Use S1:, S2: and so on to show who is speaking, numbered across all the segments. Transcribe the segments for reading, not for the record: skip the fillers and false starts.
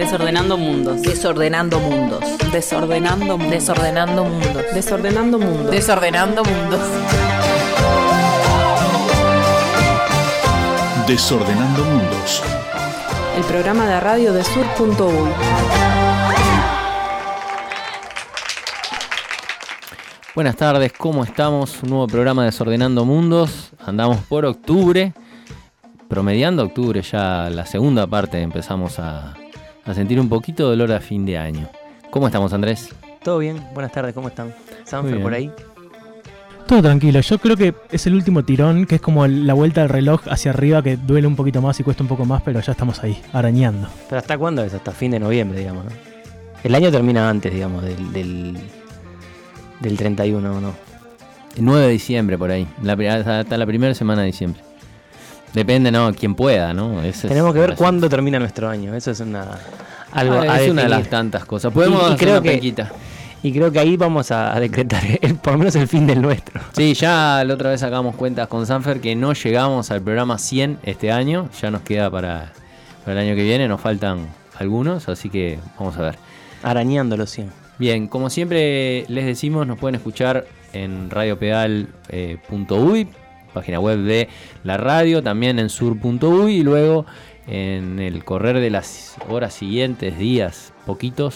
S1: Desordenando mundos.
S2: Desordenando mundos.
S1: Desordenando mundos.
S2: Desordenando mundos.
S1: Desordenando mundos.
S2: Desordenando mundos.
S3: Desordenando mundos.
S1: El programa de radio de Sur.uy.
S4: Buenas tardes, ¿cómo estamos? Un nuevo programa de Desordenando Mundos. Andamos por octubre, promediando octubre ya la segunda parte. Empezamos a sentir un poquito de olor a fin de año. ¿Cómo estamos, Andrés?
S5: Todo bien, buenas tardes, ¿cómo están? ¿Sanfer por ahí?
S6: Todo tranquilo, yo creo que es el último tirón, que es como la vuelta del reloj hacia arriba, que duele un poquito más y cuesta un poco más, pero ya estamos ahí, arañando.
S5: ¿Pero hasta cuándo es? Hasta fin de noviembre, digamos, ¿no? El año termina antes, digamos, del 31, ¿o no?
S4: El 9 de diciembre, por ahí, hasta la primera semana de diciembre. Depende, ¿no? Quien pueda, ¿no?
S5: Tenemos que ver cuándo termina nuestro año, eso es algo a
S4: es una de
S5: definir.
S4: las tantas cosas. Podemos hacer una penquita.
S5: Y creo que ahí vamos a decretar por lo menos el fin del nuestro.
S4: Sí, ya la otra vez sacamos cuentas con Sanfer que no llegamos al programa 100 este año. Ya nos queda para el año que viene, nos faltan algunos, así que vamos a ver.
S5: Arañando los 100.
S4: Bien, como siempre les decimos, nos pueden escuchar en radiopedal.uy, página web de la radio, también en sur.uy y luego en el correr de las horas siguientes, días, poquitos,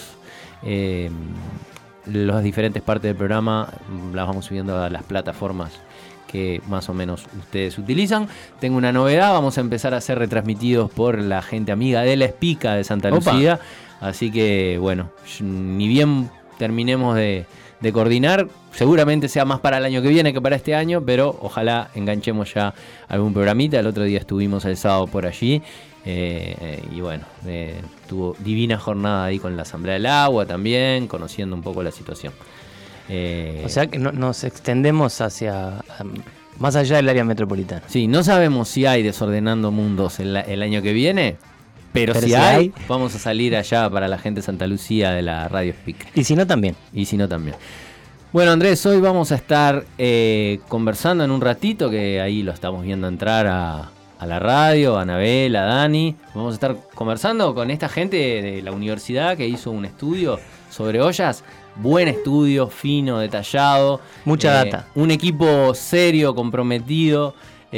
S4: las diferentes partes del programa las vamos subiendo a las plataformas que más o menos ustedes utilizan. Tengo una novedad, vamos a empezar a ser retransmitidos por la gente amiga de La Espica de Santa Lucía. Así que bueno, ni bien terminemos de coordinar, seguramente sea más para el año que viene que para este año, pero ojalá enganchemos ya algún programita. El otro día estuvimos el sábado por allí. Y bueno, tuvo divina jornada ahí con la Asamblea del Agua también, conociendo un poco la situación.
S5: O sea que nos extendemos hacia más allá del área metropolitana.
S4: Sí, no sabemos si hay Desordenando Mundos el año que viene, pero si hay, vamos a salir allá para la gente de Santa Lucía de la Radio Speaker.
S5: Y si no, también.
S4: Bueno, Andrés, hoy vamos a estar conversando en un ratito, que ahí lo estamos viendo entrar a la radio, a Anabel, a Dani. Vamos a estar conversando con esta gente de la universidad que hizo un estudio sobre ollas. Buen estudio, fino, detallado.
S5: Mucha data.
S4: Un equipo serio, comprometido,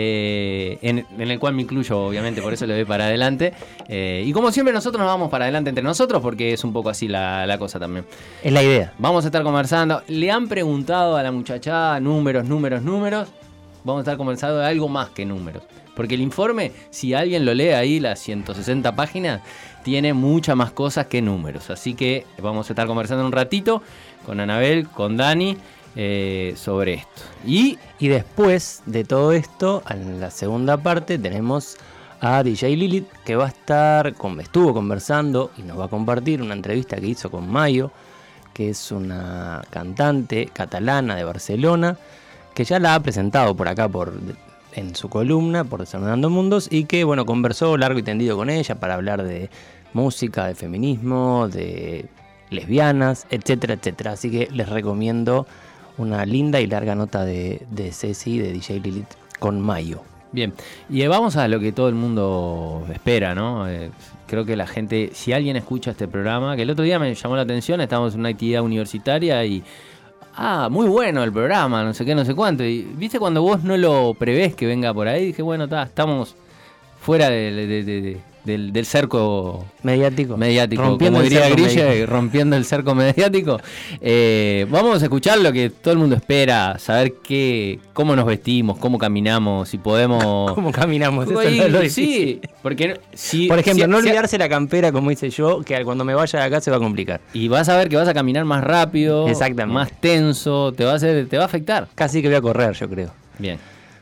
S4: en el cual me incluyo, obviamente, por eso le doy para adelante. Y como siempre, nosotros nos vamos para adelante entre nosotros, porque es un poco así la cosa también.
S5: Es la idea.
S4: Vamos a estar conversando. Le han preguntado a la muchachada números. Vamos a estar conversando de algo más que números. Porque el informe, si alguien lo lee ahí, las 160 páginas, tiene muchas más cosas que números. Así que vamos a estar conversando en un ratito con Anabel, con Dani, sobre esto. Y
S5: después de todo esto, en la segunda parte, tenemos a DJ Lilith, que estuvo conversando y nos va a compartir una entrevista que hizo con Mayo, que es una cantante catalana de Barcelona, que ya la ha presentado por acá en su columna por Desordenando Mundos, y que bueno, conversó largo y tendido con ella para hablar de música, de feminismo, de lesbianas, etcétera, etcétera. Así que les recomiendo una linda y larga nota de Ceci, de DJ Lilith, con Mayo.
S4: Bien, y vamos a lo que todo el mundo espera, ¿no? Creo que la gente, si alguien escucha este programa, que el otro día me llamó la atención, estábamos en una actividad universitaria y muy bueno el programa, no sé qué, no sé cuánto. Y viste cuando vos no lo prevés que venga por ahí, dije, bueno, estamos fuera del cerco mediático,
S5: rompiendo,
S4: como diría
S5: Grilla,
S4: rompiendo el cerco mediático. Vamos a escuchar lo que todo el mundo espera, saber cómo nos vestimos, cómo caminamos, si podemos...
S5: ¿Cómo caminamos? Eso
S4: ahí,
S5: no lo
S4: sí, porque
S5: por ejemplo, no olvidarse la campera, como hice yo, que cuando me vaya de acá se va a complicar.
S4: Y vas a ver que vas a caminar más rápido, más tenso, te va a afectar.
S5: Casi que voy a correr, yo creo.
S4: Bien.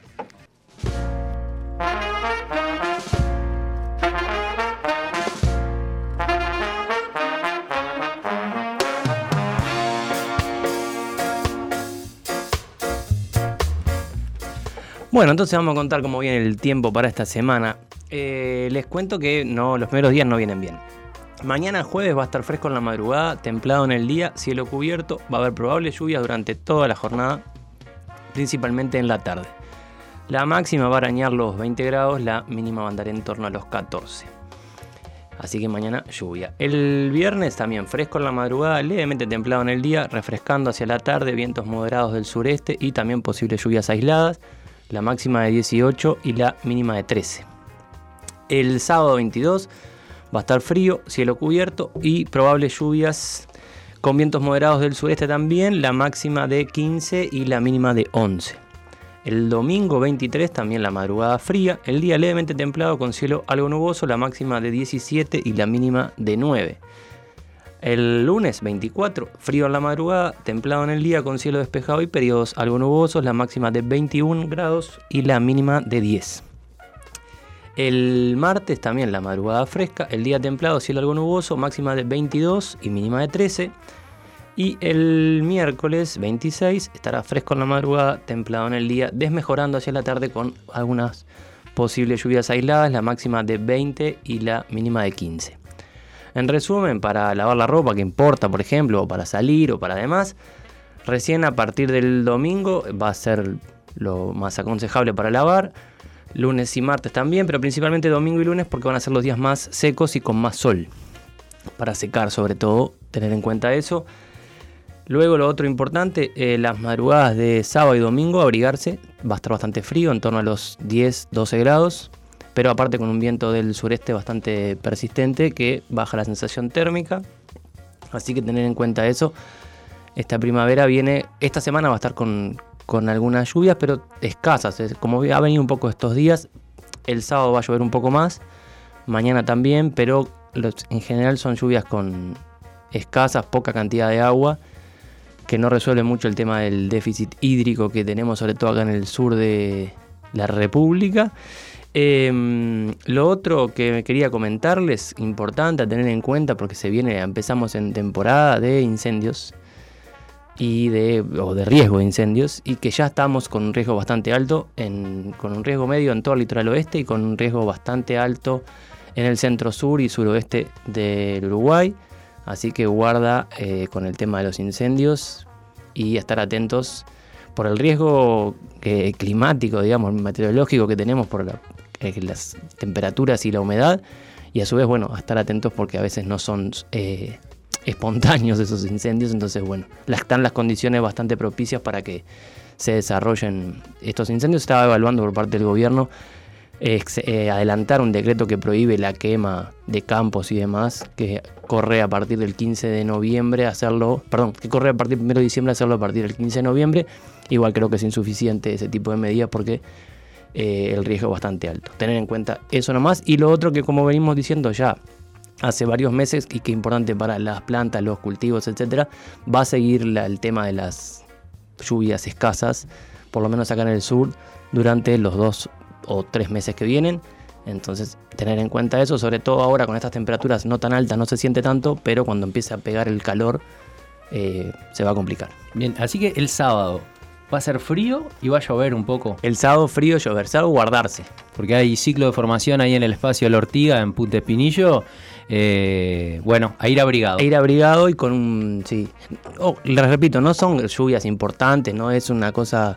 S5: Bueno, entonces vamos a contar cómo viene el tiempo para esta semana. Les cuento que los primeros días no vienen bien. Mañana jueves va a estar fresco en la madrugada, templado en el día, cielo cubierto, va a haber probables lluvias durante toda la jornada, principalmente en la tarde. La máxima va a arañar los 20 grados, la mínima va a andar en torno a los 14. Así que mañana lluvia. El viernes también fresco en la madrugada, levemente templado en el día, refrescando hacia la tarde, vientos moderados del sureste y también posibles lluvias aisladas. La máxima de 18 y la mínima de 13. El sábado 22 va a estar frío, cielo cubierto y probables lluvias con vientos moderados del sureste también, la máxima de 15 y la mínima de 11. El domingo 23 también la madrugada fría, el día levemente templado con cielo algo nuboso, la máxima de 17 y la mínima de 9. El lunes 24, frío en la madrugada, templado en el día con cielo despejado y periodos algo nubosos, la máxima de 21 grados y la mínima de 10. El martes también la madrugada fresca, el día templado, cielo algo nuboso, máxima de 22 y mínima de 13. Y el miércoles 26 estará fresco en la madrugada, templado en el día, desmejorando hacia la tarde con algunas posibles lluvias aisladas, la máxima de 20 y la mínima de 15. En resumen, para lavar la ropa que importa, por ejemplo, o para salir o para demás, recién a partir del domingo va a ser lo más aconsejable para lavar, lunes y martes también, pero principalmente domingo y lunes porque van a ser los días más secos y con más sol. Para secar sobre todo, tener en cuenta eso. Luego lo otro importante, las madrugadas de sábado y domingo, abrigarse, va a estar bastante frío, en torno a los 10-12 grados, pero aparte con un viento del sureste bastante persistente que baja la sensación térmica, así que tener en cuenta eso. Esta primavera viene, esta semana va a estar con algunas lluvias, pero escasas, como ha venido un poco estos días, el sábado va a llover un poco más, mañana también, pero en general son lluvias con escasas, poca cantidad de agua, que no resuelve mucho el tema del déficit hídrico que tenemos, sobre todo acá en el sur de la República. Lo otro que quería comentarles, importante a tener en cuenta, porque empezamos en temporada de incendios o de riesgo de incendios, y que ya estamos con un riesgo bastante alto, con un riesgo medio en todo el litoral oeste y con un riesgo bastante alto en el centro sur y suroeste del Uruguay. Así que guarda con el tema de los incendios y estar atentos por el riesgo climático, digamos, meteorológico que tenemos por las temperaturas y la humedad. Y a su vez, bueno, a estar atentos porque a veces no son espontáneos esos incendios. Entonces, bueno, están las condiciones bastante propicias para que se desarrollen estos incendios. Estaba evaluando por parte del gobierno adelantar un decreto que prohíbe la quema de campos y demás, que corre a partir del 15 de noviembre que corre a partir del 1 de diciembre, hacerlo a partir del 15 de noviembre. Igual creo que es insuficiente ese tipo de medidas porque el riesgo es bastante alto. Tener en cuenta eso nomás. Y lo otro que, como venimos diciendo ya hace varios meses y que es importante para las plantas, los cultivos, etcétera, va a seguir el tema de las lluvias escasas, por lo menos acá en el sur, durante los 2 o 3 meses que vienen. Entonces tener en cuenta eso, sobre todo ahora con estas temperaturas no tan altas, no se siente tanto, pero cuando empiece a pegar el calor se va a complicar.
S4: Bien, así que el sábado va a ser frío y va a llover un poco.
S5: El sábado frío, llover, sábado guardarse.
S4: Porque hay ciclo de formación ahí en el espacio de la Ortiga, en Punta Espinillo. Bueno, a ir abrigado.
S5: A ir abrigado y con un... Sí. Les repito, no son lluvias importantes, no es una cosa...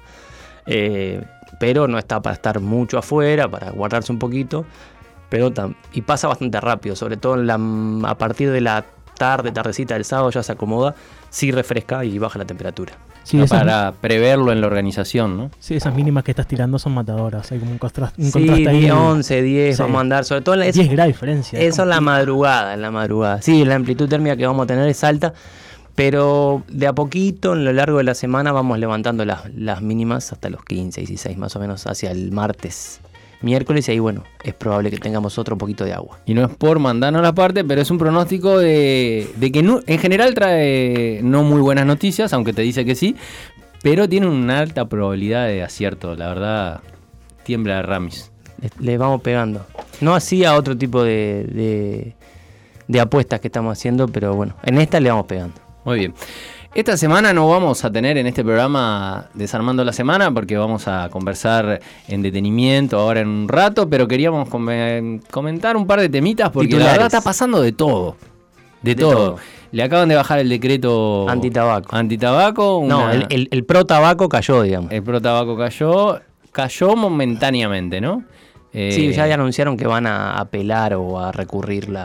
S5: pero no está para estar mucho afuera, para guardarse un poquito, y pasa bastante rápido, sobre todo a partir de la tardecita del sábado ya se acomoda, sí refresca y baja la temperatura.
S6: Sí,
S4: para preverlo en la organización, ¿no?
S6: Sí, esas mínimas que estás tirando son matadoras, hay como un contraste
S5: sí,
S6: ahí.
S5: 11, 10 sí. Vamos a andar, sobre todo en
S6: 10 grados de diferencia.
S5: Eso en la madrugada. Sí, la amplitud térmica que vamos a tener es alta, pero de a poquito, en lo largo de la semana, vamos levantando las mínimas hasta los 15, 16 más o menos, hacia el martes, miércoles, y ahí, bueno, es probable que tengamos otro poquito de agua.
S4: Y no es por mandarnos la parte, pero es un pronóstico de que no, en general trae no muy buenas noticias, aunque te dice que sí, pero tiene una alta probabilidad de acierto, la verdad, tiembla de Ramis.
S5: Le vamos pegando. No así a otro tipo de apuestas que estamos haciendo, pero bueno, en esta le vamos pegando.
S4: Muy bien. Esta semana no vamos a tener en este programa Desarmando la Semana porque vamos a conversar en detenimiento ahora en un rato, pero queríamos comentar un par de temitas porque
S5: titulares.
S4: La verdad está pasando de todo. De todo. Le acaban de bajar el decreto antitabaco.
S5: No, el pro tabaco cayó, digamos.
S4: El pro tabaco cayó momentáneamente, ¿no?
S5: Sí, ya anunciaron que van a apelar o a recurrir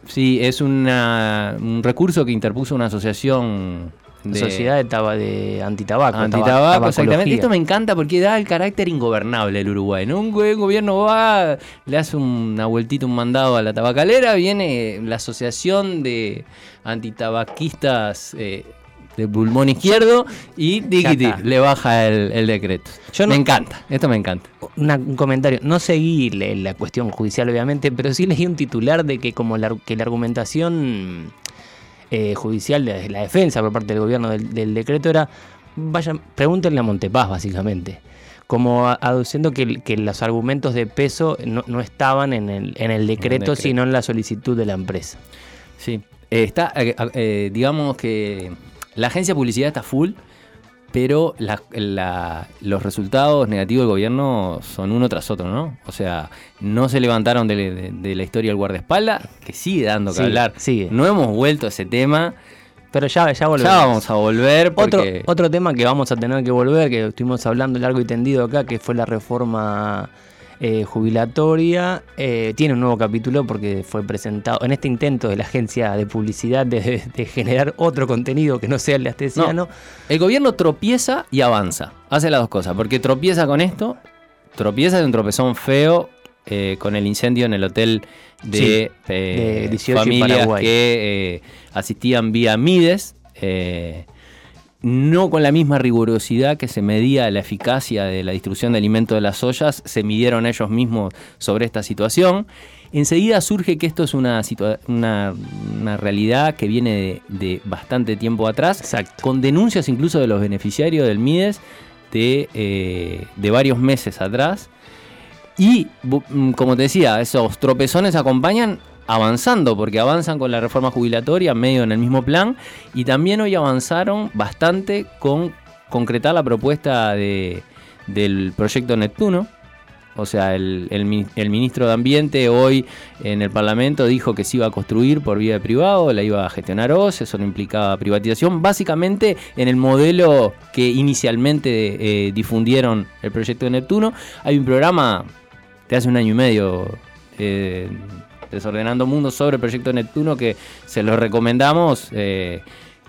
S4: Sí, es un recurso que interpuso una asociación de
S5: Sociedad de antitabaco.
S4: antitabaco, exactamente.
S5: tabacología.
S4: Esto me encanta porque da el carácter ingobernable del Uruguay, ¿no? Un gobierno va, le hace una vueltita, un mandado a la tabacalera, viene la asociación de antitabaquistas de pulmón izquierdo y le baja el decreto. Me encanta, esto me encanta.
S5: Un comentario, no seguí la cuestión judicial obviamente, pero sí leí un titular de que como que la argumentación judicial de la defensa por parte del gobierno del decreto era, vayan, pregúntenle a Montepaz básicamente, como aduciendo que los argumentos de peso no estaban en el decreto, sino en la solicitud de la empresa.
S4: Sí, digamos que la agencia de publicidad está full, pero los resultados negativos del gobierno son uno tras otro, ¿no? O sea, no se levantaron de la historia del guardaespaldas, que sigue dando que hablar.
S5: Sigue.
S4: No hemos vuelto a ese tema.
S5: Pero ya volvemos.
S4: Ya vamos a volver porque...
S5: Otro tema que vamos a tener que volver, que estuvimos hablando largo y tendido acá, que fue la reforma jubilatoria, tiene un nuevo capítulo porque fue presentado en este intento de la agencia de publicidad de generar otro contenido que no sea el de Astesiano.
S4: No, el gobierno tropieza y avanza, hace las dos cosas, porque tropieza con esto, tropieza de un tropezón feo con el incendio en el hotel de
S5: 18
S4: familias
S5: Paraguay.
S4: que asistían vía Mides, no con la misma rigurosidad que se medía la eficacia de la distribución de alimentos de las ollas, se midieron ellos mismos sobre esta situación. Enseguida surge que esto es una realidad que viene de bastante tiempo atrás,
S5: Exacto.
S4: con denuncias incluso de los beneficiarios del Mides de varios meses atrás. Y, como te decía, esos tropezones acompañan avanzando, porque avanzan con la reforma jubilatoria, medio en el mismo plan, y también hoy avanzaron bastante con concretar la propuesta del proyecto Neptuno. O sea, el ministro de Ambiente hoy en el Parlamento dijo que se iba a construir por vía de privado, la iba a gestionar OS, eso no implicaba privatización. Básicamente en el modelo que inicialmente difundieron el proyecto de Neptuno. Hay un programa de hace 1 año y medio, Desordenando Mundos, sobre el proyecto de Neptuno, que se lo recomendamos, que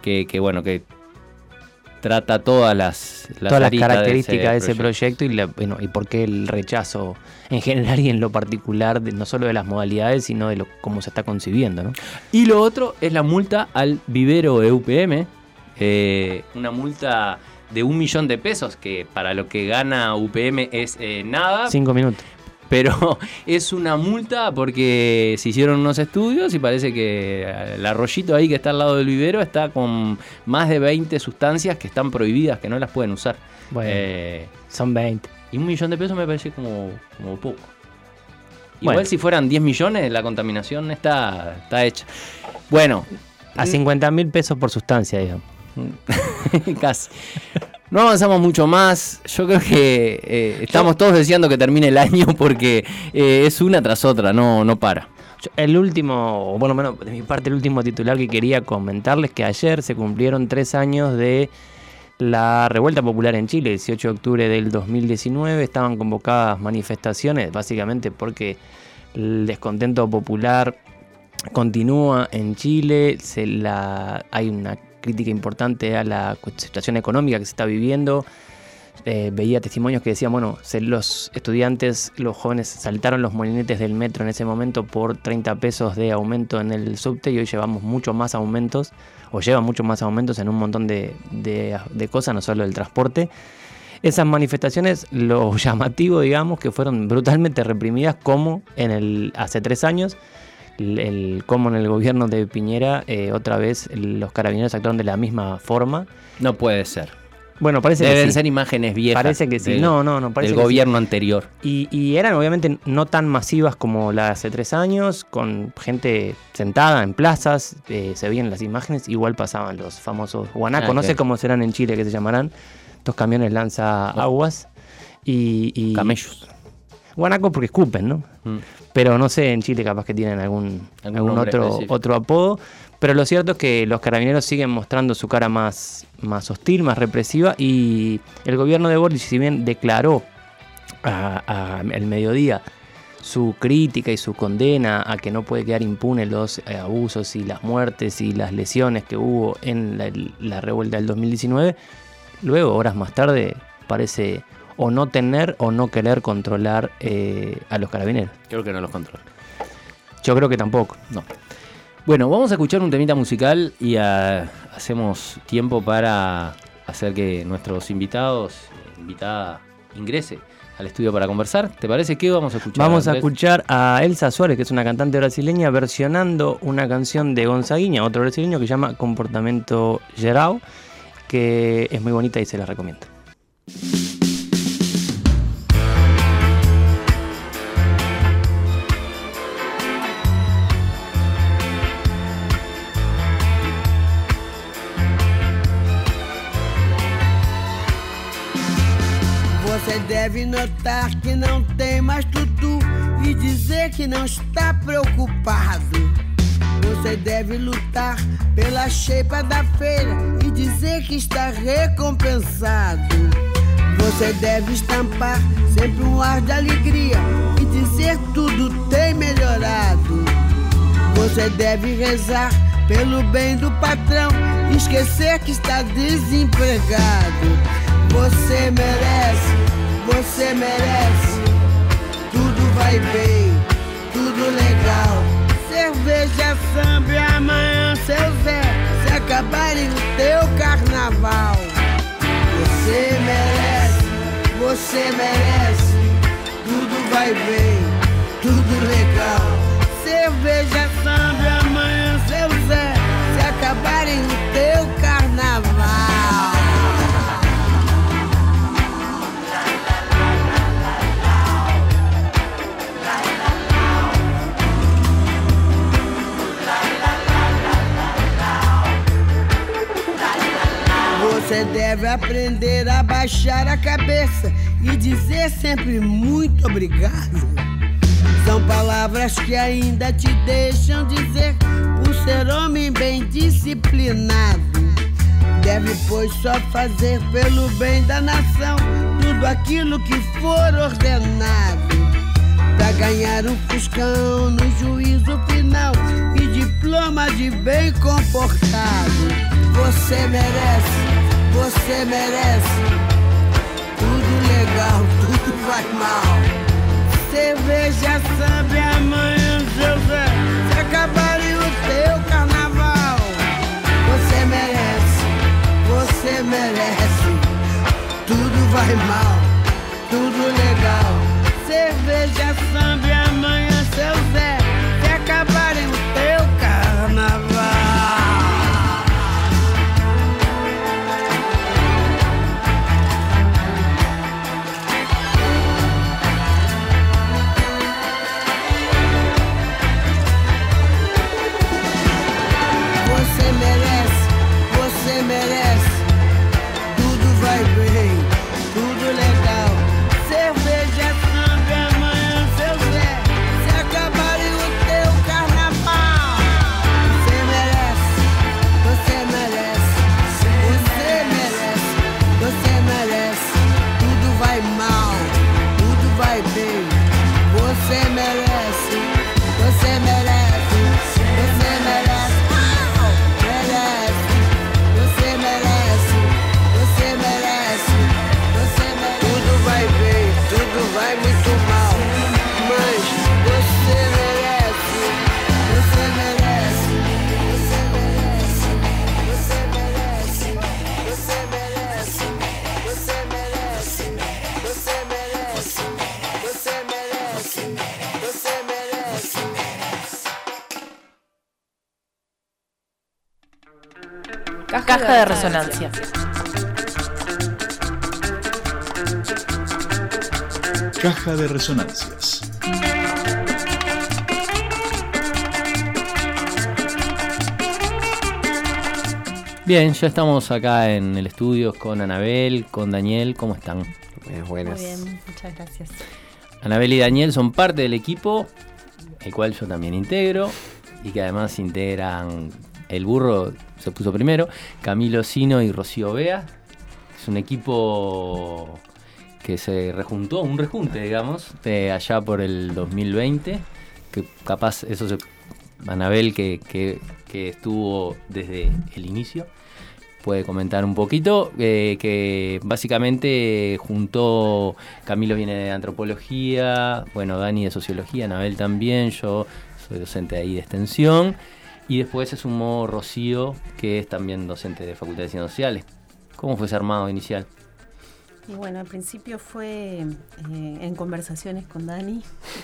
S4: trata todas las
S5: características de ese proyecto y por qué el rechazo en general y en lo particular, no solo de las modalidades, sino de cómo se está concibiendo, ¿no?
S4: Y lo otro es la multa al vivero de UPM, una multa de 1 millón de pesos, que para lo que gana UPM es nada.
S5: 5 minutos.
S4: Pero es una multa porque se hicieron unos estudios y parece que el arroyito ahí que está al lado del vivero está con más de 20 sustancias que están prohibidas, que no las pueden usar.
S5: Bueno, son 20.
S4: Y 1 millón de pesos me parece como poco.
S5: Bueno.
S4: Igual si fueran 10 millones, la contaminación está hecha. Bueno.
S5: A 50.000 pesos por sustancia, digamos.
S4: Casi. No avanzamos mucho más. Yo creo que estamos todos deseando que termine el año porque es una tras otra, no para.
S5: El último, o bueno, menos de mi parte, el último titular que quería comentarles, que ayer se cumplieron 3 años de la revuelta popular en Chile, 18 de octubre del 2019. Estaban convocadas manifestaciones, básicamente porque el descontento popular continúa en Chile. Hay una crítica importante a la situación económica que se está viviendo. Veía testimonios que decían, los estudiantes, los jóvenes saltaron los molinetes del metro en ese momento por 30 pesos de aumento en el subte, y hoy llevan mucho más aumentos en un montón de cosas, no solo el transporte. Esas manifestaciones, lo llamativo, digamos, que fueron brutalmente reprimidas, como hace 3 años, como en el gobierno de Piñera, otra vez los carabineros actuaron de la misma forma.
S4: No puede ser.
S5: Bueno, parece que sí.
S4: Deben ser imágenes viejas.
S5: Parece que sí. Parece
S4: del
S5: que
S4: gobierno
S5: sí.
S4: anterior.
S5: Y eran obviamente no tan masivas como las de hace 3 años, con gente sentada en plazas, se veían las imágenes, igual pasaban los famosos guanacos, no sé cómo serán en Chile, que se llamarán, estos camiones lanza aguas y
S4: camellos.
S5: Guanacos porque escupen, ¿no? Pero no sé, en Chile capaz que tienen algún otro apodo. Pero lo cierto es que los carabineros siguen mostrando su cara más hostil, más represiva, y el gobierno de Boric, si bien declaró al mediodía su crítica y su condena a que no puede quedar impune los abusos y las muertes y las lesiones que hubo en la revuelta del 2019, luego, horas más tarde, parece o no tener o no querer controlar a los carabineros.
S4: Creo que no los controla.
S5: Yo creo que tampoco.
S4: No. Bueno, vamos a escuchar un temita musical y hacemos tiempo para hacer que nuestros invitada ingrese al estudio para conversar. ¿Te parece? ¿Qué vamos a escuchar?
S5: Vamos a
S4: Andrés?
S5: escuchar a Elsa Suárez, que es una cantante brasileña, versionando una canción de Gonzaguinha, otro brasileño, que se llama Comportamento Geral, que es muy bonita y se la recomiendo.
S7: Você deve notar que não tem mais tutu e dizer que não está preocupado. Você deve lutar pela xepa da feira e dizer que está recompensado. Você deve estampar sempre um ar de alegria e dizer que tudo tem melhorado. Você deve rezar pelo bem do patrão e esquecer que está desempregado. Você merece, tudo vai bem, tudo legal. Cerveja, samba e amanhã seu Zé, se acabarem o teu carnaval. Você merece, tudo vai bem, tudo legal. Cerveja, samba e amanhã seu Zé, se acabarem o teu carnaval. Você deve aprender a baixar a cabeça e dizer sempre muito obrigado. São palavras que ainda te deixam dizer por ser homem bem disciplinado. Deve, pois, só fazer pelo bem da nação tudo aquilo que for ordenado, pra ganhar um fuscão no juízo final e diploma de bem comportado. Você merece, tudo legal, tudo vai mal. Cerveja, samba e amanhã seu Zé, se acabarem o teu carnaval. Você merece, tudo vai mal, tudo legal. Cerveja, samba e amanhã seu Zé, se acabarem o teu carnaval. Você merece, tudo vai bem, tudo legal. Cerveja, samba e amanhã seu Zé, se acabarem o teu carnaval. Você merece, tudo vai mal, tudo vai bem. Você merece, você merece, você merece. Tudo vai muito mal, mas você merece, você merece, você merece, você merece, você merece, você merece, você merece, você merece, você merece.
S2: Caja de resonancia.
S3: Caja de resonancias.
S4: Bien, ya estamos acá en el estudio con Anabel, con Daniel. ¿Cómo están?
S2: Buenas. Muy bien, muchas gracias.
S4: Anabel y Daniel son parte del equipo, el cual yo también integro, y que además integran el burro, se puso primero, Camilo Sino y Rocío Bea. Es un equipo que se rejuntó, un rejunte, digamos, de allá por el 2020, que capaz eso Anabel, que estuvo desde el inicio, puede comentar un poquito, que básicamente juntó, Camilo viene de antropología, bueno, Dani de sociología, Anabel también, yo soy docente ahí de extensión, y después se sumó Rocío, que es también docente de Facultad de Ciencias Sociales. ¿Cómo fue ese armado inicial?
S8: Y bueno, al principio fue en conversaciones con Dani,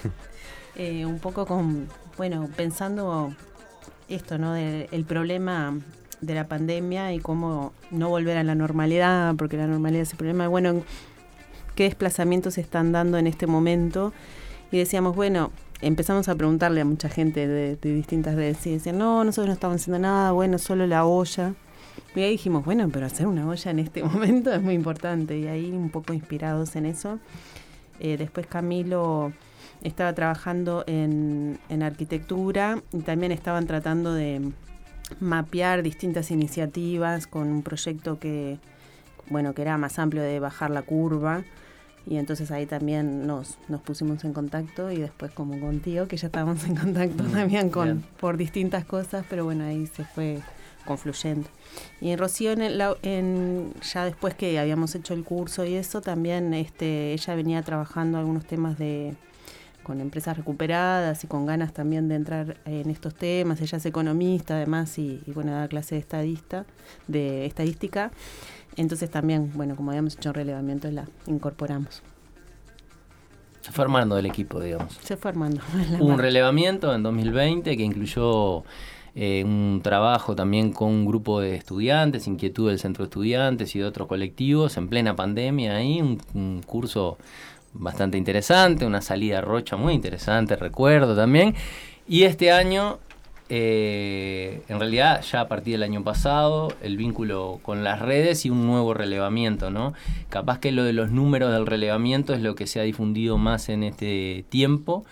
S8: un poco pensando esto, ¿no? El problema de la pandemia y cómo no volver a la normalidad, porque la normalidad es el problema, qué desplazamientos se están dando en este momento. Y decíamos, empezamos a preguntarle a mucha gente de distintas redes y decían, no, nosotros no estamos haciendo nada, solo la olla. Y ahí dijimos, pero hacer una olla en este momento es muy importante, y ahí un poco inspirados en eso. Después Camilo estaba trabajando en arquitectura y también estaban tratando de mapear distintas iniciativas con un proyecto que era más amplio, de bajar la curva, y entonces ahí también nos pusimos en contacto, y después como contigo, que ya estábamos en contacto también por distintas cosas, pero ahí se fue confluyendo. Y en Rocío, ya después que habíamos hecho el curso y eso, también ella venía trabajando algunos temas con empresas recuperadas y con ganas también de entrar en estos temas. Ella es economista además y da clase de estadística. Entonces también, como habíamos hecho un relevamiento, la incorporamos.
S4: Se fue armando el equipo, digamos.
S8: Se fue armando.
S4: Hubo un relevamiento en 2020 que incluyó un trabajo también con un grupo de estudiantes, Inquietud del Centro de Estudiantes y de otros colectivos, en plena pandemia ahí, un curso bastante interesante, una salida a Rocha muy interesante, recuerdo también. Y este año, en realidad ya a partir del año pasado, el vínculo con las redes y un nuevo relevamiento, ¿no? Capaz que lo de los números del relevamiento es lo que se ha difundido más en este tiempo,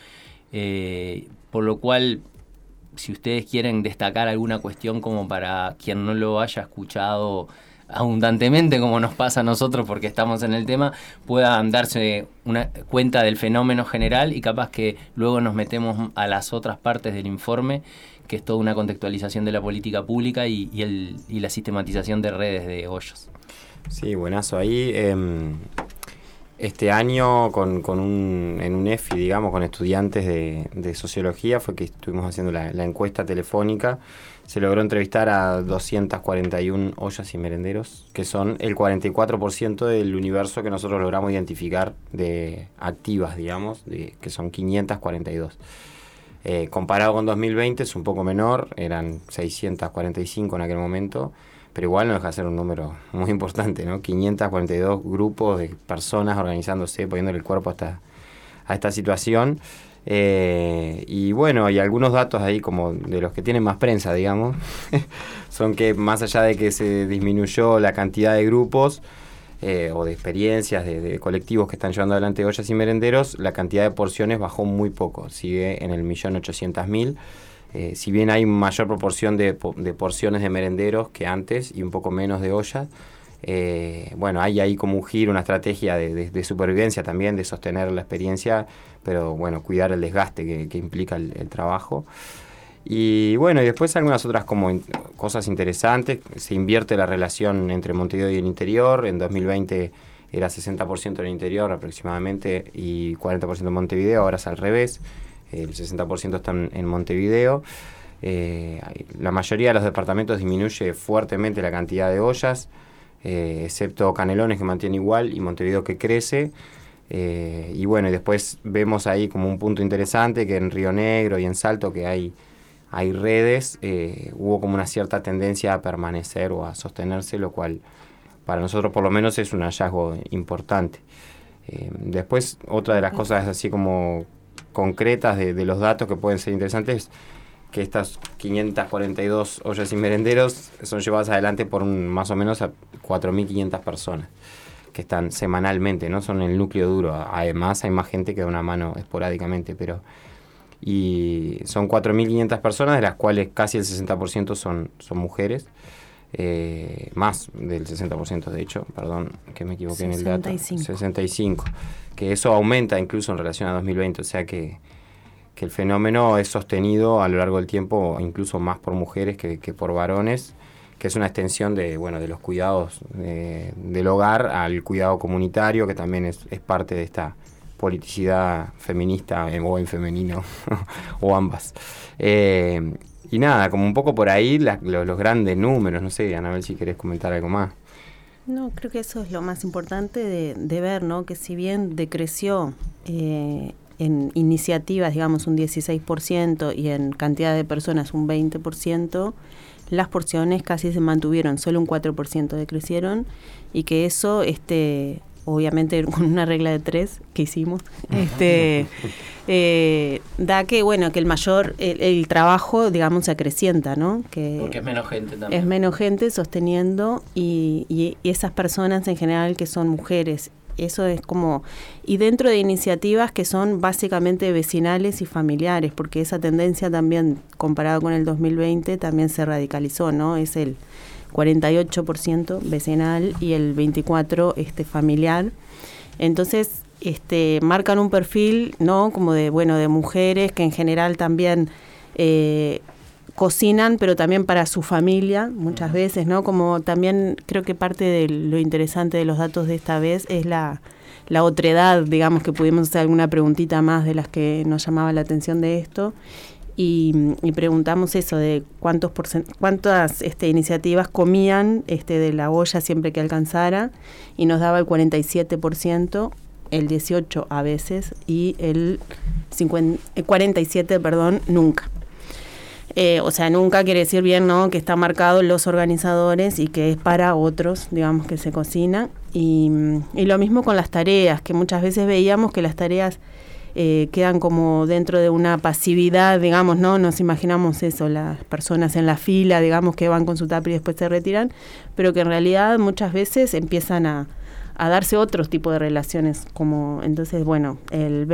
S4: por lo cual, si ustedes quieren destacar alguna cuestión como para quien no lo haya escuchado abundantemente, como nos pasa a nosotros porque estamos en el tema, puedan darse una cuenta del fenómeno general, y capaz que luego nos metemos a las otras partes del informe, que es toda una contextualización de la política pública y la sistematización de redes de ollas.
S9: Sí, buenazo. Ahí este año en un EFI, digamos, con estudiantes de sociología, fue que estuvimos haciendo la encuesta telefónica. Se logró entrevistar a 241 ollas y merenderos, que son el 44% del universo que nosotros logramos identificar de activas, digamos, que son 542. Comparado con 2020 es un poco menor, eran 645 en aquel momento, pero igual no deja de ser un número muy importante, ¿no? 542 grupos de personas organizándose, poniéndole el cuerpo a esta situación. Y hay algunos datos ahí como de los que tienen más prensa, digamos, son que más allá de que se disminuyó la cantidad de grupos o de experiencias de colectivos que están llevando adelante ollas y merenderos, la cantidad de porciones bajó muy poco, sigue en el 1.800.000. Si bien hay mayor proporción de porciones de merenderos que antes y un poco menos de ollas, hay ahí como un giro, una estrategia de supervivencia también, de sostener la experiencia, pero cuidar el desgaste que implica el trabajo. Y después algunas otras como cosas interesantes. Se invierte la relación entre Montevideo y el interior. En 2020 era 60% en el interior aproximadamente y 40% en Montevideo, ahora es al revés. El 60% están en Montevideo. La mayoría de los departamentos disminuye fuertemente la cantidad de ollas, excepto Canelones, que mantiene igual, y Montevideo, que crece. Y después vemos ahí como un punto interesante, que en Río Negro y en Salto, que hay redes, hubo como una cierta tendencia a permanecer o a sostenerse, lo cual para nosotros por lo menos es un hallazgo importante. Después, otra de las cosas así como concretas de los datos que pueden ser interesantes, que estas 542 ollas y merenderos son llevadas adelante por más o menos a 4.500 personas que están semanalmente, ¿no? Son el núcleo duro. Además hay más gente que da una mano esporádicamente, y son 4.500 personas, de las cuales casi el 60% son mujeres. más del 60% de hecho, perdón, que me equivoqué
S8: 65.
S9: en el dato, 65, que eso aumenta incluso en relación a 2020, o sea que el fenómeno es sostenido a lo largo del tiempo, incluso más por mujeres que por varones, que es una extensión de los cuidados del hogar al cuidado comunitario, que también es parte de esta politicidad feminista o en femenino, o ambas. Y nada, como un poco por ahí los grandes números, no sé, Anabel, si querés comentar algo más.
S8: No, creo que eso es lo más importante de ver, ¿no? Que si bien decreció en iniciativas, digamos, un 16% y en cantidad de personas un 20%, las porciones casi se mantuvieron, solo un 4% decrecieron, y que eso, obviamente con una regla de 3 que hicimos, da que, bueno, que el trabajo, digamos, se acrecienta, ¿no?
S5: Porque es menos gente también.
S8: Es menos gente sosteniendo y esas personas en general que son mujeres. Eso es como... Y dentro de iniciativas que son básicamente vecinales y familiares, porque esa tendencia también, comparado con el 2020, también se radicalizó, ¿no? Es el 48% vecinal y el 24% familiar. Entonces, marcan un perfil, ¿no? Como de mujeres que en general también cocinan, pero también para su familia, muchas veces, ¿no? Como también creo que parte de lo interesante de los datos de esta vez es la otredad, digamos, que pudimos hacer alguna preguntita más de las que nos llamaba la atención de esto, y preguntamos eso, de cuántas iniciativas comían de la olla siempre que alcanzara, y nos daba el 47%, el 18% a veces, y el 47%, nunca. O sea, nunca quiere decir bien, ¿no? Que está marcado los organizadores y que es para otros, digamos, que se cocina. Y lo mismo con las tareas, que muchas veces veíamos que las tareas quedan como dentro de una pasividad, digamos, ¿no? Nos imaginamos eso, las personas en la fila, digamos, que van con su tupper y después se retiran, pero que en realidad muchas veces empiezan a darse otros tipos de relaciones, como entonces, bueno, el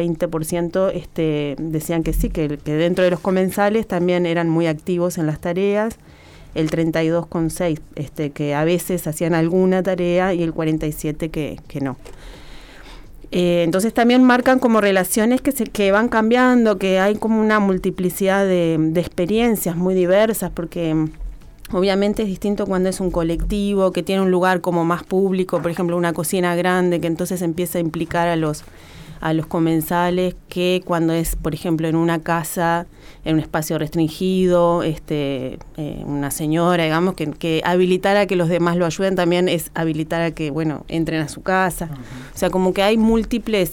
S8: 20% decían que sí, que dentro de los comensales también eran muy activos en las tareas, el 32,6% que a veces hacían alguna tarea y el 47% que no. Entonces también marcan como relaciones que van cambiando, que hay como una multiplicidad de experiencias muy diversas, porque obviamente es distinto cuando es un colectivo, que tiene un lugar como más público, por ejemplo una cocina grande, que entonces empieza a implicar a los comensales, que cuando es, por ejemplo, en una casa, en un espacio restringido, una señora, digamos, que habilitar a que los demás lo ayuden también es habilitar a que, bueno, entren a su casa. Uh-huh. O sea, como que hay múltiples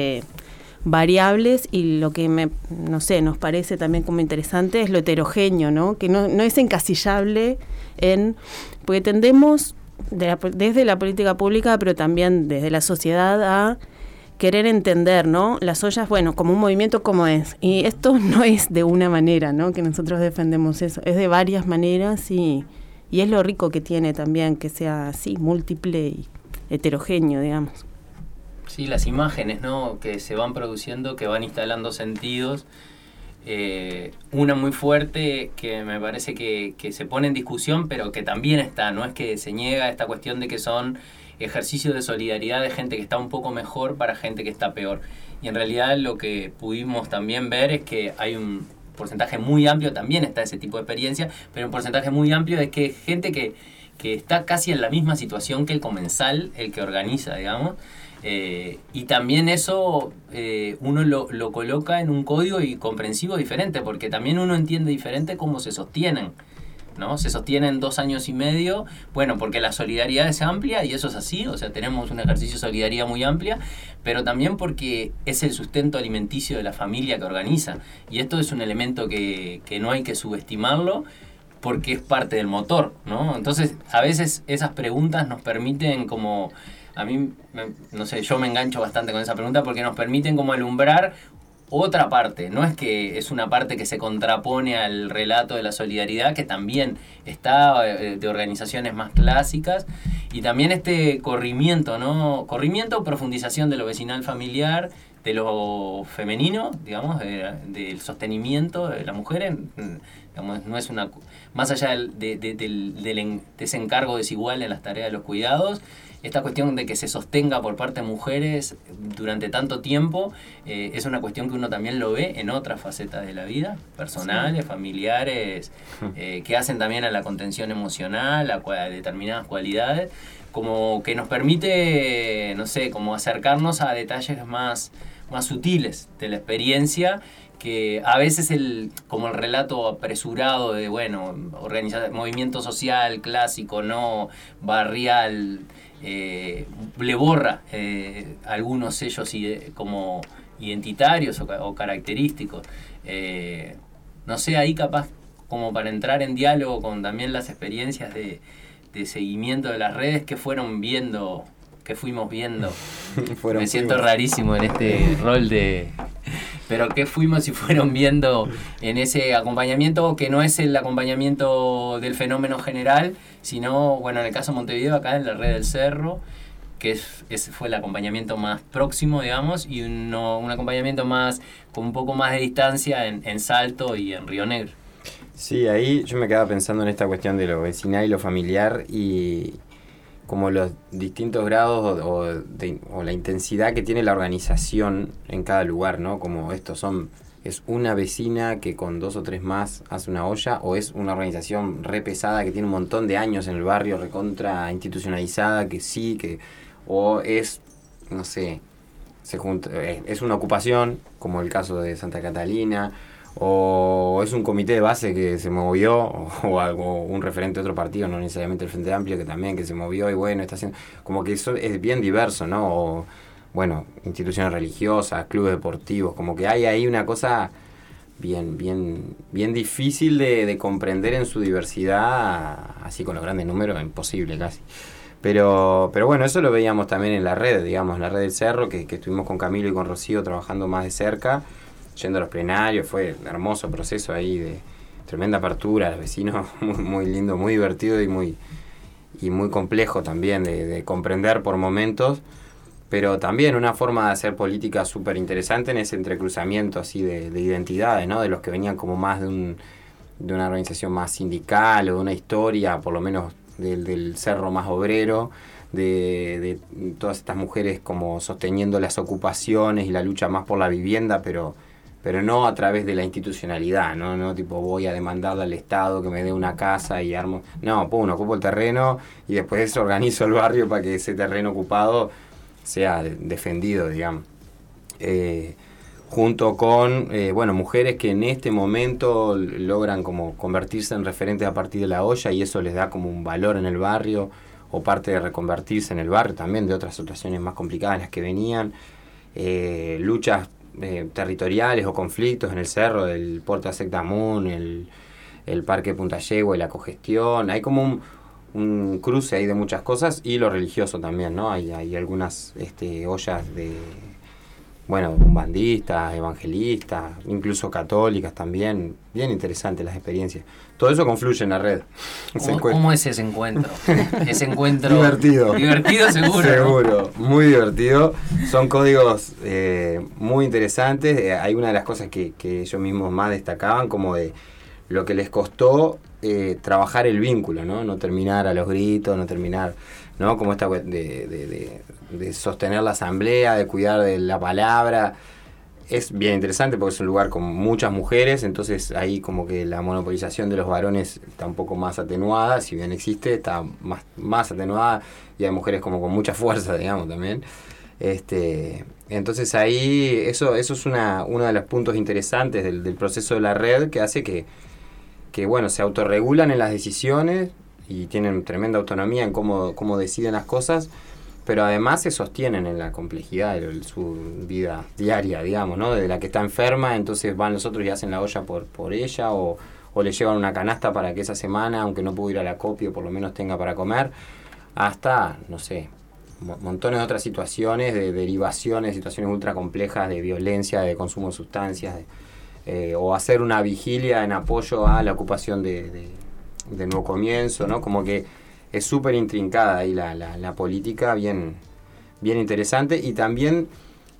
S8: variables, y lo que nos parece también como interesante es lo heterogéneo, ¿no? Que no es encasillable porque tendemos desde la política pública, pero también desde la sociedad, a querer entender, ¿no? Las ollas, bueno, como un movimiento como es. Y esto no es de una manera, ¿no? Que nosotros defendemos eso. Es de varias maneras y es lo rico que tiene también, que sea así, múltiple y heterogéneo, digamos.
S5: Sí, las imágenes, ¿no? Que se van produciendo, que van instalando sentidos. Una muy fuerte que me parece que se pone en discusión, pero que también está, no es que se niega esta cuestión de que son ejercicios de solidaridad de gente que está un poco mejor para gente que está peor. Y en realidad lo que pudimos también ver es que hay un porcentaje muy amplio, también está ese tipo de experiencia, pero un porcentaje muy amplio es que gente que está casi en la misma situación que el comensal, el que organiza, digamos. Y también eso uno lo coloca en un código y comprensivo diferente, porque también uno entiende diferente cómo se sostienen, ¿no? Se sostienen 2 años y medio, bueno, porque la solidaridad es amplia y eso es así, o sea, tenemos un ejercicio de solidaridad muy amplia, pero también porque es el sustento alimenticio de la familia que organiza, y esto es un elemento que no hay que subestimarlo, porque es parte del motor, ¿no? Entonces, a veces esas preguntas nos permiten como... A mí, no sé, yo me engancho bastante con esa pregunta porque nos permiten como alumbrar otra parte. No es que es una parte que se contrapone al relato de la solidaridad, que también está de organizaciones más clásicas, y también este corrimiento, ¿no? Corrimiento o profundización de lo vecinal familiar,
S4: lo femenino, digamos, del sostenimiento de la mujer, digamos, no es una, más allá del desencargo desigual en las tareas de los cuidados, esta cuestión de que se sostenga por parte de mujeres durante tanto tiempo es una cuestión que uno también lo ve en otras facetas de la vida, personales, familiares, que hacen también a la contención emocional, a determinadas cualidades, como que nos permite, no sé, como acercarnos a detalles más sutiles de la experiencia, que a veces como el relato apresurado de, bueno, movimiento social clásico, no barrial, le borra algunos sellos como identitarios o característicos. No sé, ahí capaz como para entrar en diálogo con también las experiencias de seguimiento de las redes que fuimos viendo. Me siento rarísimo en este rol de... Pero ¿qué fuimos y fueron viendo en ese acompañamiento, que no es el acompañamiento del fenómeno general, sino, bueno, en el caso de Montevideo, acá en la Red del Cerro, que fue el acompañamiento más próximo, digamos, y un acompañamiento más con un poco más de distancia en Salto y en Río Negro?
S9: Sí, ahí yo me quedaba pensando en esta cuestión de lo vecinal y lo familiar y como los distintos grados o la intensidad que tiene la organización en cada lugar, ¿no? Como es una vecina que con 2 o 3 más hace una olla, o es una organización re pesada que tiene un montón de años en el barrio, recontra institucionalizada, o es, no sé, es una ocupación, como el caso de Santa Catalina, o es un comité de base que se movió, o algo, un referente de otro partido, no necesariamente el Frente Amplio, que se movió y bueno, está haciendo, como que eso es bien diverso, ¿no? O, bueno, instituciones religiosas, clubes deportivos, como que hay ahí una cosa bien difícil de comprender en su diversidad, así con los grandes números, imposible casi. Pero bueno, eso lo veíamos también en la red, digamos, la red del Cerro, que estuvimos con Camilo y con Rocío trabajando más de cerca, yendo a los plenarios. Fue un hermoso proceso ahí de tremenda apertura, los vecinos, muy lindo, muy divertido y muy complejo también de comprender por momentos, pero también una forma de hacer política súper interesante en ese entrecruzamiento así de identidades, ¿no? De los que venían como más de una organización más sindical o de una historia, por lo menos del cerro más obrero, de todas estas mujeres como sosteniendo las ocupaciones y la lucha más por la vivienda, pero no a través de la institucionalidad, no tipo voy a demandarle al Estado que me dé una casa y armo, no, ocupo el terreno y después organizo el barrio para que ese terreno ocupado sea defendido, digamos. Junto con mujeres que en este momento logran como convertirse en referentes a partir de la olla, y eso les da como un valor en el barrio, o parte de reconvertirse en el barrio también de otras situaciones más complicadas las que venían, luchas territoriales o conflictos en el cerro del Puerto de Sectamun, el Parque Punta Yegua y la congestión. Hay como un cruce ahí de muchas cosas, y lo religioso también, ¿no? Hay algunas ollas de bandistas, evangelistas, incluso católicas también. Bien interesantes las experiencias. Todo eso confluye en la red.
S4: ¿Cómo es ese encuentro? Ese encuentro
S9: divertido.
S4: Divertido seguro.
S9: Seguro, ¿no? Muy divertido. Son códigos muy interesantes. Hay una de las cosas que ellos mismos más destacaban, como de lo que les costó trabajar el vínculo, ¿no? No terminar a los gritos, no terminar, ¿no? Como esta de sostener la asamblea, de cuidar de la palabra. Es bien interesante porque es un lugar con muchas mujeres, entonces ahí como que la monopolización de los varones está un poco más atenuada, si bien existe, está más atenuada, y hay mujeres como con mucha fuerza, digamos, también. Entonces ahí eso es uno de los puntos interesantes del proceso de la red, que hace que se autorregulan en las decisiones y tienen tremenda autonomía en cómo deciden las cosas, pero además se sostienen en la complejidad de su vida diaria, digamos, ¿no? De la que está enferma, entonces van los otros y hacen la olla por ella, o le llevan una canasta para que esa semana, aunque no pudo ir a la copia, por lo menos tenga para comer, hasta, no sé, montones de otras situaciones, de derivaciones, situaciones ultra complejas de violencia, de consumo de sustancias, o hacer una vigilia en apoyo a la ocupación de Nuevo Comienzo, ¿no? Como que es súper intrincada ahí la política, bien interesante, y también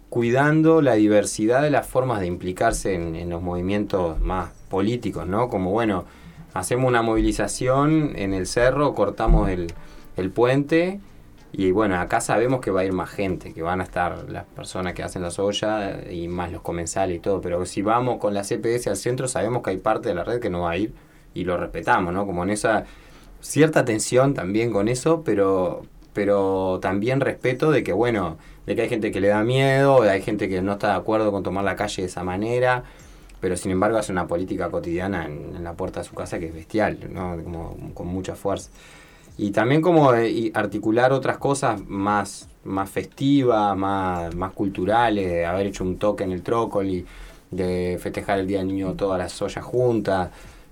S9: cuidando la diversidad de las formas de implicarse en los movimientos más políticos, ¿no? Como, bueno, hacemos una movilización en el cerro, cortamos el puente y, bueno, acá sabemos que va a ir más gente, que van a estar las personas que hacen las ollas y más los comensales y todo, pero si vamos con la CPS al centro sabemos que hay parte de la red que no va a ir y lo respetamos, ¿no? Como en esa cierta tensión también con eso, pero también respeto de que, bueno, de que hay gente que le da miedo, hay gente que no está de acuerdo con tomar la calle de esa manera, pero sin embargo hace una política cotidiana en la puerta de su casa que es bestial, ¿no? Como, con mucha fuerza. Y también como articular otras cosas más festivas, más culturales, de haber hecho un toque en el Trócoli, de festejar el Día del Niño todas las ollas juntas,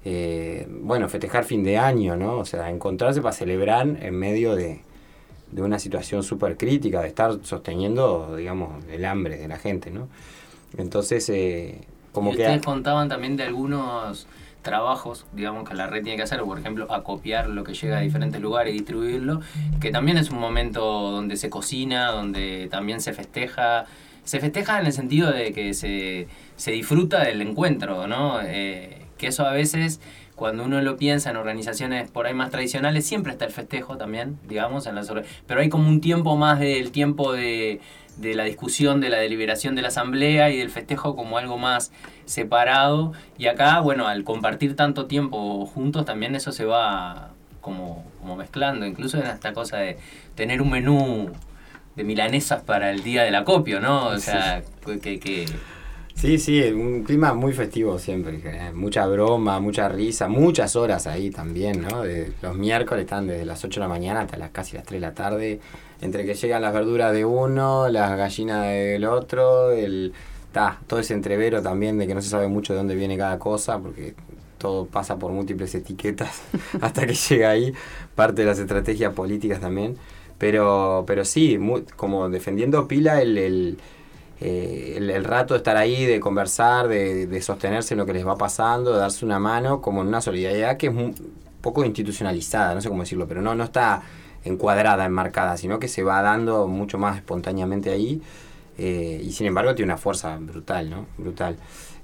S9: bueno, festejar fin de año, ¿no? O sea, encontrarse para celebrar en medio de una situación súper crítica, de estar sosteniendo, digamos, el hambre de la gente, ¿no? Entonces, como
S4: y
S9: que...
S4: ustedes contaban también de algunos trabajos, digamos, que la red tiene que hacer, por ejemplo, acopiar lo que llega a diferentes lugares y distribuirlo, que también es un momento donde se cocina, donde también se festeja en el sentido de que se disfruta del encuentro, ¿no? Que eso a veces, cuando uno lo piensa en organizaciones por ahí más tradicionales, siempre está el festejo también, digamos, pero hay como un tiempo más del tiempo de la discusión, de la deliberación de la asamblea y del festejo como algo más separado. Y acá, bueno, al compartir tanto tiempo juntos, también eso se va como mezclando, incluso en esta cosa de tener un menú de milanesas para el día del acopio, ¿no? O sea, que
S9: Sí, un clima muy festivo siempre, mucha broma, mucha risa, muchas horas ahí también, ¿no? Los miércoles están desde las 8 de la mañana hasta casi las 3 de la tarde, entre que llegan las verduras de uno, las gallinas del otro, todo ese entrevero también de que no se sabe mucho de dónde viene cada cosa, porque todo pasa por múltiples etiquetas hasta que llega ahí, parte de las estrategias políticas también, pero sí, como defendiendo pila el rato de estar ahí, de conversar, de sostenerse en lo que les va pasando, de darse una mano, como en una solidaridad que es un poco institucionalizada, no sé cómo decirlo, pero no está encuadrada, enmarcada, sino que se va dando mucho más espontáneamente ahí, y sin embargo tiene una fuerza brutal, ¿no? Brutal.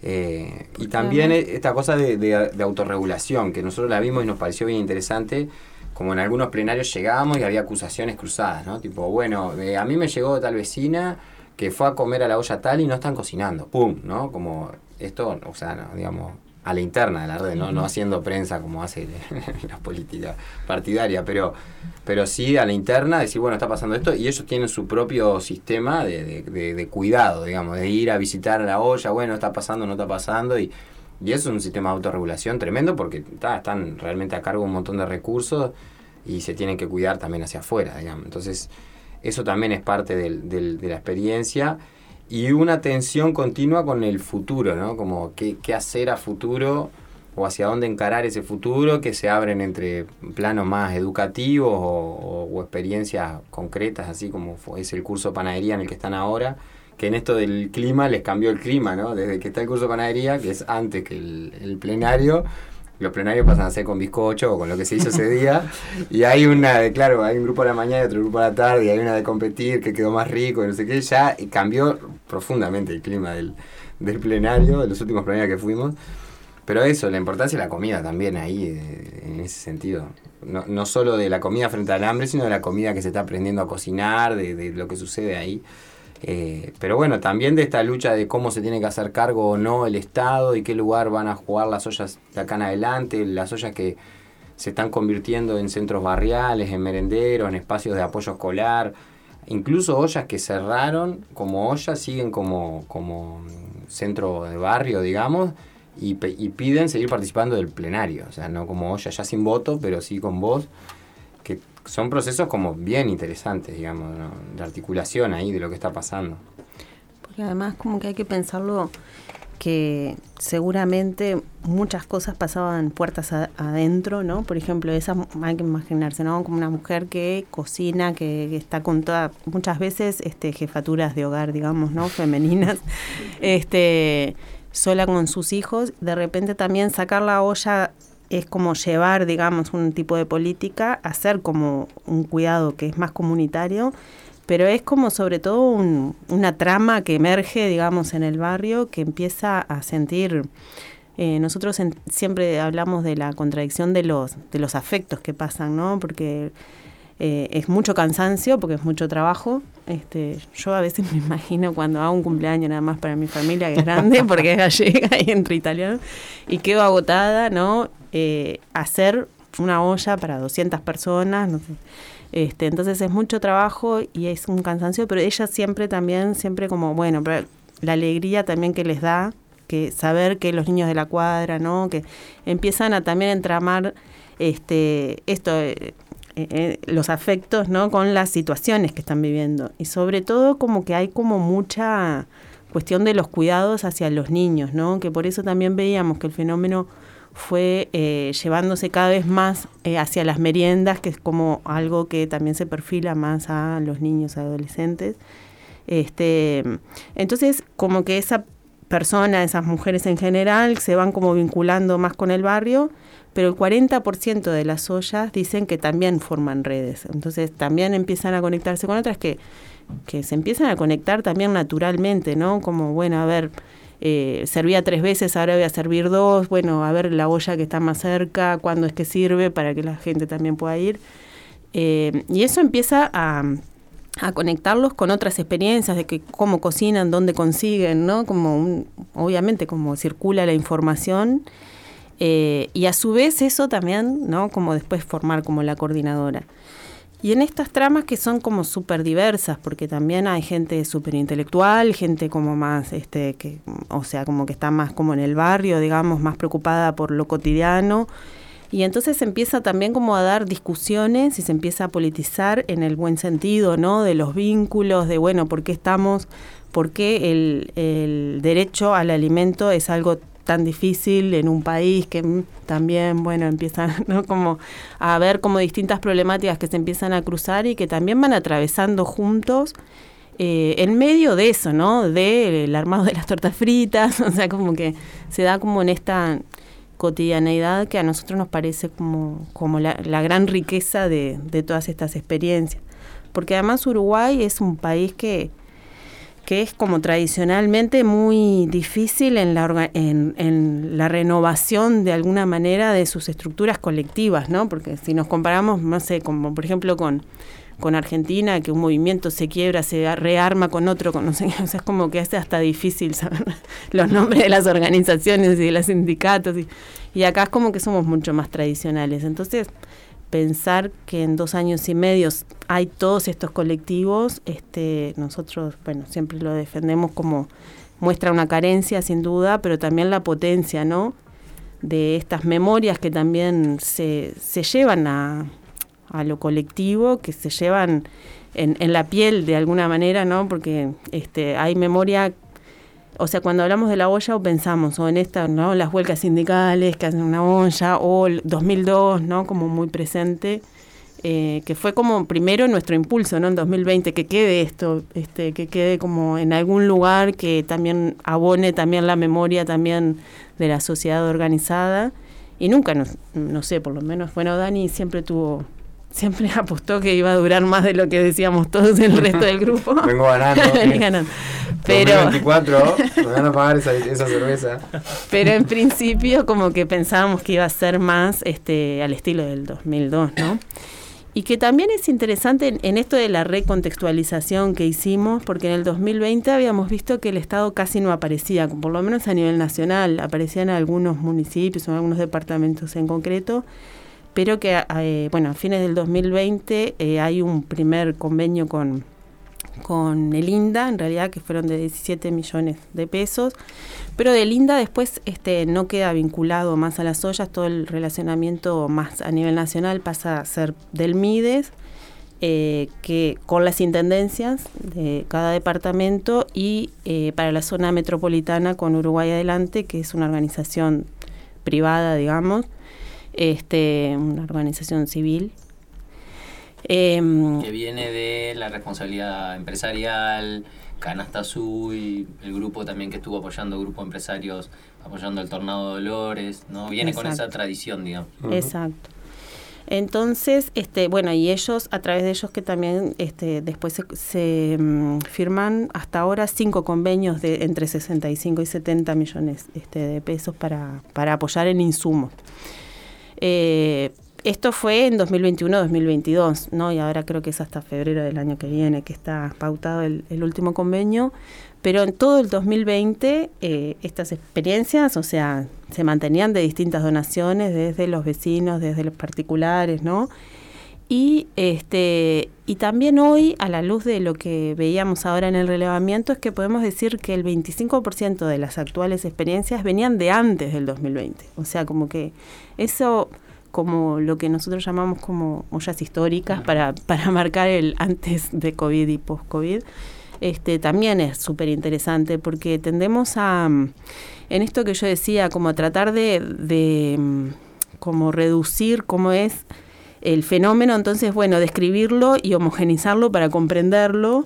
S9: Y también esta cosa de autorregulación, que nosotros la vimos y nos pareció bien interesante, como en algunos plenarios llegábamos y había acusaciones cruzadas, ¿no? Tipo, bueno, a mí me llegó tal vecina que fue a comer a la olla tal y no están cocinando, ¡pum!, ¿no? Como esto, o sea, no, digamos, a la interna de la red, no haciendo prensa como hace la política partidaria, pero sí a la interna, decir, bueno, está pasando esto, y ellos tienen su propio sistema de cuidado, digamos, de ir a visitar la olla, bueno, está pasando, no está pasando, y eso es un sistema de autorregulación tremendo porque están realmente a cargo de un montón de recursos y se tienen que cuidar también hacia afuera, digamos. Entonces, eso también es parte de la experiencia y una tensión continua con el futuro, ¿no? Como qué hacer a futuro o hacia dónde encarar ese futuro, que se abren entre planos más educativos o experiencias concretas, así como es el curso de panadería en el que están ahora, que en esto del clima les cambió el clima, ¿no? Desde que está el curso de panadería, que es antes que el plenario, los plenarios pasan a ser con bizcocho o con lo que se hizo ese día, y hay hay un grupo a la mañana y otro grupo a la tarde, y hay una de competir que quedó más rico y no sé qué, ya cambió profundamente el clima del plenario, de los últimos plenarios que fuimos, pero eso, la importancia de la comida también ahí, en ese sentido, no solo de la comida frente al hambre, sino de la comida que se está aprendiendo a cocinar, de lo que sucede ahí. Pero bueno, también de esta lucha de cómo se tiene que hacer cargo o no el Estado y qué lugar van a jugar las ollas de acá en adelante, las ollas que se están convirtiendo en centros barriales, en merenderos, en espacios de apoyo escolar, incluso ollas que cerraron como ollas siguen como centro de barrio, digamos, y piden seguir participando del plenario, o sea, no como ollas ya sin voto, pero sí con voz, que son procesos como bien interesantes, digamos, ¿no? De articulación ahí de lo que está pasando.
S8: Porque además como que hay que pensarlo que seguramente muchas cosas pasaban puertas adentro, ¿no? Por ejemplo, hay que imaginarse, ¿no? Como una mujer que cocina, que está con muchas veces jefaturas de hogar, digamos, ¿no? Femeninas, sola con sus hijos, de repente también sacar la olla es como llevar, digamos, un tipo de política, hacer como un cuidado que es más comunitario, pero es como sobre todo una trama que emerge, digamos, en el barrio, que empieza a sentir... nosotros siempre hablamos de la contradicción de los afectos que pasan, ¿no? Porque es mucho cansancio, porque es mucho trabajo. Yo a veces me imagino cuando hago un cumpleaños nada más para mi familia, que es grande, porque es gallega y entre italiano, y quedo agotada, ¿no? Hacer una olla para 200 personas, no sé. Entonces es mucho trabajo y es un cansancio, pero ella siempre como, bueno, pero la alegría también que les da, que saber que los niños de la cuadra, ¿no? Que empiezan a también entramar los afectos, ¿no? Con las situaciones que están viviendo. Y sobre todo como que hay como mucha cuestión de los cuidados hacia los niños, ¿no? Que por eso también veíamos que el fenómeno fue llevándose cada vez más hacia las meriendas, que es como algo que también se perfila más a los niños, adolescentes. Entonces, como que esa persona, esas mujeres en general, se van como vinculando más con el barrio, pero el 40% de las ollas dicen que también forman redes. Entonces, también empiezan a conectarse con otras que se empiezan a conectar también naturalmente, ¿no? Como, bueno, a ver... servía 3 veces, ahora voy a servir 2, bueno, a ver la olla que está más cerca, cuándo es que sirve para que la gente también pueda ir. Y eso empieza a conectarlos con otras experiencias de que cómo cocinan, dónde consiguen, ¿no? Como obviamente como circula la información y a su vez eso también, ¿no? Como después formar como la coordinadora. Y en estas tramas que son como súper diversas, porque también hay gente súper intelectual, gente como más, como que está más como en el barrio, digamos, más preocupada por lo cotidiano. Y entonces se empieza también como a dar discusiones y se empieza a politizar en el buen sentido, ¿no? De los vínculos, de bueno, ¿por qué el derecho al alimento es algo tan difícil en un país que también, bueno, empiezan, ¿no? Como a ver como distintas problemáticas que se empiezan a cruzar y que también van atravesando juntos en medio de eso, ¿no? Del armado de las tortas fritas, o sea, como que se da como en esta cotidianeidad que a nosotros nos parece como la gran riqueza de todas estas experiencias. Porque además Uruguay es un país que es como tradicionalmente muy difícil en la renovación de alguna manera de sus estructuras colectivas, ¿no? Porque si nos comparamos, no sé, como por ejemplo con Argentina, que un movimiento se quiebra, se rearma con otro, no sé, o sea, es como que es hasta difícil saber los nombres de las organizaciones y de los sindicatos, y acá es como que somos mucho más tradicionales. Entonces, pensar que en 2 años y medio hay todos estos colectivos, nosotros, bueno, siempre lo defendemos como muestra una carencia sin duda, pero también la potencia, ¿no? De estas memorias que también se llevan a lo colectivo, que se llevan en la piel de alguna manera, ¿no? Porque hay memoria. O sea, cuando hablamos de la olla o pensamos o en esta, ¿no? Las huelgas sindicales que hacen una olla, o el 2002, ¿no? Como muy presente, que fue como primero nuestro impulso, ¿no? En 2020, que quede esto, que quede como en algún lugar que también abone también la memoria también de la sociedad organizada. Y nunca, no sé, por lo menos, bueno, Dani siempre apostó que iba a durar más de lo que decíamos todos en el resto del grupo.
S9: Vengo ganando.
S8: Pero
S9: 2024, me van a pagar esa cerveza.
S8: Pero en principio como que pensábamos que iba a ser más al estilo del 2002, ¿no? Y que también es interesante en esto de la recontextualización que hicimos, porque en el 2020 habíamos visto que el Estado casi no aparecía, por lo menos a nivel nacional, aparecían algunos municipios o algunos departamentos en concreto, pero que, a fines del 2020 hay un primer convenio con el INDA, en realidad, que fueron de 17 millones de pesos, pero del INDA después no queda vinculado más a las ollas, todo el relacionamiento más a nivel nacional pasa a ser del MIDES, que con las intendencias de cada departamento y para la zona metropolitana con Uruguay Adelante, que es una organización privada, digamos, una organización civil.
S5: Que viene de la responsabilidad empresarial, Canasta Azul, el grupo también que estuvo apoyando, grupo de empresarios apoyando el Tornado Dolores, ¿no? Viene Exacto. Con esa tradición, digamos.
S8: Exacto. Entonces, y ellos, a través de ellos que también después se firman hasta ahora 5 convenios de entre 65 y 70 millones de pesos para apoyar en insumos. Esto fue en 2021-2022, ¿no? Y ahora creo que es hasta febrero del año que viene que está pautado el último convenio. Pero en todo el 2020 estas experiencias, o sea, se mantenían de distintas donaciones, desde los vecinos, desde los particulares, ¿no? Y también hoy, a la luz de lo que veíamos ahora en el relevamiento, es que podemos decir que el 25% de las actuales experiencias venían de antes del 2020. O sea, como que eso, como lo que nosotros llamamos como ollas históricas para marcar el antes de COVID y post-COVID, también es súper interesante porque tendemos a, en esto que yo decía, como tratar de como reducir cómo es el fenómeno, entonces, describirlo y homogenizarlo para comprenderlo.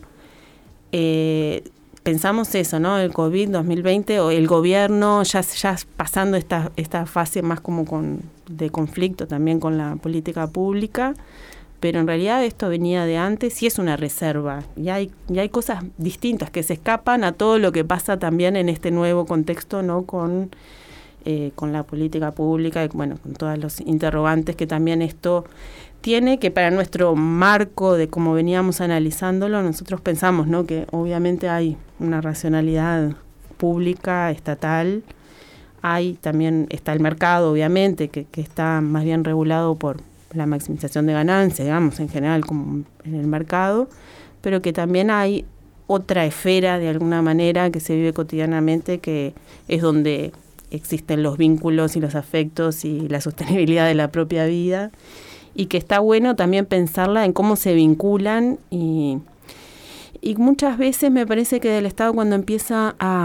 S8: Pensamos eso, ¿no? El COVID 2020 o el gobierno ya pasando esta fase más como de conflicto también con la política pública. Pero en realidad esto venía de antes y es una reserva. Y hay cosas distintas que se escapan a todo lo que pasa también en este nuevo contexto, ¿no? Con la política pública, con todos los interrogantes que también esto tiene, que para nuestro marco de cómo veníamos analizándolo, nosotros pensamos, ¿no? Que obviamente hay una racionalidad pública, estatal, también está el mercado, obviamente, que está más bien regulado por la maximización de ganancias, digamos, en general como en el mercado, pero que también hay otra esfera de alguna manera que se vive cotidianamente, que es donde existen los vínculos y los afectos y la sostenibilidad de la propia vida, y que está bueno también pensarla en cómo se vinculan y muchas veces me parece que del Estado, cuando empieza a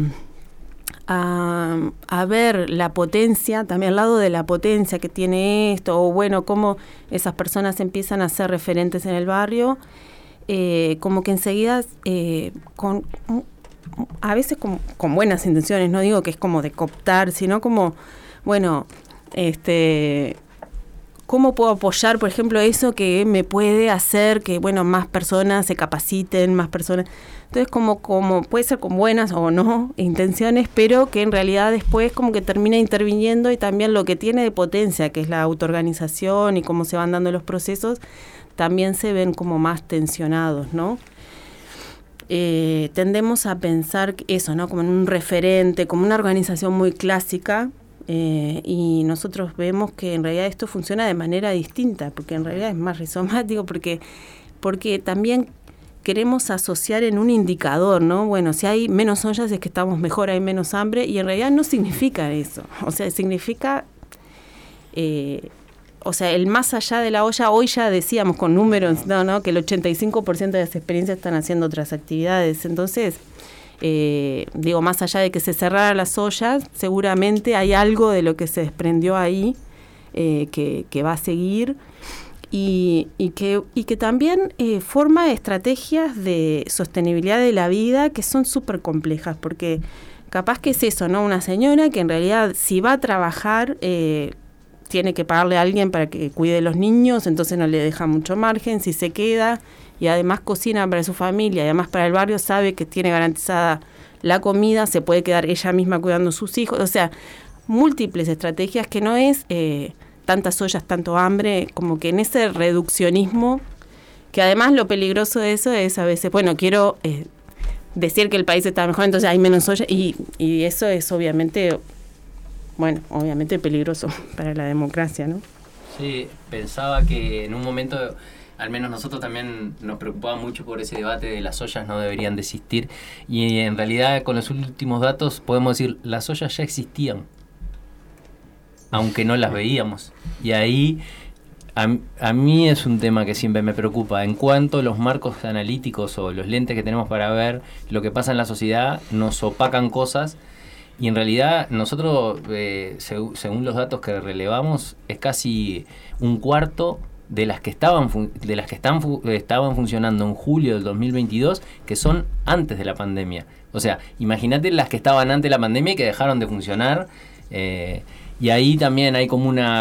S8: ver la potencia, también al lado de la potencia que tiene esto, o cómo esas personas empiezan a ser referentes en el barrio, como que enseguida, a veces con buenas intenciones, no digo que es como de cooptar, sino como, ¿cómo puedo apoyar, por ejemplo, eso que me puede hacer que, más personas se capaciten, más personas? Entonces, como puede ser con buenas o no intenciones, pero que en realidad después como que termina interviniendo, y también lo que tiene de potencia, que es la autoorganización y cómo se van dando los procesos, también se ven como más tensionados, ¿no? Tendemos a pensar eso, ¿no? Como en un referente, como una organización muy clásica, y nosotros vemos que en realidad esto funciona de manera distinta, porque en realidad es más rizomático, porque también queremos asociar en un indicador, ¿no? Si hay menos ollas es que estamos mejor, hay menos hambre, y en realidad no significa eso. O sea, significa, el más allá de la olla, hoy ya decíamos con números, ¿no? Que el 85% de las experiencias están haciendo otras actividades. Entonces, más allá de que se cerraran las ollas, seguramente hay algo de lo que se desprendió ahí que va a seguir. Y que también forma estrategias de sostenibilidad de la vida que son súper complejas, porque capaz que es eso, ¿no? Una señora que en realidad, si va a trabajar, tiene que pagarle a alguien para que cuide de los niños, entonces no le deja mucho margen. Si se queda y además cocina para su familia y además para el barrio, sabe que tiene garantizada la comida, se puede quedar ella misma cuidando a sus hijos. O sea, múltiples estrategias que no es tantas ollas, tanto hambre, como que en ese reduccionismo, que además lo peligroso de eso es a veces, quiero decir que el país está mejor, entonces hay menos ollas, y eso es obviamente peligroso para la democracia, ¿no?
S4: Sí, pensaba que en un momento, al menos nosotros también nos preocupaba mucho por ese debate de las ollas no deberían de existir, y en realidad con los últimos datos podemos decir, las ollas ya existían, aunque no las veíamos. Y ahí a mí es un tema que siempre me preocupa. En cuanto a los marcos analíticos o los lentes que tenemos para ver lo que pasa en la sociedad, nos opacan cosas, y en realidad nosotros, según los datos que relevamos, es casi un cuarto de las que estaban funcionando en julio del 2022, que son antes de la pandemia. O sea, imagínate las que estaban antes de la pandemia y que dejaron de funcionar. Y ahí también hay como una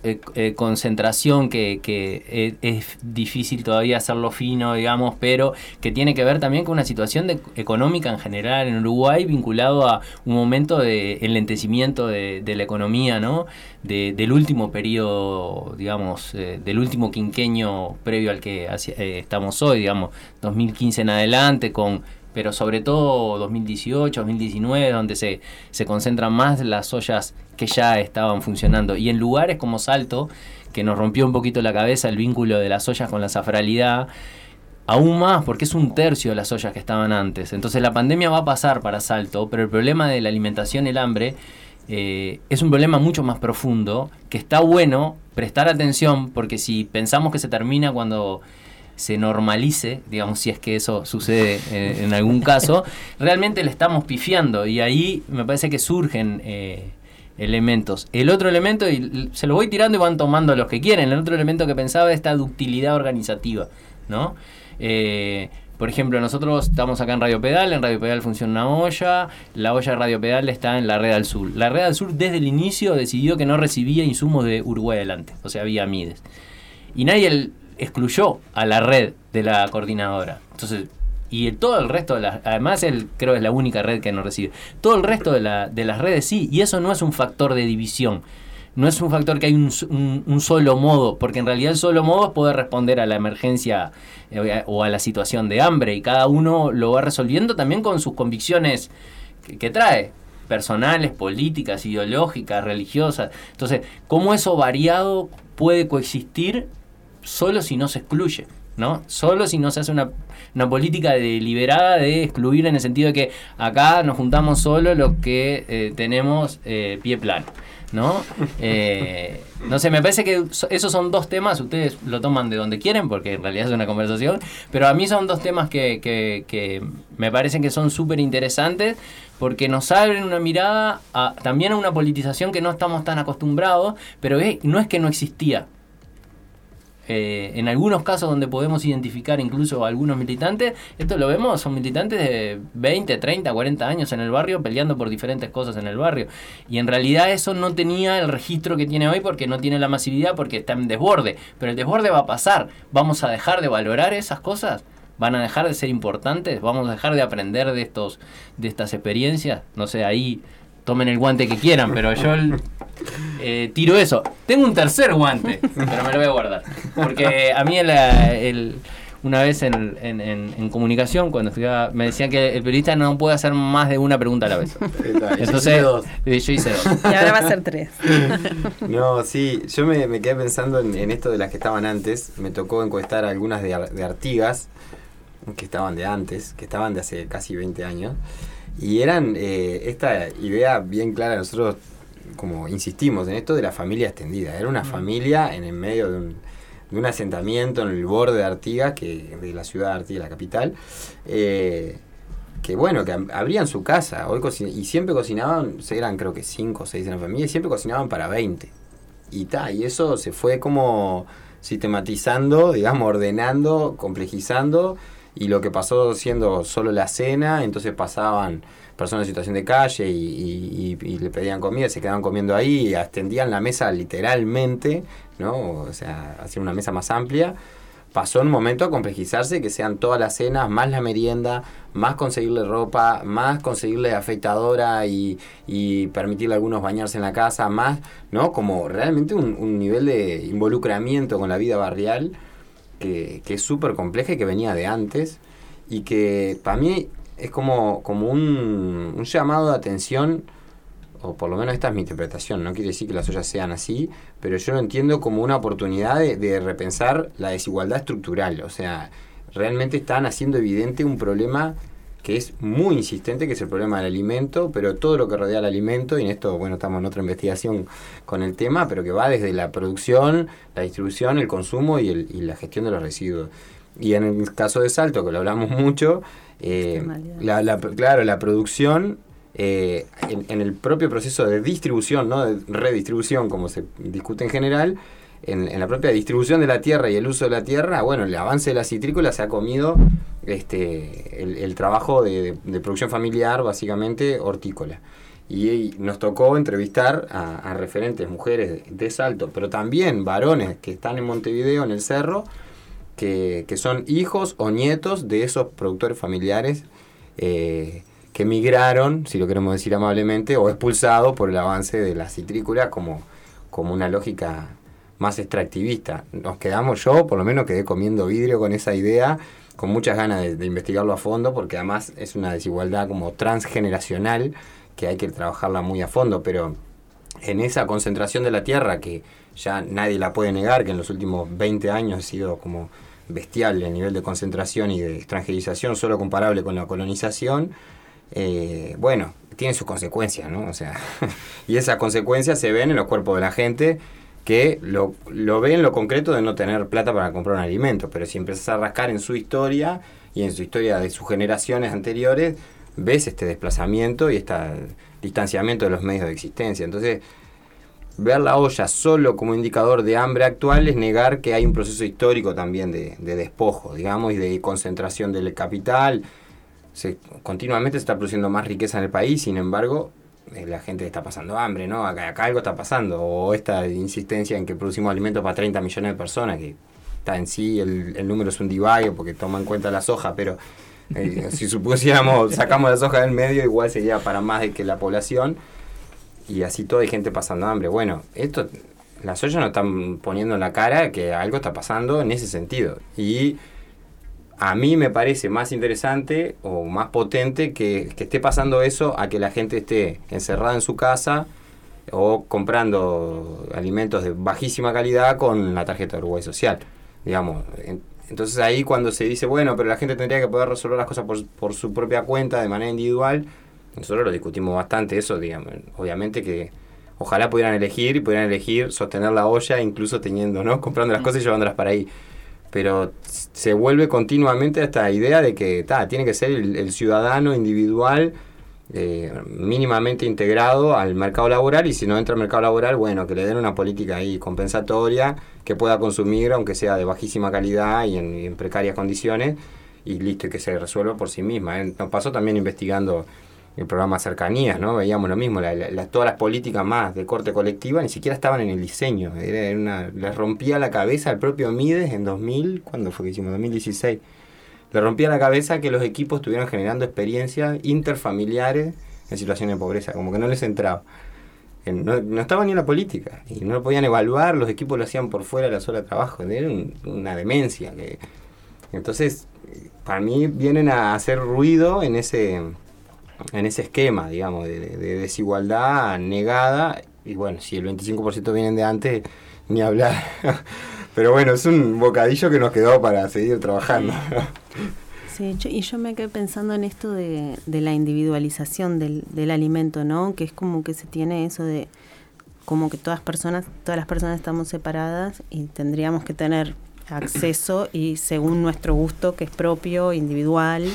S4: concentración que es difícil todavía hacerlo fino, digamos, pero que tiene que ver también con una situación económica en general en Uruguay, vinculado a un momento de enlentecimiento de la economía, ¿no? Del último periodo, digamos, del último quinquenio previo al que estamos hoy, digamos, 2015 en adelante, pero sobre todo 2018, 2019, donde se concentran más las ollas que ya estaban funcionando. Y en lugares como Salto, que nos rompió un poquito la cabeza el vínculo de las ollas con la safralidad, aún más, porque es 1/3 de las ollas que estaban antes. Entonces la pandemia va a pasar para Salto, pero el problema de la alimentación y el hambre es un problema mucho más profundo, que está bueno prestar atención, porque si pensamos que se termina cuando se normalice, digamos, si es que eso sucede en algún caso, realmente le estamos pifiando, y ahí me parece que surgen elementos. El otro elemento, y se lo voy tirando y van tomando los que quieren, el otro elemento que pensaba es esta ductilidad organizativa, ¿no? Por ejemplo, nosotros estamos acá en Radio Pedal funciona una olla, la olla de Radio Pedal está en la Red al Sur. La Red al Sur desde el inicio decidió que no recibía insumos de Uruguay Adelante, o sea, había Mides. Y nadie excluyó a la red de la coordinadora. Entonces, y todo el resto de además él creo es la única red que no recibe. Todo el resto de las redes sí, y eso no es un factor de división. No es un factor que hay un solo modo, porque en realidad el solo modo es poder responder a la emergencia o a la situación de hambre, y cada uno lo va resolviendo también con sus convicciones que trae, personales, políticas, ideológicas, religiosas. Entonces, ¿cómo eso variado puede coexistir solo si no se excluye, ¿no? Solo si no se hace una política deliberada de excluir, en el sentido de que acá nos juntamos solo los que tenemos pie plano, ¿no? No sé, me parece que esos son dos temas, ustedes lo toman de donde quieren, porque en realidad es una conversación, pero a mí son dos temas que me parecen que son súper interesantes, porque nos abren una mirada también a una politización que no estamos tan acostumbrados, pero no es que no existía. En algunos casos donde podemos identificar incluso a algunos militantes, esto lo vemos, son militantes de 20, 30, 40 años en el barrio peleando por diferentes cosas en el barrio, y en realidad eso no tenía el registro que tiene hoy, porque no tiene la masividad, porque está en desborde, pero el desborde va a pasar. ¿Vamos a dejar de valorar esas cosas? ¿Van a dejar de ser importantes? ¿Vamos a dejar de aprender de estas experiencias? No sé, ahí tomen el guante que quieran, pero yo tiro eso. Tengo un tercer guante, pero me lo voy a guardar. Porque a mí una vez en comunicación, cuando estudiaba, me decían que el periodista no puede hacer más de una pregunta a la vez. Entonces, yo hice 2.
S8: Y ahora va a ser 3.
S9: No, sí, yo me quedé pensando en esto de las que estaban antes. Me tocó encuestar algunas de Artigas, que estaban de antes, que estaban de hace casi 20 años. Y eran esta idea bien clara. Nosotros, como insistimos en esto de la familia extendida, era una familia en el medio de un asentamiento en el borde de Artigas, de la ciudad de Artigas, la capital, que bueno, que abrían su casa y siempre cocinaban, eran creo que 5 o 6 en la familia, y siempre cocinaban para 20. Y eso se fue como sistematizando, digamos, ordenando, complejizando. Y lo que pasó siendo solo la cena, entonces pasaban personas en situación de calle y le pedían comida, se quedaban comiendo ahí, y extendían la mesa literalmente, ¿no? O sea, hacían una mesa más amplia. Pasó un momento a complejizarse, que sean todas las cenas, más la merienda, más conseguirle ropa, más conseguirle afeitadora y permitirle a algunos bañarse en la casa, más, ¿no? Como realmente un nivel de involucramiento con la vida barrial que es súper compleja y que venía de antes, y que para mí es como un llamado de atención, o por lo menos esta es mi interpretación, no quiere decir que las ollas sean así, pero yo lo entiendo como una oportunidad de repensar la desigualdad estructural. O sea, realmente están haciendo evidente un problema que es muy insistente, que es el problema del alimento, pero todo lo que rodea al alimento, y en esto, bueno, estamos en otra investigación con el tema, pero que va desde la producción, la distribución, el consumo y la gestión de los residuos. Y en el caso de Salto, que lo hablamos mucho, la producción, en el propio proceso de distribución, no de redistribución, como se discute en general, en la propia distribución de la tierra y el uso de la tierra, bueno, el avance de la citrícola se ha comido el trabajo de producción familiar, básicamente hortícola. Y nos tocó entrevistar a referentes mujeres de Salto, pero también varones que están en Montevideo, en el Cerro, que son hijos o nietos de esos productores familiares que migraron, si lo queremos decir amablemente, o expulsados por el avance de la citrícola como una lógica más extractivista. Nos quedamos, yo por lo menos quedé comiendo vidrio con esa idea, con muchas ganas de investigarlo a fondo, porque además es una desigualdad como transgeneracional que hay que trabajarla muy a fondo, pero en esa concentración de la tierra, que ya nadie la puede negar, que en los últimos 20 años ha sido como bestial el nivel de concentración y de extranjerización, solo comparable con la colonización, bueno, tiene sus consecuencias, ¿no? O sea, y esas consecuencias se ven en los cuerpos de la gente, que lo ve en lo concreto de no tener plata para comprar un alimento, pero si empiezas a rascar en su historia y en su historia de sus generaciones anteriores, ves este desplazamiento y este distanciamiento de los medios de existencia. Entonces, ver la olla solo como indicador de hambre actual es negar que hay un proceso histórico también de despojo, digamos, y de concentración del capital. Continuamente se está produciendo más riqueza en el país, sin embargo, la gente está pasando hambre, ¿no? Acá algo está pasando, o esta insistencia en que producimos alimentos para 30 millones de personas, que está en sí, el número es un divario porque toma en cuenta la soja, pero si supusiéramos, sacamos la soja del medio, igual sería para más de que la población, y así todo hay gente pasando hambre. Bueno, las ollas nos están poniendo en la cara que algo está pasando en ese sentido, y a mí me parece más interesante o más potente que esté pasando eso a que la gente esté encerrada en su casa o comprando alimentos de bajísima calidad con la tarjeta de Uruguay Social, digamos. Entonces ahí cuando se dice, bueno, pero la gente tendría que poder resolver las cosas por su propia cuenta, de manera individual, nosotros lo discutimos bastante eso, digamos. Obviamente que ojalá pudieran elegir sostener la olla, incluso teniendo, ¿no? Comprando las cosas y llevándolas para ahí. Pero se vuelve continuamente esta idea de que tiene que ser el ciudadano individual mínimamente integrado al mercado laboral, y si no entra al mercado laboral, bueno, que le den una política ahí compensatoria, que pueda consumir, aunque sea de bajísima calidad y en precarias condiciones, y listo, y que se resuelva por sí misma. Nos pasó también investigando el programa Cercanías, ¿no? Veíamos lo mismo, todas las políticas más de corte colectiva ni siquiera estaban en el diseño, les rompía la cabeza al propio Mides en 2000, ¿cuándo fue que hicimos? 2016. Le rompía la cabeza que los equipos estuvieran generando experiencias interfamiliares en situaciones de pobreza, como que no les entraba. No estaba ni en la política, y no lo podían evaluar, los equipos lo hacían por fuera de la zona de trabajo, era una demencia. Entonces, para mí vienen a hacer ruido en ese esquema, digamos, de desigualdad negada, y bueno, si el 25% vienen de antes, ni hablar. Pero bueno, es un bocadillo que nos quedó para seguir trabajando.
S8: Sí, yo me quedé pensando en esto de la individualización del alimento, ¿no? Que es como que se tiene eso de como que todas las personas estamos separadas y tendríamos que tener acceso y según nuestro gusto, que es propio, individual,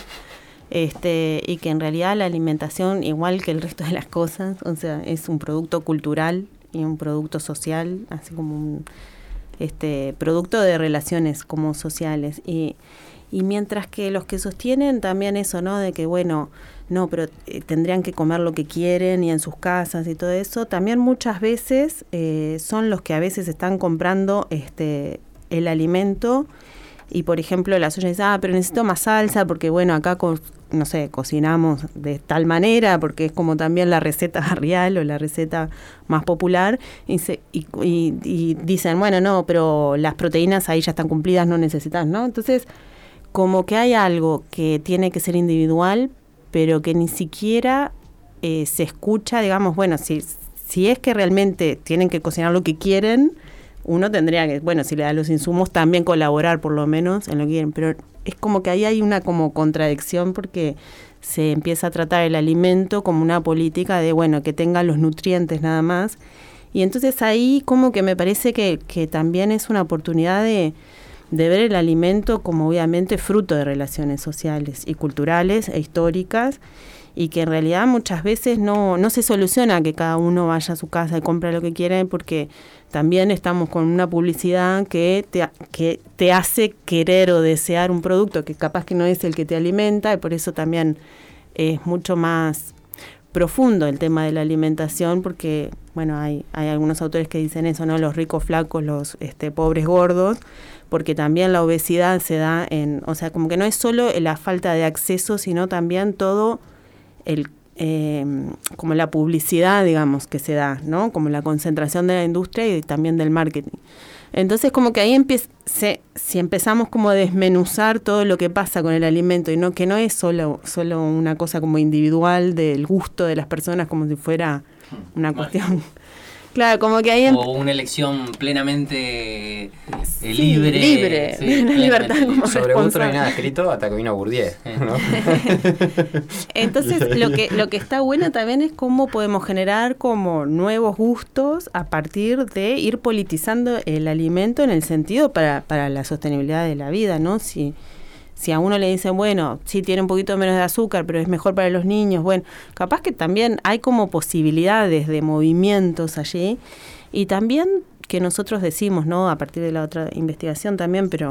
S8: y que en realidad la alimentación, igual que el resto de las cosas, o sea, es un producto cultural y un producto social, así como un producto de relaciones como sociales, y mientras que los que sostienen también eso, ¿no? De que bueno, no, pero tendrían que comer lo que quieren y en sus casas y todo eso, también muchas veces son los que a veces están comprando el alimento, y por ejemplo las ollas dicen, pero necesito más salsa porque bueno, acá no sé, cocinamos de tal manera, porque es como también la receta barrial o la receta más popular, y dicen, bueno, no, pero las proteínas ahí ya están cumplidas, no necesitas, ¿no? Entonces, como que hay algo que tiene que ser individual, pero que ni siquiera se escucha, digamos, bueno, si es que realmente tienen que cocinar lo que quieren, uno tendría que, bueno, si le da los insumos, también colaborar por lo menos en lo que quieren, pero es como que ahí hay una como contradicción, porque se empieza a tratar el alimento como una política de, bueno, que tenga los nutrientes nada más, y entonces ahí como que me parece que también es una oportunidad de ver el alimento como obviamente fruto de relaciones sociales y culturales e históricas, y que en realidad muchas veces no se soluciona que cada uno vaya a su casa y compre lo que quiere, porque también estamos con una publicidad que te hace querer o desear un producto que capaz que no es el que te alimenta, y por eso también es mucho más profundo el tema de la alimentación, porque, bueno, hay algunos autores que dicen eso, ¿no? Los ricos flacos, los pobres gordos, porque también la obesidad se da o sea, como que no es solo la falta de acceso, sino también todo como la publicidad, digamos, que se da, ¿no? Como la concentración de la industria y también del marketing. Entonces, como que ahí si empezamos como a desmenuzar todo lo que pasa con el alimento, y que no es solo una cosa como individual del gusto de las personas, como si fuera una cuestión... Claro, como que ahí...
S4: O una elección plenamente libre.
S8: Sí, una libertad como
S9: sobre gusto no hay nada escrito hasta que vino Bourdieu, ¿no?
S8: Entonces, lo que está bueno también es cómo podemos generar como nuevos gustos a partir de ir politizando el alimento en el sentido para la sostenibilidad de la vida, ¿no? Si a uno le dicen, bueno, sí tiene un poquito menos de azúcar, pero es mejor para los niños, bueno, capaz que también hay como posibilidades de movimientos allí, y también que nosotros decimos, ¿no? A partir de la otra investigación también, pero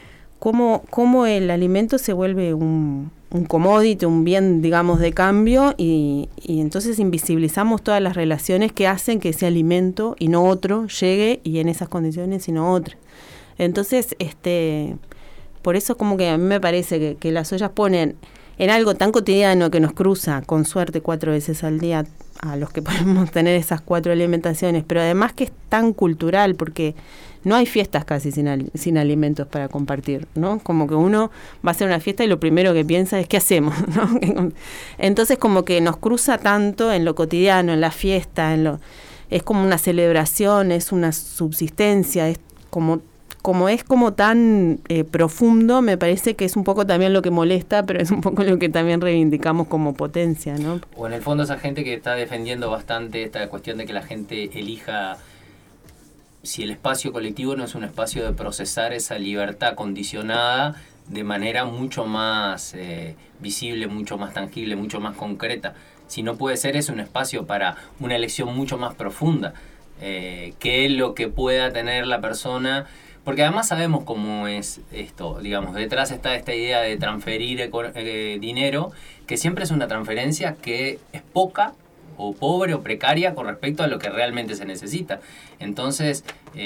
S8: cómo el alimento se vuelve un commodity, un bien, digamos, de cambio, y entonces invisibilizamos todas las relaciones que hacen que ese alimento y no otro llegue, y en esas condiciones y no otro. Entonces, por eso como que a mí me parece que las ollas ponen en algo tan cotidiano que nos cruza, con suerte 4 veces al día, a los que podemos tener esas 4 alimentaciones, pero además que es tan cultural, porque no hay fiestas casi sin alimentos para compartir, ¿no? Como que uno va a hacer una fiesta y lo primero que piensa es ¿qué hacemos?, ¿no? Entonces como que nos cruza tanto en lo cotidiano, en la fiesta, es como una celebración, es una subsistencia, es como es como tan profundo, me parece que es un poco también lo que molesta, pero es un poco lo que también reivindicamos como potencia, ¿no?
S4: O en el fondo esa gente que está defendiendo bastante esta cuestión de que la gente elija si el espacio colectivo no es un espacio de procesar esa libertad condicionada de manera mucho más visible, mucho más tangible, mucho más concreta. Si no puede ser, es un espacio para una elección mucho más profunda, que lo que pueda tener la persona. Porque además sabemos cómo es esto, digamos, detrás está esta idea de transferir dinero, que siempre es una transferencia que es poca o pobre o precaria con respecto a lo que realmente se necesita. Entonces,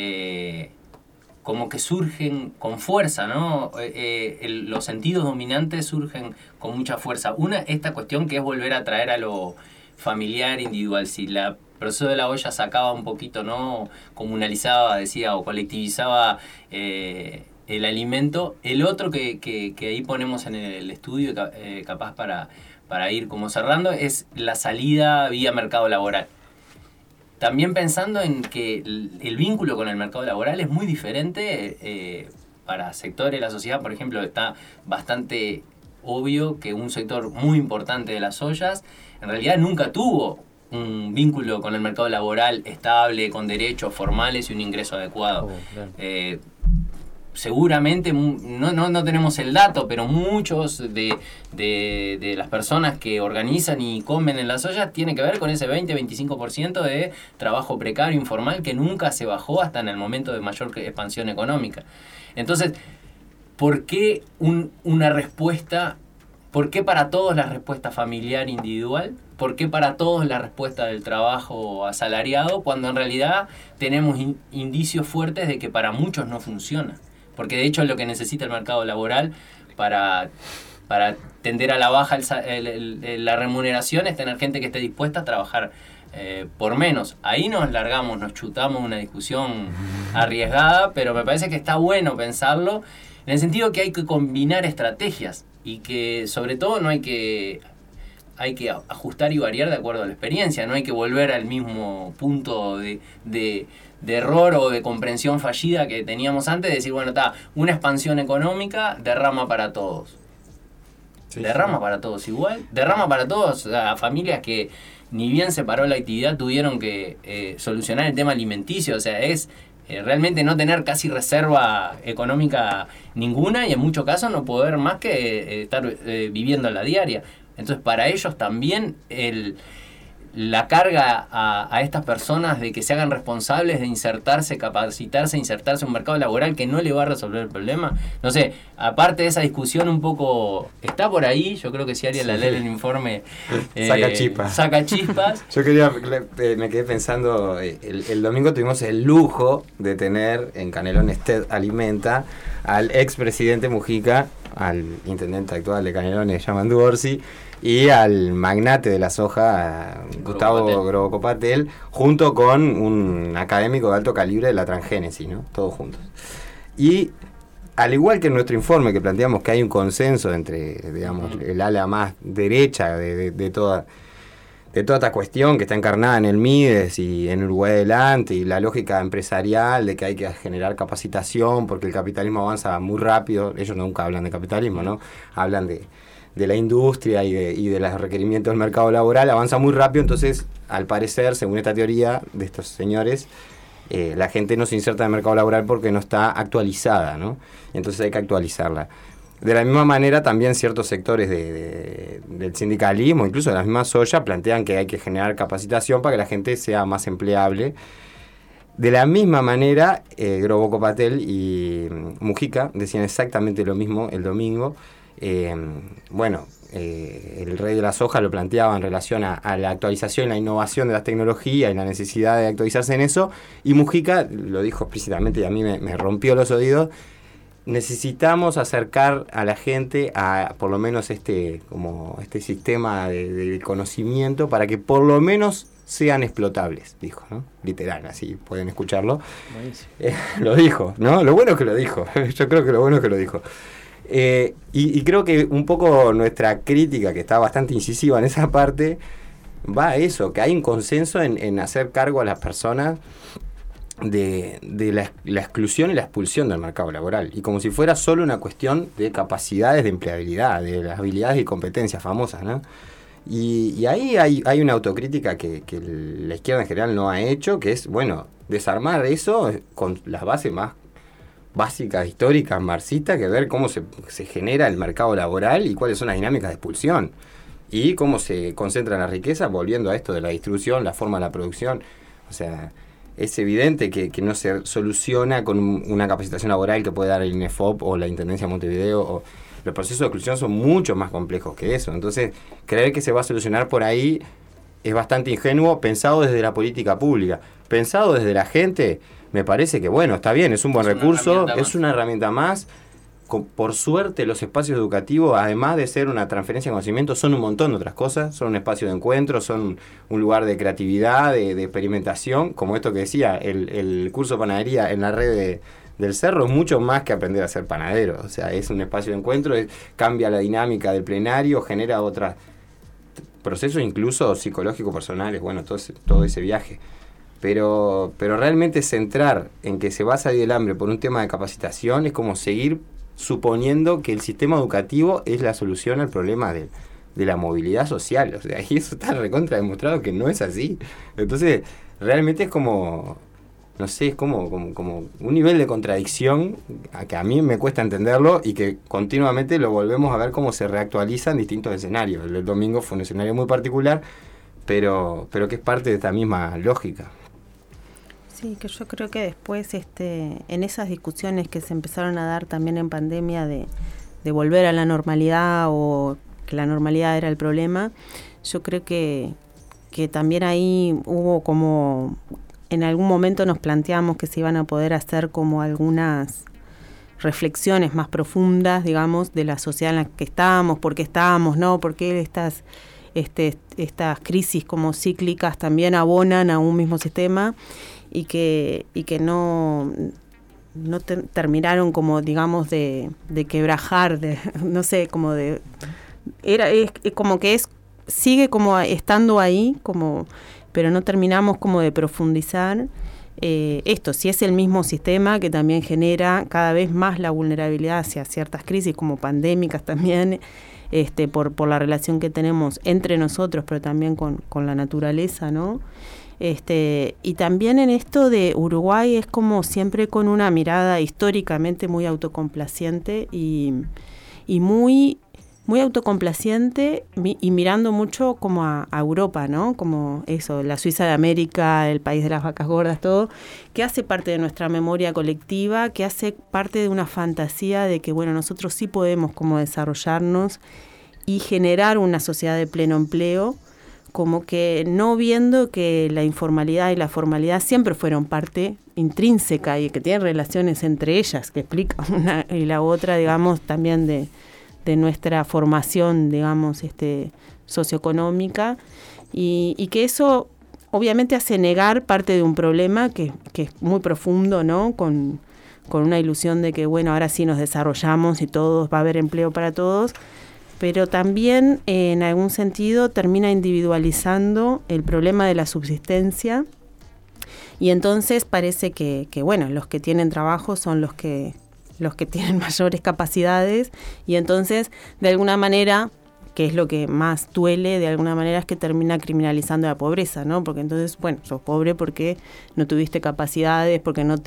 S4: como que surgen con fuerza, ¿no? Los sentidos dominantes surgen con mucha fuerza. Esta cuestión que es volver a traer a lo familiar, individual. Si la proceso de la olla sacaba un poquito, ¿no? Comunalizaba, decía, o colectivizaba el alimento. El otro que ahí ponemos en el estudio, capaz para ir como cerrando, es la salida vía mercado laboral. También pensando en que el vínculo con el mercado laboral es muy diferente para sectores de la sociedad. Por ejemplo, está bastante obvio que un sector muy importante de las ollas en realidad nunca tuvo un vínculo con el mercado laboral estable, con derechos formales y un ingreso adecuado. Claro. Seguramente, no tenemos el dato, pero muchos de las personas que organizan y comen en las ollas tienen que ver con ese 20-25% de trabajo precario, informal, que nunca se bajó hasta en el momento de mayor expansión económica. Entonces, ¿por qué una respuesta? ¿Por qué para todos la respuesta familiar individual? ¿Por qué para todos la respuesta del trabajo asalariado? Cuando en realidad tenemos indicios fuertes de que para muchos no funciona. Porque de hecho lo que necesita el mercado laboral para tender a la baja la remuneración es tener gente que esté dispuesta a trabajar por menos. Ahí nos largamos, nos chutamos una discusión arriesgada, pero me parece que está bueno pensarlo en el sentido que hay que combinar estrategias y que sobre todo no hay que ajustar y variar de acuerdo a la experiencia, no hay que volver al mismo punto de error o de comprensión fallida que teníamos antes, de decir, bueno, una expansión económica derrama para todos. Sí, derrama para todos igual, derrama para todos a familias que ni bien se paró la actividad tuvieron que solucionar el tema alimenticio, o sea, es realmente no tener casi reserva económica ninguna y en muchos casos no poder más que estar viviendo la diaria. Entonces para ellos también la carga a estas personas de que se hagan responsables de insertarse, capacitarse, insertarse en un mercado laboral que no le va a resolver el problema. No sé, aparte de esa discusión un poco, está por ahí, yo creo que si Ariel la lee el informe saca chispas.
S9: Yo me quedé pensando, el domingo tuvimos el lujo de tener en Canelones TED Alimenta al expresidente Mujica, al intendente actual de Canelones, Yamandu Orsi, y al magnate de la soja, Gustavo Grobocopatel, junto con un académico de alto calibre de la transgénesis, ¿no? Todos juntos. Y al igual que en nuestro informe, que planteamos que hay un consenso entre, digamos, el ala más derecha de toda esta cuestión que está encarnada en el Mides y en Uruguay Adelante, y la lógica empresarial de que hay que generar capacitación porque el capitalismo avanza muy rápido. Ellos nunca hablan de capitalismo, ¿no? Hablan de la industria y de los requerimientos del mercado laboral, avanza muy rápido. Entonces, al parecer, según esta teoría de estos señores, la gente no se inserta en el mercado laboral porque no está actualizada, ¿no? Entonces hay que actualizarla. De la misma manera, también ciertos sectores del sindicalismo, incluso de la misma Soya, plantean que hay que generar capacitación para que la gente sea más empleable. De la misma manera, Grobocopatel y Mujica decían exactamente lo mismo el domingo. El rey de la soja lo planteaba en relación a la actualización y la innovación de las tecnologías y la necesidad de actualizarse en eso, y Mujica lo dijo explícitamente y a mí me rompió los oídos: necesitamos acercar a la gente a por lo menos este sistema de conocimiento para que por lo menos sean explotables, dijo, ¿no? Literal, así pueden escucharlo. Lo dijo, ¿no? Lo bueno es que lo dijo. Yo creo que lo bueno es que lo dijo. Y creo que un poco nuestra crítica, que está bastante incisiva en esa parte, va a eso, que hay un consenso en hacer cargo a las personas de la exclusión y la expulsión del mercado laboral, y como si fuera solo una cuestión de capacidades de empleabilidad, de las habilidades y competencias famosas, ¿no? Y ahí hay una autocrítica que la izquierda en general no ha hecho, que es, bueno, desarmar eso con las bases más básicas, históricas, marxistas, que ver cómo se genera el mercado laboral y cuáles son las dinámicas de expulsión y cómo se concentra la riqueza, volviendo a esto de la distribución, la forma de la producción. O sea, es evidente que no se soluciona con una capacitación laboral que puede dar el INEFOP o la Intendencia de Montevideo. Los procesos de exclusión son mucho más complejos que eso. Entonces, creer que se va a solucionar por ahí es bastante ingenuo, pensado desde la política pública. Pensado desde la gente, me parece que, bueno, está bien, es un buen recurso, es una herramienta más. Por suerte, los espacios educativos, además de ser una transferencia de conocimiento, son un montón de otras cosas. Son un espacio de encuentro, son un lugar de creatividad, de experimentación. Como esto que decía, el curso de panadería en la red del Cerro es mucho más que aprender a ser panadero. O sea, es un espacio de encuentro, cambia la dinámica del plenario, genera otros procesos incluso psicológicos personales, bueno, todo ese viaje. Pero realmente centrar en que se va a salir del hambre por un tema de capacitación es como seguir suponiendo que el sistema educativo es la solución al problema de la movilidad social. O sea, y eso está recontra demostrado que no es así. Entonces, realmente es como, no sé, es como un nivel de contradicción que a mí me cuesta entenderlo y que continuamente lo volvemos a ver cómo se reactualiza en distintos escenarios. El domingo fue un escenario muy particular, pero que es parte de esta misma lógica.
S8: Sí, que yo creo que después en esas discusiones que se empezaron a dar también en pandemia de volver a la normalidad o que la normalidad era el problema, yo creo que también ahí hubo como, en algún momento nos planteamos que se iban a poder hacer como algunas reflexiones más profundas, digamos, de la sociedad en la que estábamos, por qué estábamos, ¿no? Por qué estas crisis como cíclicas también abonan a un mismo sistema y que no terminaron como, digamos, de quebrajar, no sé, como es como que sigue como estando ahí, como, pero no terminamos como de profundizar esto, si es el mismo sistema que también genera cada vez más la vulnerabilidad hacia ciertas crisis como pandémicas también, por la relación que tenemos entre nosotros, pero también con la naturaleza, ¿no? Y también en esto de Uruguay es como siempre con una mirada históricamente muy autocomplaciente y muy muy autocomplaciente y mirando mucho como a Europa, ¿no? Como eso, la Suiza de América, el país de las vacas gordas, todo, que hace parte de nuestra memoria colectiva, que hace parte de una fantasía de que, bueno, nosotros sí podemos como desarrollarnos y generar una sociedad de pleno empleo, como que no viendo que la informalidad y la formalidad siempre fueron parte intrínseca y que tienen relaciones entre ellas, que explica una y la otra, digamos, también de nuestra formación, digamos, socioeconómica, y que eso obviamente hace negar parte de un problema que es muy profundo, ¿no? Con una ilusión de que, bueno, ahora sí nos desarrollamos y todos va a haber empleo para todos, pero también en algún sentido termina individualizando el problema de la subsistencia, y entonces parece que bueno, los que tienen trabajo son los que tienen mayores capacidades, y entonces de alguna manera, que es lo que más duele, de alguna manera es que termina criminalizando la pobreza, ¿no? Porque entonces, bueno, sos pobre porque no tuviste capacidades, porque no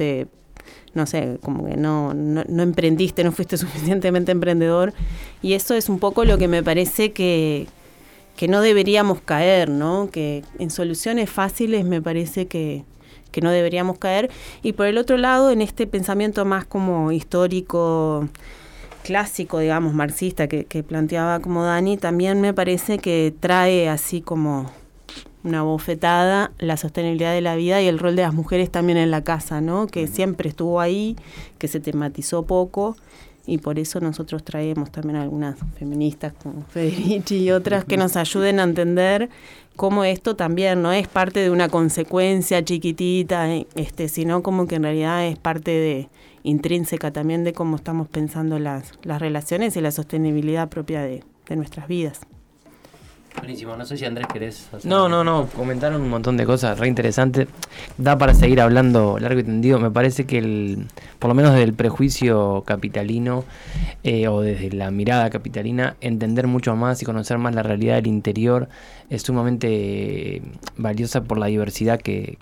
S8: sé, como que no emprendiste, no fuiste suficientemente emprendedor, y eso es un poco lo que me parece que no deberíamos caer, ¿no? Que en soluciones fáciles me parece que no deberíamos caer. Y por el otro lado, en este pensamiento más como histórico, clásico, digamos, marxista, que planteaba como Dani, también me parece que trae así como una bofetada la sostenibilidad de la vida y el rol de las mujeres también en la casa, ¿no? Que siempre estuvo ahí, que se tematizó poco, y por eso nosotros traemos también algunas feministas como Federici y otras que nos ayuden a entender cómo esto también no es parte de una consecuencia chiquitita, sino como que en realidad es parte intrínseca también de cómo estamos pensando las relaciones y la sostenibilidad propia de nuestras vidas.
S5: Buenísimo, no sé si Andrés querés hacer... No, comentaron un montón de cosas re interesantes. Da para seguir hablando largo y tendido. Me parece que por lo menos desde el prejuicio capitalino o desde la mirada capitalina, entender mucho más y conocer más la realidad del interior es sumamente valiosa por la diversidad que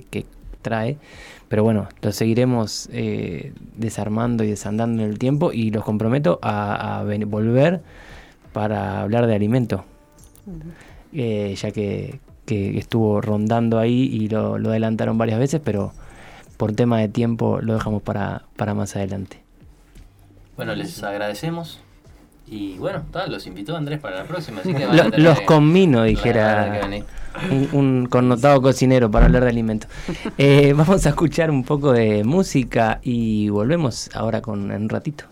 S5: trae. Pero bueno, lo seguiremos desarmando y desandando en el tiempo, y los comprometo a volver para hablar de alimento. Ya que estuvo rondando ahí y lo adelantaron varias veces, pero por tema de tiempo lo dejamos para más adelante.
S4: Bueno, les agradecemos y bueno, los invitó Andrés para la próxima, así que
S5: los conmino, dijera un connotado cocinero, para hablar de alimentos. Vamos a escuchar un poco de música y volvemos ahora en un ratito.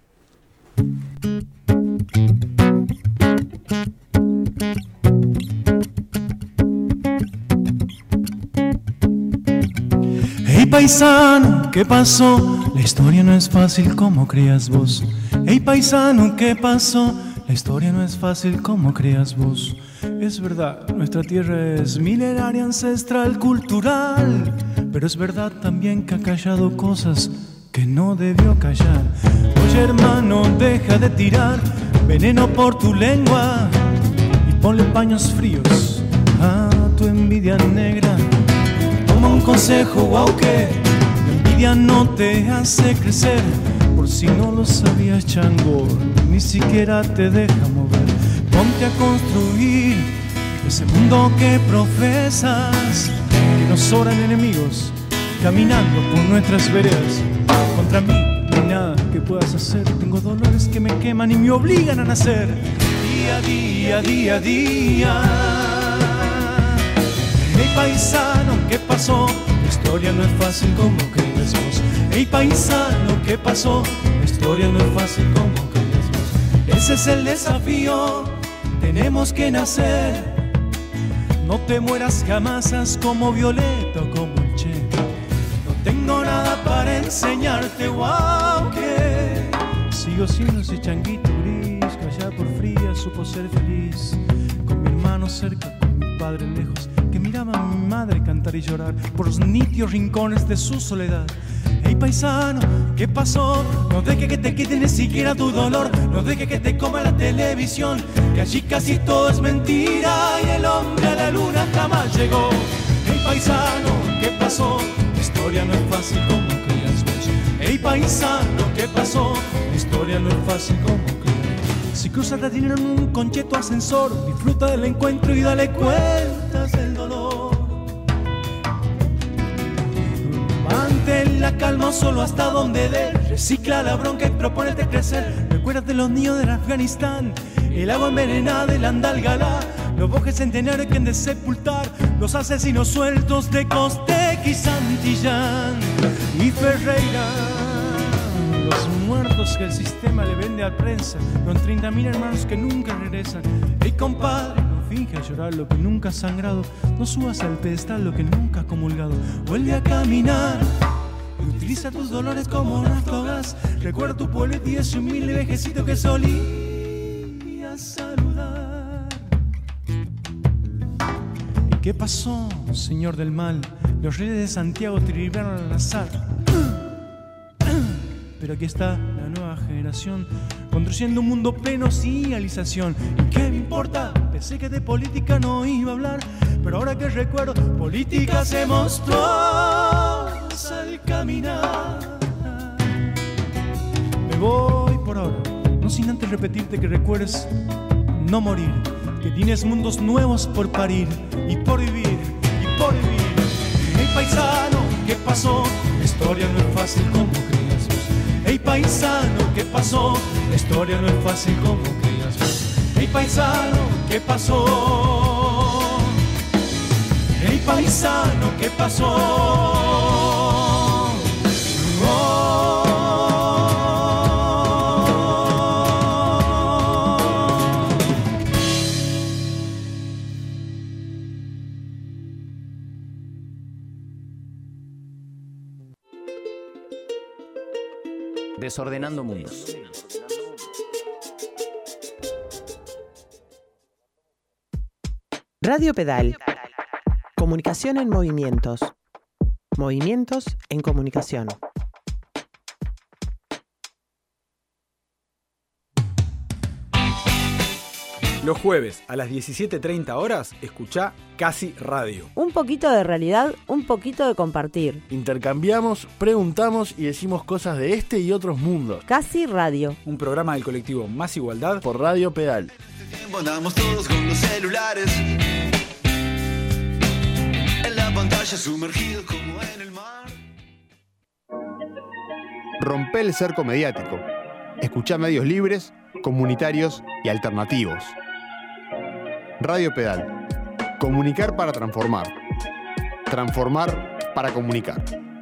S10: Hey paisano, ¿qué pasó? La historia no es fácil como creías vos. Hey paisano, ¿qué pasó? La historia no es fácil como creías vos. Es verdad, nuestra tierra es milenaria, ancestral, cultural, pero es verdad también que ha callado cosas que no debió callar. Oye hermano, deja de tirar veneno por tu lengua y ponle paños fríos a tu envidia negra. Toma un consejo, wow, que la envidia no te hace crecer. Por si no lo sabías, chango, ni siquiera te deja mover. Ponte a construir ese mundo que profesas, que nos sobran enemigos caminando por nuestras veredas. Contra mí no hay nada que puedas hacer. Tengo dolores que me queman y me obligan a nacer. Día a día, día a día. Hey paisano, ¿qué pasó? La historia no es fácil como crees vos. Hey paisano, ¿qué pasó? La historia no es fácil como crees vos. Ese es el desafío, tenemos que nacer. No te mueras jamás, haz como Violeta o como el Che. No tengo nada para enseñarte, wow, que sigo siendo ese changuito gris, que allá por fría supo ser feliz. Con mi hermano cerca, con mi padre lejos, que miraba a mi madre cantar y llorar por los nítidos rincones de su soledad. Hey paisano, ¿qué pasó? No dejes que te quiten ni siquiera tu dolor. No dejes que te coma la televisión, que allí casi todo es mentira y el hombre a la luna jamás llegó. Hey paisano, ¿qué pasó? La historia no es fácil como creías vos. Hey paisano, ¿qué pasó? La historia no es fácil como creías. Si cruzas la tienen un concheto ascensor, disfruta del encuentro y dale cuentas del dolor. Mantén la calma solo hasta donde dé. Recicla la bronca y propónete crecer. Recuérdate los niños del Afganistán, el agua envenenada del Andalgalá, los bosques centenarios que han de sepultar, los asesinos sueltos de Costec y Santillán y Ferreira, los muertos que el sistema le vende a prensa, los 30.000 hermanos que nunca regresan. Ey compadre, no finge llorar lo que nunca has sangrado, no subas al pedestal lo que nunca has comulgado. Vuelve a caminar y utiliza tus dolores como naftogás. Recuerda tu pueblo y ese humilde vejecito que solía saludar. ¿Y qué pasó, señor del mal? Los reyes de Santiago te libraron al azar. Pero aquí está la nueva generación construyendo un mundo pleno sin realización. ¿Y qué me importa? Pensé que de política no iba a hablar, pero ahora que recuerdo, política hacemos todos al caminar. Me voy por ahora, no sin antes repetirte que recuerdes no morir, que tienes mundos nuevos por parir y por vivir, y por vivir. Hey paisano, ¿qué pasó? La historia no es fácil como creías vos. Hey paisano, ¿qué pasó? La historia no es fácil como creías vos. Hey paisano, ¿qué pasó? Hey paisano, ¿qué pasó?
S5: Desordenando mundos.
S11: Radio Pedal. Comunicación en movimientos. Movimientos en comunicación.
S12: Los jueves a las 17:30 horas, escuchá Casi Radio.
S13: Un poquito de realidad, un poquito de compartir.
S14: Intercambiamos, preguntamos y decimos cosas de este y otros mundos.
S13: Casi Radio.
S12: Un programa del colectivo Más Igualdad
S14: por Radio Pedal.
S15: Andamos todos con los celulares en la pantalla, sumergidos como en el mar.
S16: Rompe el cerco mediático. Escuchá medios libres, comunitarios y alternativos. Radio Pedal. Comunicar para transformar. Transformar para comunicar.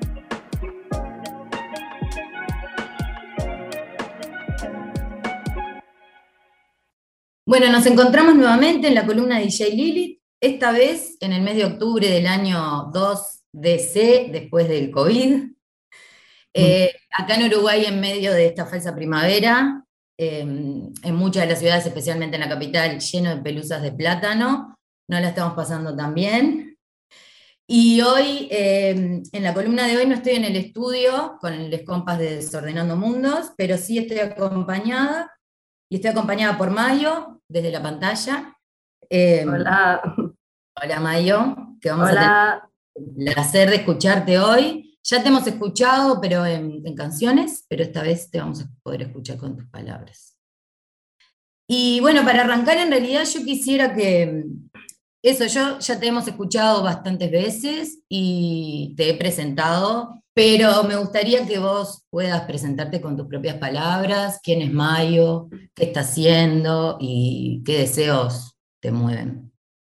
S17: Bueno, nos encontramos nuevamente en la columna de DJ Lilith, esta vez en el mes de octubre del año 2DC, después del COVID. Acá en Uruguay, en medio de esta falsa primavera, en muchas de las ciudades, especialmente en la capital, lleno de pelusas de plátano, no la estamos pasando tan bien. Y hoy, en la columna de hoy, no estoy en el estudio con los compas de Desordenando Mundos, pero sí estoy acompañada, y estoy acompañada por Mayo, desde la pantalla.
S18: Hola.
S17: Hola Mayo, que vamos a tener el placer de escucharte hoy. Ya te hemos escuchado, pero en canciones, pero esta vez te vamos a poder escuchar con tus palabras. Y bueno, para arrancar, en realidad yo quisiera que... yo ya te hemos escuchado bastantes veces y te he presentado, pero me gustaría que vos puedas presentarte con tus propias palabras, quién es Mayo, qué está haciendo y qué deseos te mueven.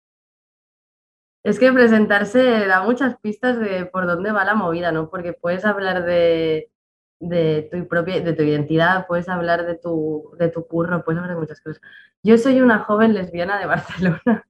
S18: Es que presentarse da muchas pistas de por dónde va la movida, ¿no? Porque puedes hablar de tu identidad, puedes hablar de tu curro, puedes hablar de muchas cosas. Yo soy una joven lesbiana de Barcelona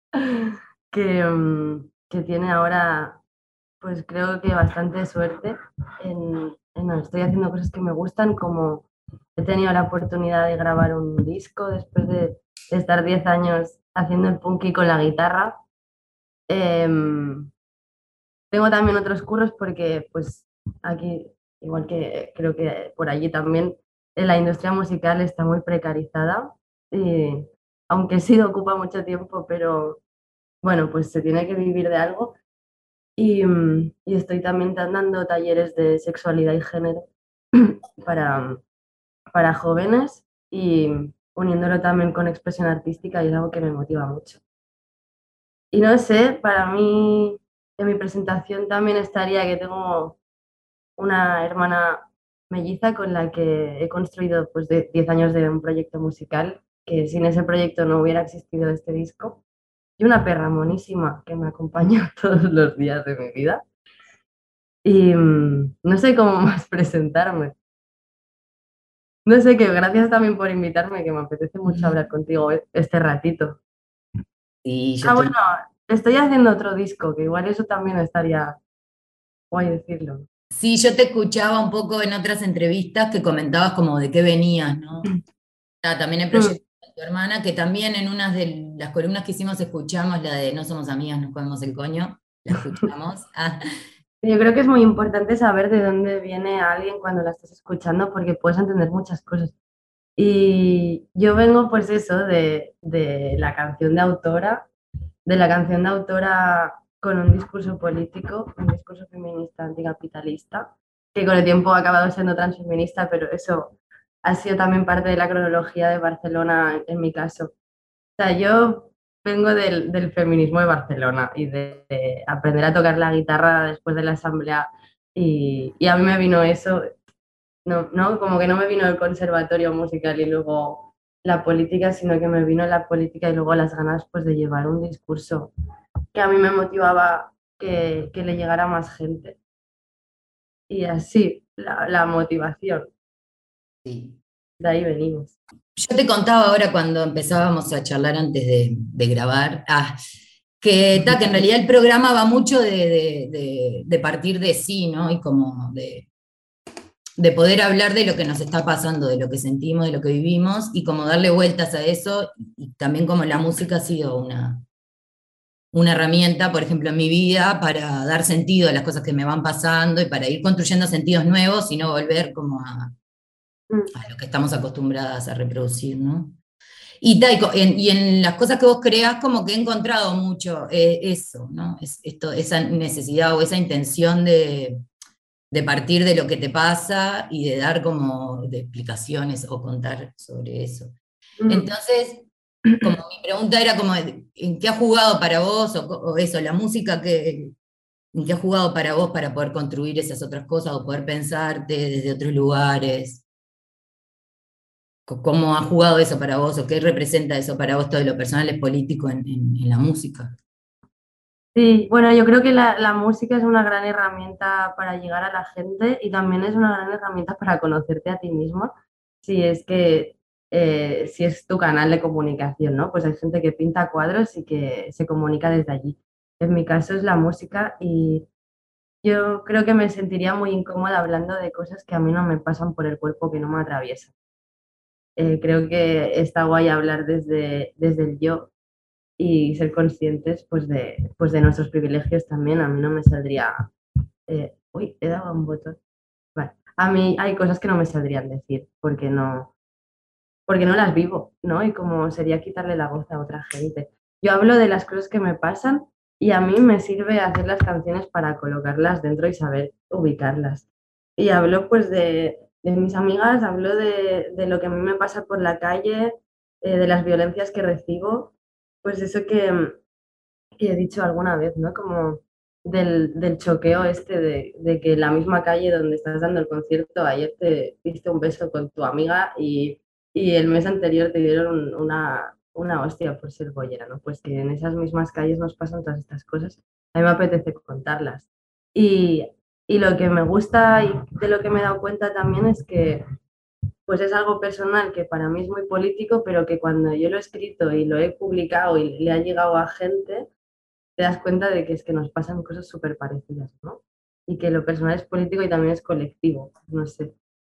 S18: que tiene ahora, pues creo que bastante suerte estoy haciendo cosas que me gustan, como he tenido la oportunidad de grabar un disco después de estar 10 años haciendo el punky con la guitarra. Tengo también otros curros porque pues aquí, igual que creo que por allí también, la industria musical está muy precarizada y aunque sí ocupa mucho tiempo, pero bueno, pues se tiene que vivir de algo y estoy también dando talleres de sexualidad y género para jóvenes y uniéndolo también con expresión artística y es algo que me motiva mucho. Y no sé, para mí, en mi presentación también estaría que tengo una hermana melliza con la que he construido pues, 10 años de un proyecto musical, que sin ese proyecto no hubiera existido este disco. Y una perra monísima que me acompaña todos los días de mi vida. Y no sé cómo más presentarme. No sé, que gracias también por invitarme, que me apetece mucho hablar contigo este ratito.
S17: Sí,
S18: Bueno, estoy haciendo otro disco, que igual eso también estaría guay decirlo.
S17: Sí, yo te escuchaba un poco en otras entrevistas que comentabas como de qué venías, ¿no? También el proyecto de tu hermana, que también en unas de las columnas que hicimos escuchamos la de No somos amigas, nos comemos el coño, la escuchamos.
S18: Yo creo que es muy importante saber de dónde viene alguien cuando la estás escuchando, porque puedes entender muchas cosas. Y yo vengo pues eso, de la canción de autora, con un discurso político, un discurso feminista anticapitalista, que con el tiempo ha acabado siendo transfeminista, pero eso ha sido también parte de la cronología de Barcelona en mi caso. O sea, yo vengo del feminismo de Barcelona y de aprender a tocar la guitarra después de la asamblea y a mí me vino eso, no, como que no me vino el conservatorio musical y luego la política, sino que me vino la política y luego las ganas pues de llevar un discurso que a mí me motivaba que le llegara a más gente. Y así, la motivación.
S17: Sí.
S18: De ahí venimos.
S17: Yo te contaba ahora cuando empezábamos a charlar antes de grabar, que en realidad el programa va mucho de partir de sí, ¿no? Y como de poder hablar de lo que nos está pasando, de lo que sentimos, de lo que vivimos, y como darle vueltas a eso, y también como la música ha sido una herramienta, por ejemplo, en mi vida, para dar sentido a las cosas que me van pasando y para ir construyendo sentidos nuevos y no volver como a lo que estamos acostumbradas a reproducir, ¿no? Y en las cosas que vos creás, como que he encontrado mucho eso, ¿no? Esa necesidad o esa intención de partir de lo que te pasa y de dar como de explicaciones o contar sobre eso. Entonces, como mi pregunta era como, ¿en qué ha jugado para vos? O eso, la música, ¿en qué ha jugado para vos para poder construir esas otras cosas o poder pensarte desde otros lugares? ¿Cómo ha jugado eso para vos o qué representa eso para vos todo lo personal es político en la música?
S18: Sí, bueno, yo creo que la música es una gran herramienta para llegar a la gente y también es una gran herramienta para conocerte a ti mismo, si es tu canal de comunicación, ¿no? Pues hay gente que pinta cuadros y que se comunica desde allí. En mi caso es la música y yo creo que me sentiría muy incómoda hablando de cosas que a mí no me pasan por el cuerpo, que no me atraviesan. Creo que está guay hablar desde el yo y ser conscientes pues de nuestros privilegios también. A mí no me saldría... uy, he dado un botón. Vale. A mí hay cosas que no me saldrían decir porque no las vivo, ¿no? Y como sería quitarle la voz a otra gente. Yo hablo de las cosas que me pasan y a mí me sirve hacer las canciones para colocarlas dentro y saber ubicarlas. Y hablo pues de mis amigas, hablo de lo que a mí me pasa por la calle, de las violencias que recibo, pues eso que he dicho alguna vez, ¿no? Como del choqueo de que en la misma calle donde estás dando el concierto, ayer te diste un beso con tu amiga y el mes anterior te dieron una hostia por ser bollera, ¿no? Pues que en esas mismas calles nos pasan todas estas cosas. A mí me apetece contarlas. Y lo que me gusta y de lo que me he dado cuenta también es que pues es algo personal que para mí es muy político, pero que cuando yo lo he escrito y lo he publicado y le ha llegado a gente, te das cuenta de que es que nos pasan cosas súper parecidas, ¿no? Y que lo personal es político y también es colectivo, no sé.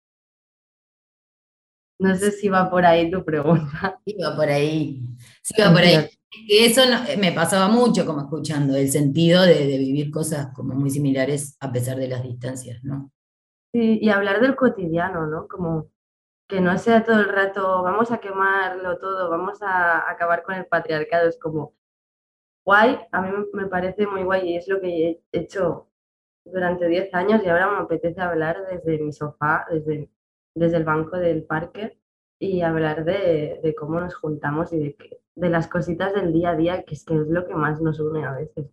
S18: No sé si va por ahí tu pregunta.
S17: Sí, va por ahí. Sí, va por ahí. Que eso me pasaba mucho como escuchando, el sentido de vivir cosas como muy similares a pesar de las distancias, ¿no?
S18: Sí, y hablar del cotidiano, ¿no? Como que no sea todo el rato, vamos a quemarlo todo, vamos a acabar con el patriarcado. Es como guay, a mí me parece muy guay y es lo que he hecho durante 10 años y ahora me apetece hablar desde mi sofá, desde el banco del parque y hablar de cómo nos juntamos y de las cositas del día a día, que es lo que más nos une a veces.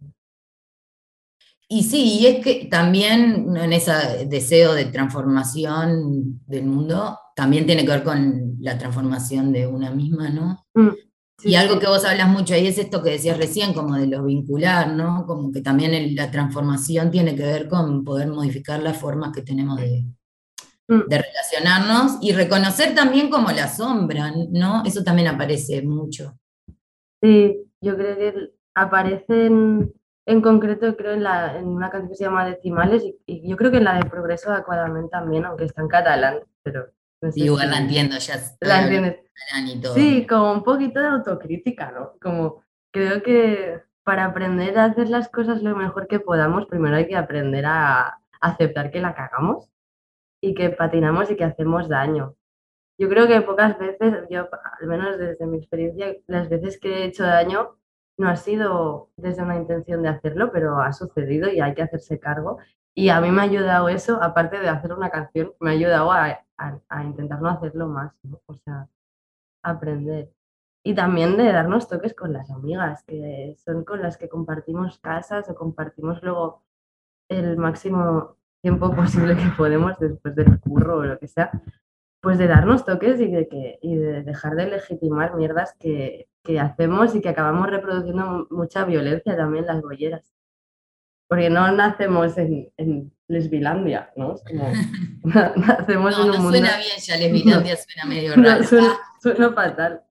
S17: Y sí, y es que también en ese deseo de transformación del mundo, también tiene que ver con la transformación de una misma, ¿no? Y algo que vos hablas mucho ahí es esto que decías recién, como de lo vincular, ¿no? Como que también la transformación tiene que ver con poder modificar las formas que tenemos de relacionarnos y reconocer también como la sombra, ¿no? Eso también aparece mucho.
S18: Sí, yo creo que aparece en concreto, creo, en una canción que se llama Decimales y yo creo que en la de Progreso Adecuadamente también, aunque está en catalán, pero... No sé
S17: igual la entiendo, ya
S18: la entiendes.
S17: Y todo.
S18: Sí, como un poquito de autocrítica, ¿no? Como creo que para aprender a hacer las cosas lo mejor que podamos, primero hay que aprender a aceptar que la cagamos y que patinamos y que hacemos daño. Yo creo que pocas veces, yo al menos desde mi experiencia, las veces que he hecho daño no ha sido desde una intención de hacerlo, pero ha sucedido y hay que hacerse cargo. Y a mí me ha ayudado eso, aparte de hacer una canción, me ha ayudado a intentar no hacerlo más, ¿no? O sea, aprender. Y también de darnos toques con las amigas, que son con las que compartimos casas o compartimos luego el máximo tiempo posible que podemos después del curro o lo que sea, pues de darnos toques y de dejar de legitimar mierdas que hacemos y que acabamos reproduciendo mucha violencia también las bolleras. Porque no nacemos en Lesbilandia, ¿no? Es como, nacemos en un mundo...
S17: No suena bien ya Lesbilandia, suena medio raro.
S18: Suena fatal.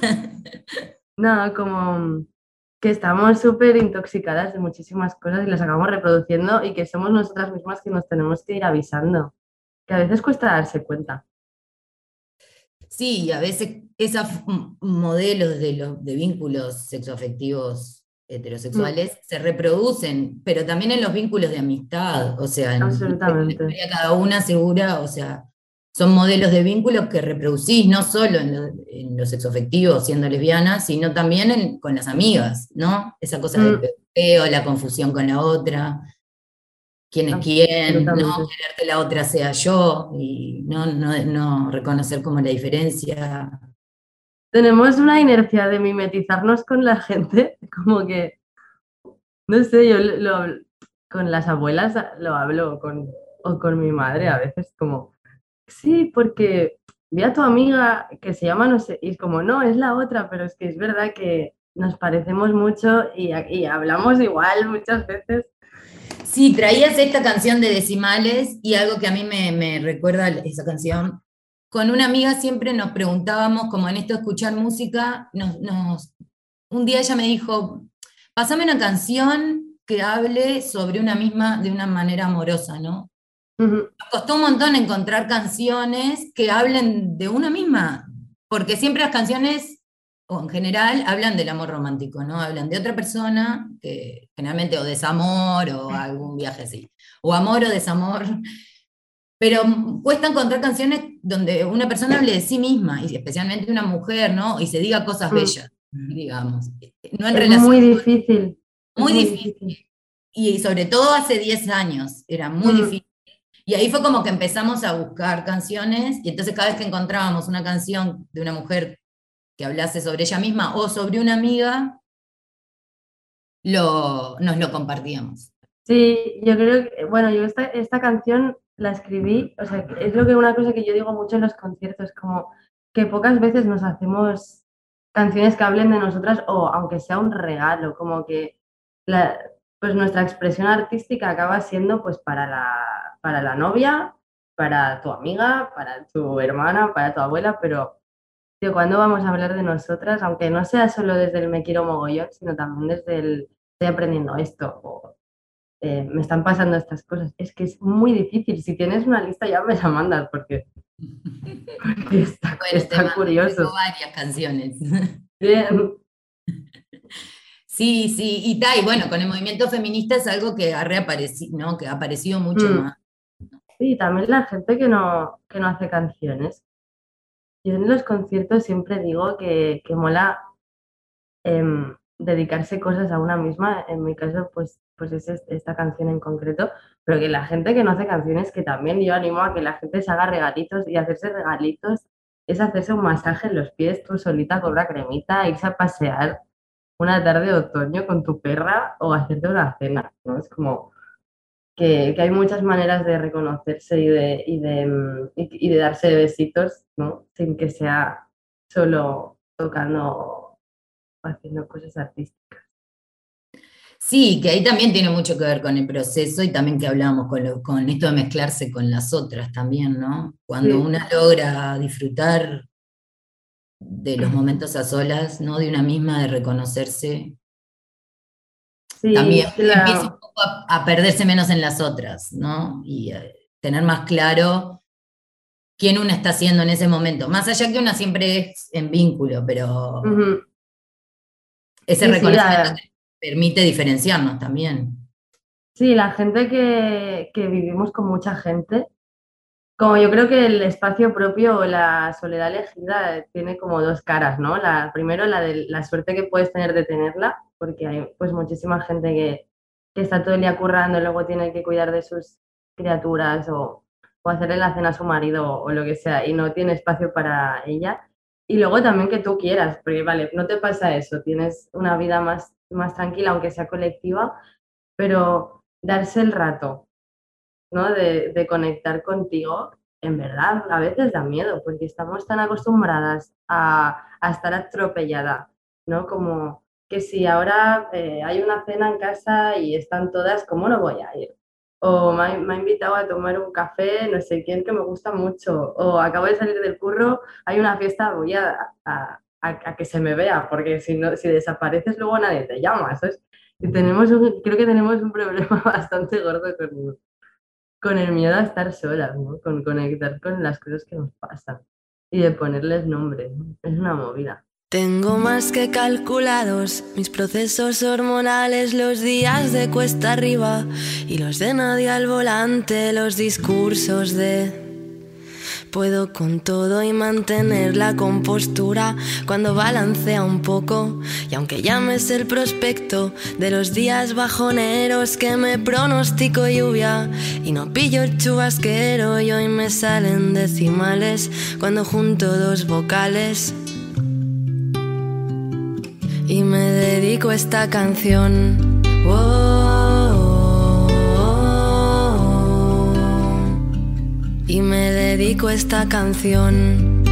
S18: No, como que estamos súper intoxicadas de muchísimas cosas y las acabamos reproduciendo y que somos nosotras mismas que nos tenemos que ir avisando. Que a veces cuesta darse cuenta.
S17: Sí, a veces esos modelos de vínculos sexoafectivos heterosexuales se reproducen, pero también en los vínculos de amistad, o sea,
S18: absolutamente.
S17: Cada una segura, o sea, son modelos de vínculos que reproducís no solo en los sexoafectivos siendo lesbiana, sino también con las amigas, ¿no? Esa cosa del peo, la confusión con la otra, quién es quién, no querer que la otra sea yo, y no reconocer como la diferencia.
S18: Tenemos una inercia de mimetizarnos con la gente, como que, no sé, yo con las abuelas lo hablo, o con mi madre a veces, como, sí, porque vi a tu amiga que se llama no sé, y es como, no, es la otra, pero es que es verdad que nos parecemos mucho y hablamos igual muchas veces.
S17: Sí, traías esta canción de Decimales y algo que a mí me recuerda esa canción. Con una amiga siempre nos preguntábamos, como en esto de escuchar música, un día ella me dijo, pásame una canción que hable sobre una misma de una manera amorosa, ¿no? Nos costó un montón encontrar canciones que hablen de una misma, porque siempre las canciones, o en general, hablan del amor romántico, ¿no? Hablan de otra persona, que generalmente o desamor o algún viaje así, o amor o desamor. Pero cuesta encontrar canciones donde una persona hable de sí misma, y especialmente una mujer, ¿no? Y se diga cosas bellas, digamos. No en relación,
S18: muy difícil.
S17: Muy difícil. Y sobre todo hace 10 años, era muy difícil. Y ahí fue como que empezamos a buscar canciones, y entonces cada vez que encontrábamos una canción de una mujer que hablase sobre ella misma o sobre una amiga, nos lo compartíamos.
S18: Sí, yo creo que, bueno, yo esta canción la escribí, o sea, es una cosa que yo digo mucho en los conciertos, como que pocas veces nos hacemos canciones que hablen de nosotras, o aunque sea un regalo, como que pues nuestra expresión artística acaba siendo pues para la novia, para tu amiga, para tu hermana, para tu abuela, pero tío, ¿cuándo vamos a hablar de nosotras? Aunque no sea solo desde el me quiero mogollón, sino también desde el estoy aprendiendo esto, o me están pasando estas cosas. Es que es muy difícil. Si tienes una lista ya me la mandas, porque está curioso.
S17: Tengo varias canciones.
S18: Bien.
S17: Sí, y bueno, con el movimiento feminista es algo que ha reaparecido, ¿no? Que ha aparecido mucho más.
S18: Sí, también la gente que no hace canciones. Yo en los conciertos siempre digo que mola dedicarse cosas a una misma. En mi caso, pues es esta canción en concreto, pero que la gente que no hace canciones, que también yo animo a que la gente se haga regalitos y hacerse regalitos es hacerse un masaje en los pies tú solita con una cremita, irse a pasear una tarde de otoño con tu perra o hacerte una cena, ¿no? Es como que hay muchas maneras de reconocerse y de darse besitos, ¿no? Sin que sea solo tocando o haciendo cosas artísticas.
S17: Sí, que ahí también tiene mucho que ver con el proceso y también que hablábamos con esto de mezclarse con las otras también, ¿no? Cuando una logra disfrutar de los momentos a solas, ¿no? De una misma, de reconocerse, también empieza un poco a perderse menos en las otras, ¿no? Y tener más claro quién una está haciendo en ese momento. Más allá que una siempre es en vínculo, pero ese reconocimiento permite diferenciarnos también.
S18: Sí, la gente que vivimos con mucha gente, como yo creo que el espacio propio o la soledad elegida tiene como dos caras, ¿no? Primero la de la suerte que puedes tener de tenerla, porque hay pues muchísima gente que está todo el día currando y luego tiene que cuidar de sus criaturas o hacerle la cena a su marido o lo que sea y no tiene espacio para ella. Y luego también que tú quieras, porque vale, no te pasa eso, tienes una vida más tranquila, aunque sea colectiva, pero darse el rato, ¿no? De conectar contigo, en verdad, a veces da miedo, porque estamos tan acostumbradas a estar atropellada, ¿no? Como que si ahora hay una cena en casa y están todas, ¿cómo no voy a ir? O me ha invitado a tomar un café, no sé quién, que me gusta mucho, o acabo de salir del curro, hay una fiesta, voy a que se me vea, porque si desapareces luego nadie te llama, ¿sabes? Y creo que tenemos un problema bastante gordo con el miedo a estar solas, ¿no? Con conectar con las cosas que nos pasan y de ponerles nombre, ¿no? Es una movida.
S19: Tengo más que calculados mis procesos hormonales, los días de cuesta arriba y los de nadie al volante, los discursos de puedo con todo y mantener la compostura cuando balancea un poco. Y aunque llames el prospecto de los días bajoneros que me pronostico lluvia y no pillo el chubasquero, y hoy me salen decimales cuando junto dos vocales y me dedico a esta canción. Y me dedico a esta canción.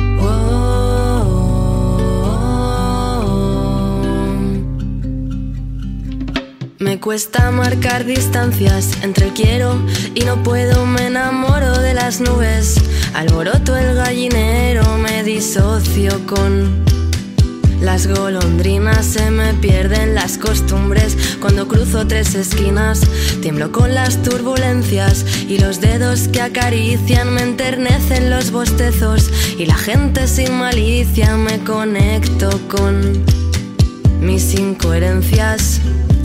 S19: Me cuesta marcar distancias entre el quiero y no puedo, me enamoro de las nubes. Alboroto el gallinero, me disocio con las golondrinas, se me pierden las costumbres cuando cruzo tres esquinas. Tiemblo con las turbulencias y los dedos que acarician me enternecen los bostezos. Y la gente sin malicia, me conecto con mis incoherencias.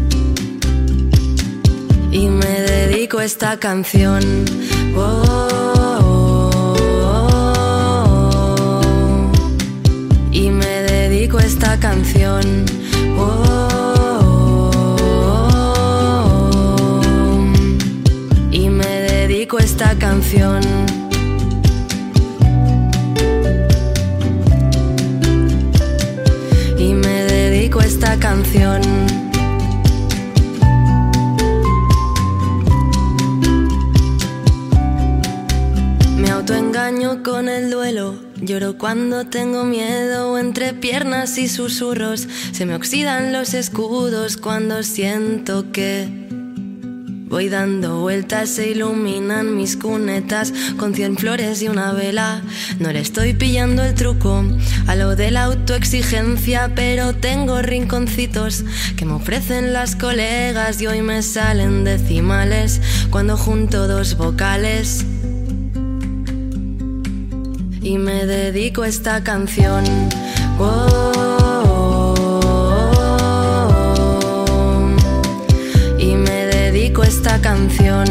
S19: Y me dedico a esta canción. Y me dedico a esta canción. Y me dedico a esta canción. Y me dedico a esta canción. Me autoengaño con el duelo. Lloro cuando tengo miedo, entre piernas y susurros. Se me oxidan los escudos cuando siento que voy dando vueltas, se iluminan mis cunetas con 100 flores y una vela. No le estoy pillando el truco a lo de la autoexigencia, pero tengo rinconcitos que me ofrecen las colegas y hoy me salen decimales cuando junto dos vocales. Y me dedico a esta canción. Y me dedico a esta canción.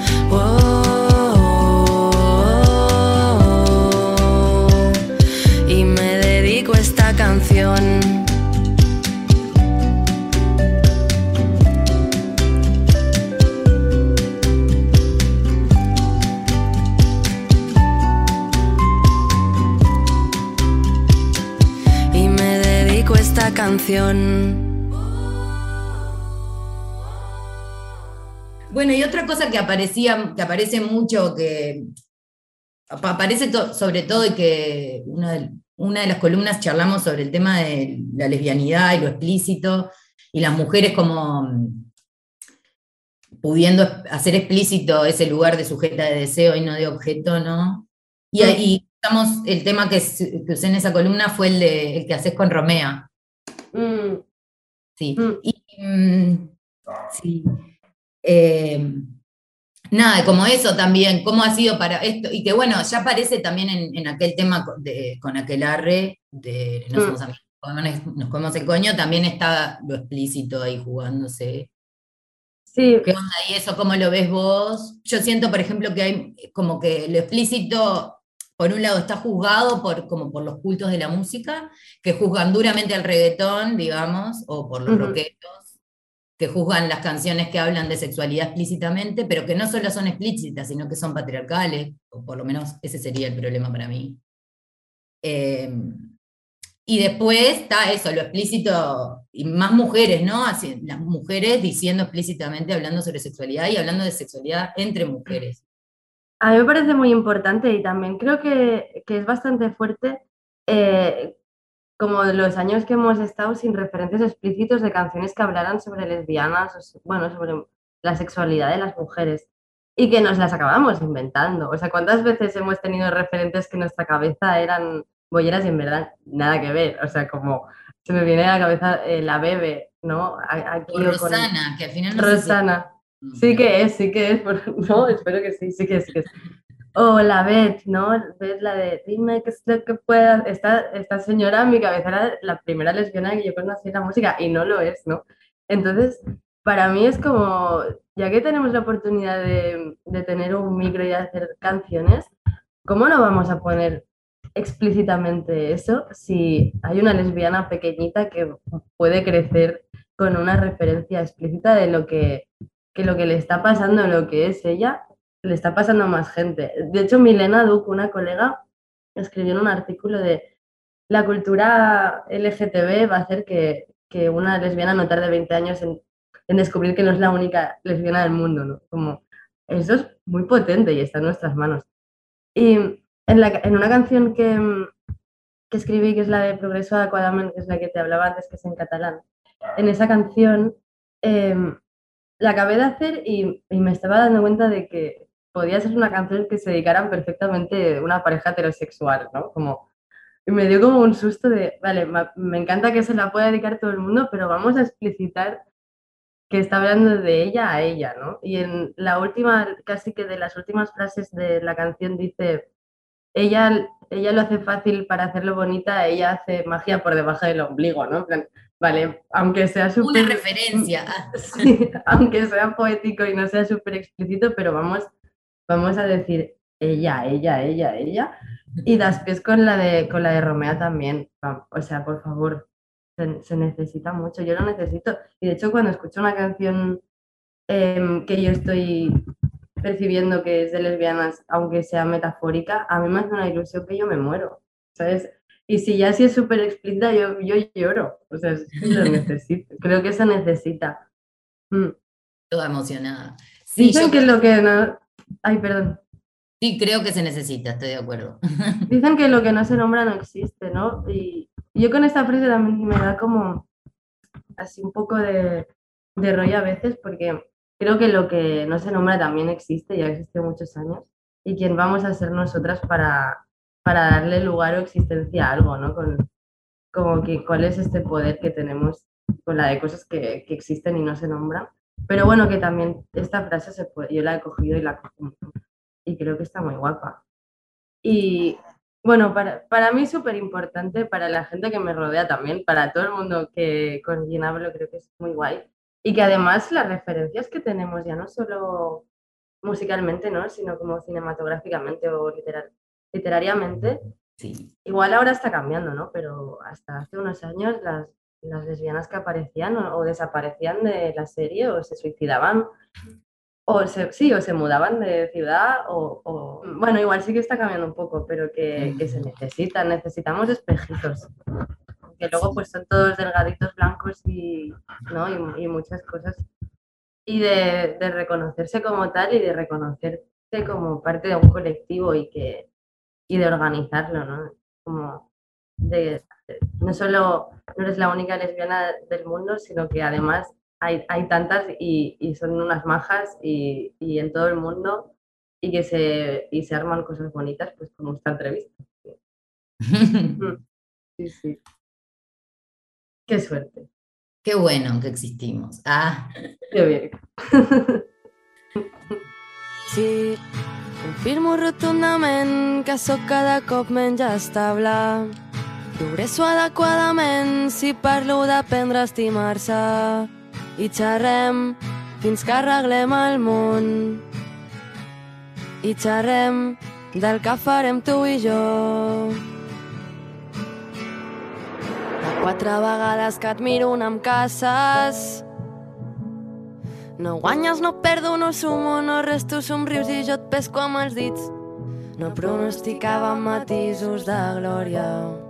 S19: Y me dedico a esta canción. canción.
S17: Bueno, y otra cosa que aparece mucho, que aparece sobre todo, y que una de las columnas charlamos sobre el tema de la lesbianidad y lo explícito, y las mujeres como pudiendo hacer explícito ese lugar de sujeta de deseo y no de objeto, ¿no? Y ahí el tema que usé en esa columna fue el que haces con Romea. Sí. Sí. Nada, como eso también, cómo ha sido para esto, y que bueno, ya aparece también en aquel tema con aquel arre de no somos amigos, nos comemos el coño, también está lo explícito ahí jugándose.
S18: Sí.
S17: ¿Qué onda? ¿Y eso cómo lo ves vos? Yo siento, por ejemplo, que hay como que lo explícito, por un lado, está juzgado como por los cultos de la música, que juzgan duramente al reggaetón, digamos, o por los rockeros, que juzgan las canciones que hablan de sexualidad explícitamente, pero que no solo son explícitas, sino que son patriarcales, o por lo menos ese sería el problema para mí. Y después está eso, lo explícito, y más mujeres, ¿no? Así, las mujeres diciendo explícitamente, hablando sobre sexualidad y hablando de sexualidad entre mujeres.
S18: A mí me parece muy importante, y también creo que es bastante fuerte, como los años que hemos estado sin referentes explícitos de canciones que hablaran sobre lesbianas, sobre la sexualidad de las mujeres, y que nos las acabamos inventando. O sea, ¿cuántas veces hemos tenido referentes que en nuestra cabeza eran bolleras y en verdad nada que ver? O sea, como se me viene a la cabeza la Bebe, ¿no? Aquí
S17: o Rosana, que al final no
S18: Rosana. Sí que es, no, espero que sí que es. O la Beth, ¿no? Beth, la de dime qué es lo que pueda. Esta señora en mi cabeza era la primera lesbiana que yo conocí en la música, y no lo es, ¿no? Entonces, para mí es como, ya que tenemos la oportunidad de tener un micro y de hacer canciones, ¿cómo no vamos a poner explícitamente eso si hay una lesbiana pequeñita que puede crecer con una referencia explícita de lo que le está pasando, lo que es ella, le está pasando a más gente? De hecho, Milena Duc, una colega, escribió en un artículo de la cultura LGTB va a hacer que una lesbiana no tarde 20 años en descubrir que no es la única lesbiana del mundo, ¿no? Como, eso es muy potente y está en nuestras manos. Y en una canción que escribí, que es la de Progreso Adecuadament, que es la que te hablaba antes, que es en catalán, en esa canción la acabé de hacer y me estaba dando cuenta de que podía ser una canción que se dedicaran perfectamente una pareja heterosexual, ¿no? Y me dio como un susto de, vale, me encanta que se la pueda dedicar todo el mundo, pero vamos a explicitar que está hablando de ella a ella, ¿no? Y en la última, casi que de las últimas frases de la canción dice, ella lo hace fácil para hacerlo bonita, ella hace magia por debajo del ombligo, ¿no? En plan, vale, aunque sea súper...
S17: Una referencia.
S18: Sí, aunque sea poético y no sea súper explícito, pero vamos a decir ella. Y después con la de Romea también. O sea, por favor, se necesita mucho. Yo lo necesito. Y de hecho, cuando escucho una canción que yo estoy percibiendo que es de lesbianas, aunque sea metafórica, a mí me hace una ilusión que yo me muero, ¿sabes? Y si es súper explícita, yo lloro. O sea, lo necesito. Creo que se necesita.
S17: Toda emocionada. Sí,
S18: dicen que lo que no... Ay, perdón.
S17: Sí, creo que se necesita, estoy de acuerdo.
S18: Dicen que lo que no se nombra no existe, ¿no? Y yo con esta frase también me da como así un poco de rollo a veces, porque creo que lo que no se nombra también existe, ya existe muchos años, y quién vamos a ser nosotras para darle lugar o existencia a algo, ¿no? Como que cuál es este poder que tenemos con la de cosas que existen y no se nombran. Pero bueno, que también esta frase yo la he cogido y la cojo y creo que está muy guapa. Y bueno, para mí es súper importante, para la gente que me rodea también, para todo el mundo con quien hablo, creo que es muy guay. Y que además las referencias que tenemos ya no solo musicalmente, ¿no? Sino como cinematográficamente o literariamente.
S17: Sí.
S18: Igual ahora está cambiando, ¿no? Pero hasta hace unos años las lesbianas que aparecían o desaparecían de la serie o se suicidaban o se mudaban de ciudad o bueno, igual sí que está cambiando un poco, pero que se necesitamos espejitos. porque luego pues son todos delgaditos blancos y, ¿no? y muchas cosas. Y de reconocerse como tal y de reconocerse como parte de un colectivo y de organizarlo, ¿no? Como no solo no eres la única lesbiana del mundo, sino que además hay tantas y son unas majas y en todo el mundo y que se arman cosas bonitas, pues como esta entrevista. Sí, sí. Qué suerte.
S17: Qué bueno que existimos. Ah.
S18: Qué bien.
S19: Sí, confirmo rotundament que sóc cada cop menys estable. Progresso adequadament si parlo d'aprendre a estimar-se i xerrem fins que arreglem el món. I xerrem del que farem tu i jo. De 4 vegades que et miro on em caces. No guanyes, no perdo, no sumo, no res, tu somrius i jo et pesco amb els dits. No pronosticava matisos de glòria.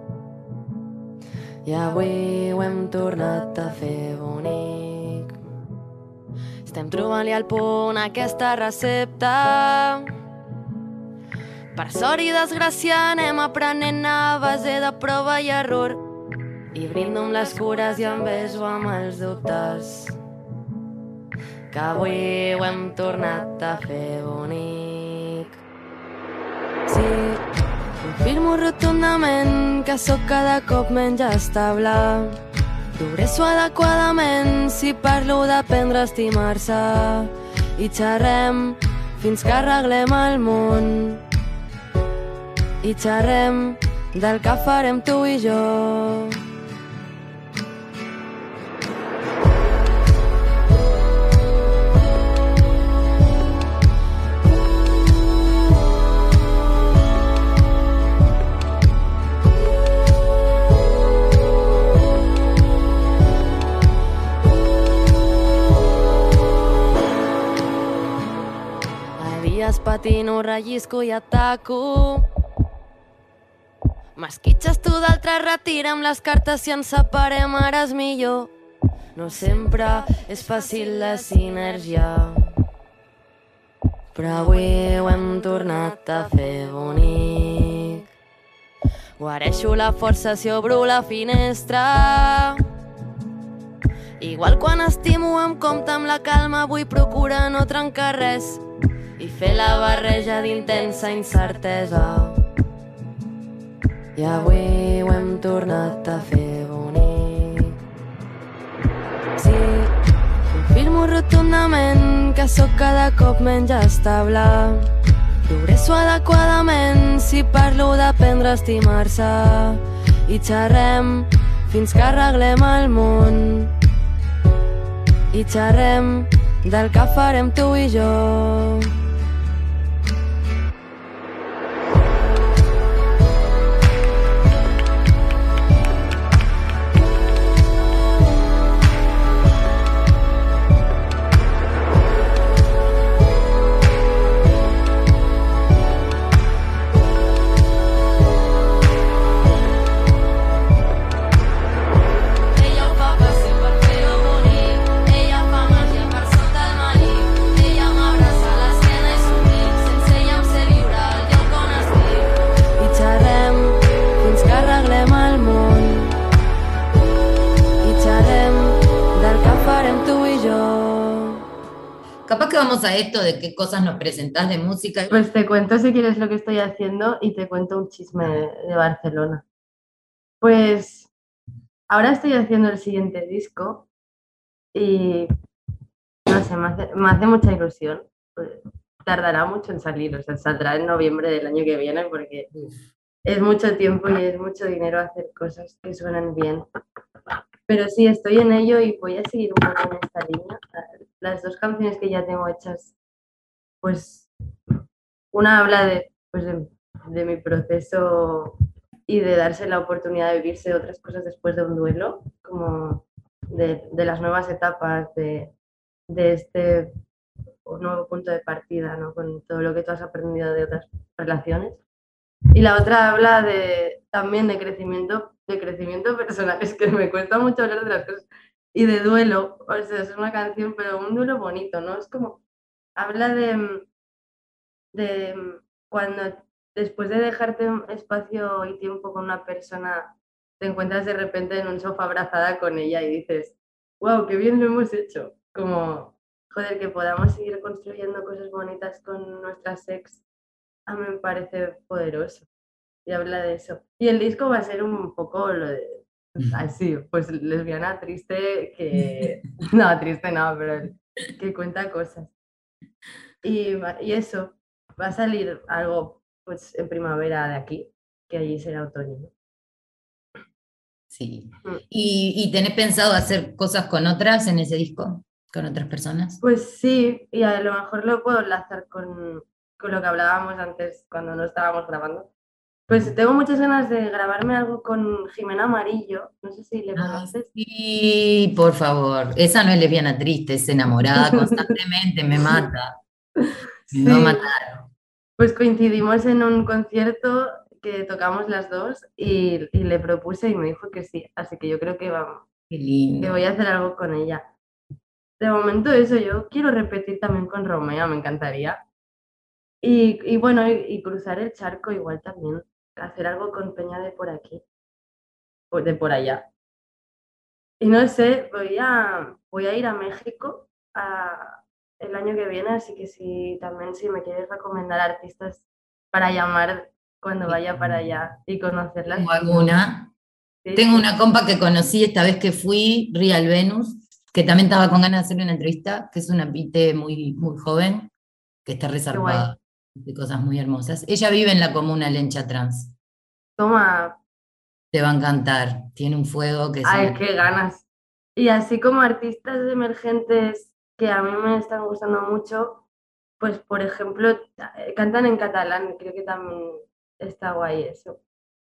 S19: I avui ho hem tornat a fer bonic. Estem trobant-li al punt a aquesta recepta. Per sort i desgràcia anem aprenent a base de prova i error. I brindo amb les cures i em beso amb els dubtes. Que avui ho hem tornat a fer bonic. Sí, confirmo rotundament que sóc cada cop menys estable. Progresso adequadament si parlo d'aprendre a estimar-se i xerrem fins que arreglem el món. I xerrem del que farem tu i jo. Patino, rellisco i ataco. M'esquitxes tu d'altre, retira'm les cartes, si ens separem ara és millor. No sempre és fàcil la sinergia, però avui ho hem tornat a fer bonic. Guareixo la força si obro la finestra. Igual quan estimo em compte amb la calma, vull procurar no trencar res i fer la barreja d'intensa incertesa. I avui ho hem tornat a fer bonic. Sí, confirmo rotundament que sóc cada cop menys estable. Progresso adequadament si parlo d'aprendre a estimar-se i xerrem fins que arreglem el món. I xerrem del que farem tu i jo.
S17: Capaz que vamos a esto de qué cosas nos presentás de música.
S18: Pues te cuento si quieres lo que estoy haciendo y te cuento un chisme de Barcelona. Pues ahora estoy haciendo el siguiente disco y no sé, me hace mucha ilusión. Pues, tardará mucho en salir, o sea, saldrá en noviembre del año que viene porque es mucho tiempo y es mucho dinero hacer cosas que suenen bien. Pero sí, estoy en ello y voy a seguir un poco en esta línea. Las 2 canciones que ya tengo hechas, pues una habla de mi proceso y de darse la oportunidad de vivirse otras cosas después de un duelo, como de las nuevas etapas de este nuevo punto de partida, ¿no? Con todo lo que tú has aprendido de otras relaciones. Y la otra habla también de crecimiento, de crecimiento personal, es que me cuesta mucho hablar de las cosas, y de duelo, o sea, es una canción, pero un duelo bonito, ¿no? Es como, habla de cuando después de dejarte un espacio y tiempo con una persona, te encuentras de repente en un sofá abrazada con ella y dices, wow, qué bien lo hemos hecho. Como, joder, que podamos seguir construyendo cosas bonitas con nuestras ex, a mí me parece poderoso. Y habla de eso. Y el disco va a ser un poco lo de, así, pues lesbiana triste, que, no, triste no, pero que cuenta cosas. Y eso, va a salir algo pues en primavera de aquí, que allí será otoño.
S17: Sí. ¿Y tenés pensado hacer cosas con otras en ese disco? ¿Con otras personas?
S18: Pues sí, y a lo mejor lo puedo enlazar con lo que hablábamos antes cuando no estábamos grabando. Pues tengo muchas ganas de grabarme algo con Jimena Amarillo, no sé si le conoces.
S17: Sí, por favor. Esa no es lesbiana triste, es enamorada constantemente, me mata. Me va a matar.
S18: Pues coincidimos en un concierto que tocamos las dos y le propuse y me dijo que sí, así que yo creo que vamos.
S17: Qué lindo.
S18: Que voy a hacer algo con ella. De momento eso, yo quiero repetir también con Romea, me encantaría. Y bueno, y cruzar el charco igual también, hacer algo con Peña de por aquí, o de por allá. Y no sé, voy a ir a México el año que viene, así que si me quieres recomendar artistas para llamar cuando vaya para allá y conocerlas.
S17: ¿Tengo alguna?
S18: Sí.
S17: Tengo una compa que conocí esta vez que fui, Real Venus, que también estaba con ganas de hacerle una entrevista, que es una pite muy, muy joven, que está reservada de cosas muy hermosas. Ella vive en la comuna Lencha Trans.
S18: Toma.
S17: Te va a encantar, tiene un fuego que...
S18: Ay, qué ganas. Y así como artistas emergentes que a mí me están gustando mucho, pues por ejemplo, cantan en catalán, creo que también está guay eso.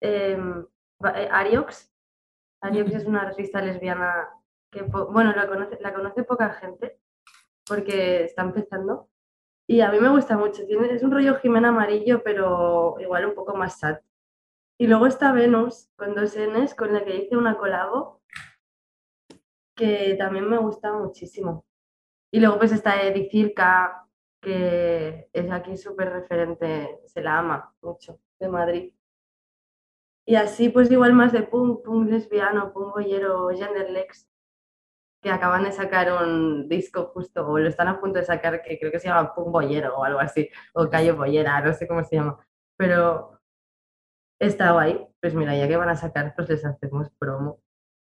S18: Ariox es una artista lesbiana que, bueno, la conoce poca gente porque está empezando y a mí me gusta mucho, es un rollo Jimena Amarillo, pero igual un poco más sad. Y luego está Venus, con 2 Ns, con la que hice una colabo, que también me gusta muchísimo. Y luego pues está Edith Circa, que es aquí súper referente, se la ama mucho, de Madrid. Y así pues igual más de punk lesbiano, punk boyero, Genderlex, que acaban de sacar un disco justo, o lo están a punto de sacar, que creo que se llama Punk Boyero o algo así, o Calle Boyera, no sé cómo se llama, pero está guay. Pues mira, ya que van a sacar, pues les hacemos promo.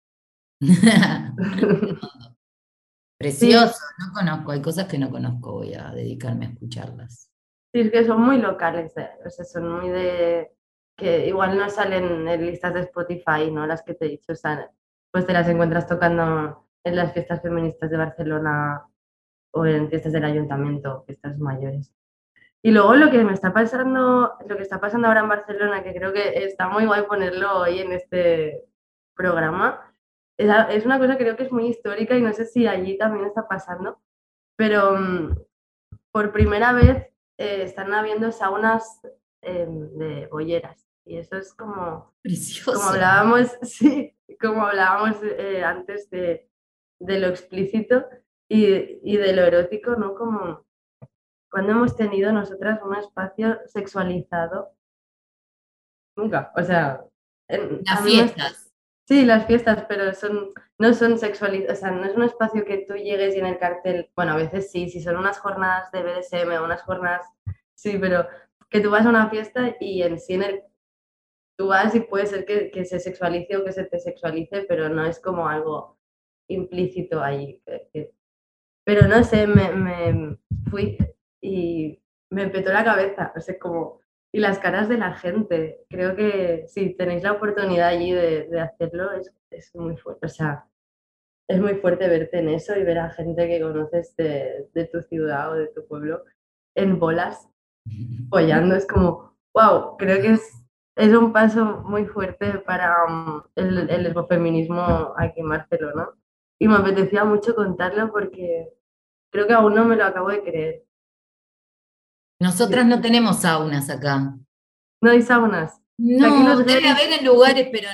S17: Precioso, sí. No conozco, hay cosas que no conozco, voy a dedicarme a escucharlas.
S18: Sí, es que son muy locales, o sea, son muy de... que igual no salen en listas de Spotify, ¿no? Las que te he dicho, o sea, pues te las encuentras tocando en las fiestas feministas de Barcelona o en fiestas del ayuntamiento, fiestas mayores. Y luego lo que está pasando ahora en Barcelona, que creo que está muy guay ponerlo hoy en este programa, es una cosa que creo que es muy histórica y no sé si allí también está pasando, pero por primera vez están habiendo saunas de bolleras y eso es como...
S17: Precioso.
S18: Como hablábamos antes de lo explícito y de lo erótico, ¿no? Como cuando hemos tenido nosotras un espacio sexualizado. Nunca, o sea...
S17: Las fiestas.
S18: Sí, las fiestas, pero no son sexualizadas, o sea, no es un espacio que tú llegues y en el cartel, bueno, a veces sí, si son unas jornadas de BDSM o unas jornadas, sí, pero que tú vas a una fiesta y en sí tú vas y puede ser que se sexualice o que se te sexualice, pero no es como algo implícito ahí. Pero no sé, me fui y me petó la cabeza, o sea, como... Y las caras de la gente, creo que si tenéis la oportunidad allí de hacerlo, es muy fuerte, o sea, es muy fuerte verte en eso y ver a gente que conoces de tu ciudad o de tu pueblo en bolas, follando, es como, wow, creo que es un paso muy fuerte para el lesbofeminismo aquí en Barcelona. Y me apetecía mucho contarlo porque creo que aún no me lo acabo de creer.
S17: Nosotras no tenemos saunas acá.
S18: ¿No hay saunas?
S17: No, debe haber en lugares, pero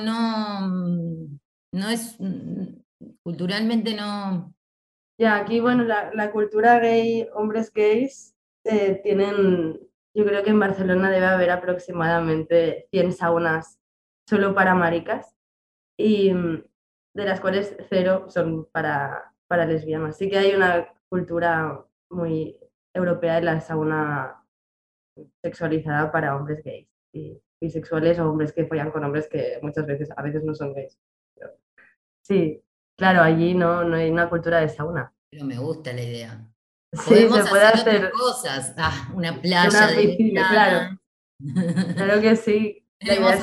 S17: no es, culturalmente no.
S18: Ya, aquí, bueno, la cultura gay, hombres gays, tienen, yo creo que en Barcelona debe haber aproximadamente 100 saunas solo para maricas, y de las cuales 0 son para lesbianas. Así que hay una cultura muy europea en la sauna sexualizada para hombres gays y bisexuales o hombres que follan con hombres que a veces no son gays. Pero, sí, claro, allí no hay una cultura de sauna.
S17: Pero me gusta la idea.
S18: Sí,
S17: Podemos
S18: se puede
S17: hacer
S18: hacer
S17: otras cosas. Una playa
S18: una
S17: de
S18: piscina, claro. Claro que sí. La idea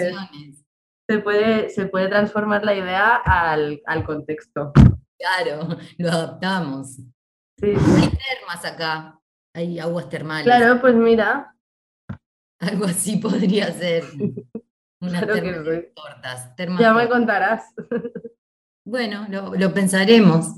S18: se puede transformar la idea al contexto.
S17: Claro, lo adaptamos.
S18: Sí.
S17: Hay termas acá, hay aguas termales.
S18: Claro, pues mira.
S17: Algo así podría ser. Unas
S18: Claro
S17: termas
S18: que
S17: cortas.
S18: Ya me contarás.
S17: Bueno, lo pensaremos.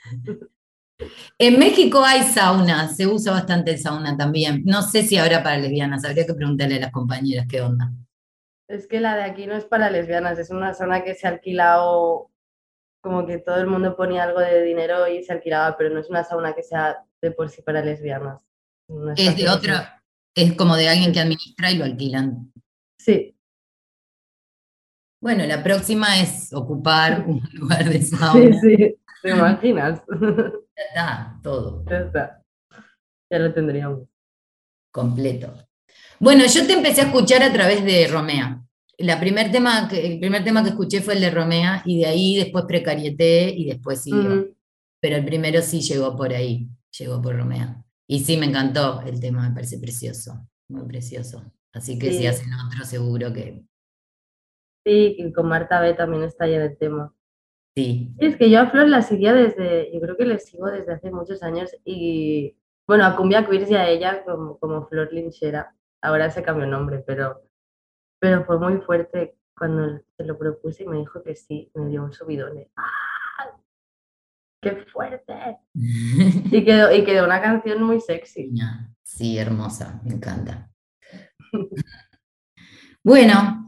S17: En México hay sauna, se usa bastante el sauna también. No sé si habrá para lesbianas, habría que preguntarle a las compañeras qué onda.
S18: Es que la de aquí no es para lesbianas, es una sauna que se ha alquilado, como que todo el mundo ponía algo de dinero y se alquilaba, pero no es una sauna que sea de por sí para lesbianas. No
S17: es de otra, es como de alguien que administra y lo alquilan.
S18: Sí.
S17: Bueno, la próxima es ocupar un lugar de sauna.
S18: Sí, ¿te imaginas?
S17: Ya está, todo.
S18: Ya está. Ya lo tendríamos.
S17: Completo. Bueno, yo te empecé a escuchar a través de Romea. El primer tema que escuché fue el de Romea, y de ahí después Precarieté y después siguió. Pero el primero sí llegó por ahí, llegó por Romea. Y sí, me encantó el tema, me parece precioso, muy precioso. Así que si hacen otro, seguro que...
S18: Sí, y con Marta B también está ya el tema.
S17: Sí.
S18: Es que yo a Flor la seguía yo creo que le sigo desde hace muchos años, y bueno, a Cumbia Queers y a ella como Flor Linchera. Ahora se cambió el nombre, pero fue muy fuerte cuando se lo propuse y me dijo que sí, me dio un subidón de ¡ah! ¡Qué fuerte! y quedó una canción muy sexy.
S17: Sí, hermosa, me encanta. Bueno,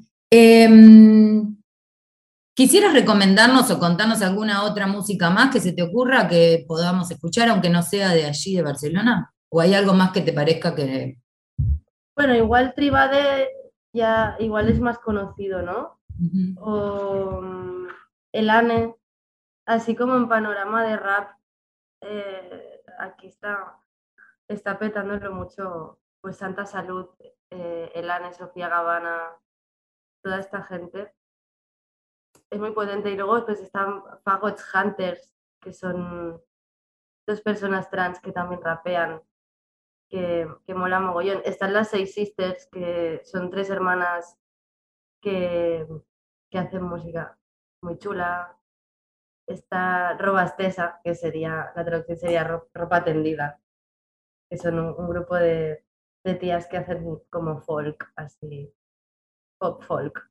S17: ¿quisieras recomendarnos o contarnos alguna otra música más que se te ocurra que podamos escuchar, aunque no sea de allí, de Barcelona? ¿O hay algo más que te parezca que...?
S18: Bueno, igual Tribade ya igual es más conocido, ¿no? O el Ane, así como en panorama de rap, aquí está petándolo mucho, pues Santa Salud, el Ane, Sofía Gavana, toda esta gente. Es muy potente. Y luego pues están Fagots Hunters, que son 2 personas trans que también rapean, que mola mogollón. Están las 6 Sisters, que son 3 hermanas que hacen música muy chula. Está Robastesa, que la traducción sería ropa tendida, que son un grupo de tías que hacen como folk, así, pop folk.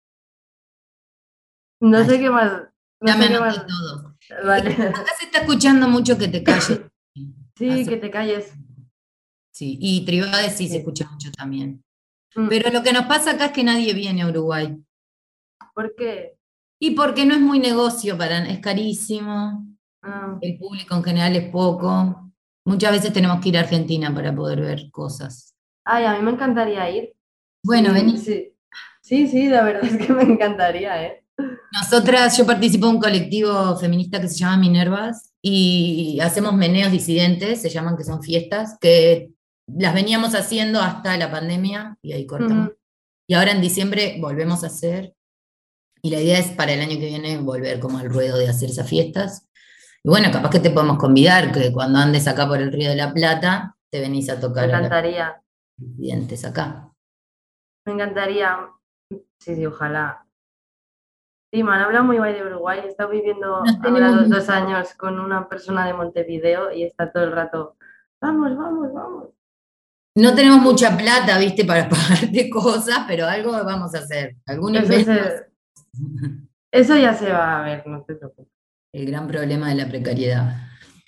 S18: No sé qué más.
S17: Ya me anoté todo. Vale. Acá se está escuchando mucho que te calles.
S18: Sí, que te calles.
S17: Sí, y Tribade sí se escucha mucho también. Pero lo que nos pasa acá es que nadie viene a Uruguay.
S18: ¿Por qué?
S17: Y porque no es muy negocio, es carísimo. El público en general es poco. Muchas veces tenemos que ir a Argentina para poder ver cosas.
S18: Ay, a mí me encantaría ir.
S17: Bueno, vení.
S18: Sí, la verdad es que me encantaría, ¿eh?
S17: Nosotras, yo participo de un colectivo feminista que se llama Minervas y hacemos meneos disidentes, se llaman, que son fiestas, que las veníamos haciendo hasta la pandemia y ahí cortamos. Y ahora en diciembre volvemos a hacer, y la idea es para el año que viene volver como al ruedo de hacer esas fiestas. Y bueno, capaz que te podemos convidar, que cuando andes acá por el Río de la Plata, te venís a tocar.
S18: Me encantaría.
S17: A los disidentes acá.
S18: Me encantaría. Sí, ojalá. Sí, me han hablado muy guay de Uruguay. He estado viviendo ahora 2 años con una persona de Montevideo y está todo el rato, vamos.
S17: No tenemos mucha plata, viste, para pagarte cosas, pero algo vamos a hacer. Algún invento.
S18: Eso ya se va a ver, no te preocupes.
S17: El gran problema de la precariedad.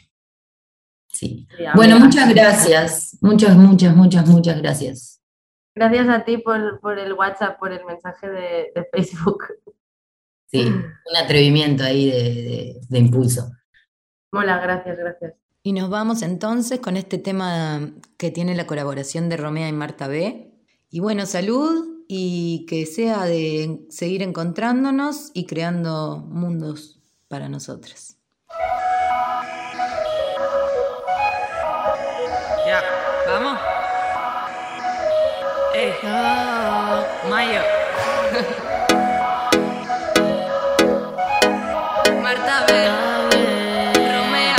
S17: Sí. Bueno, muchas gracias. Muchas gracias.
S18: Gracias a ti por el WhatsApp, por el mensaje de Facebook.
S17: Sí, un atrevimiento ahí de impulso.
S18: Mola, gracias.
S20: Y nos vamos entonces con este tema que tiene la colaboración de Romea y Marta B. Y bueno, salud y que sea de seguir encontrándonos y creando mundos para nosotros.
S21: Ya, vamos. Mayo. Marta B. Romea.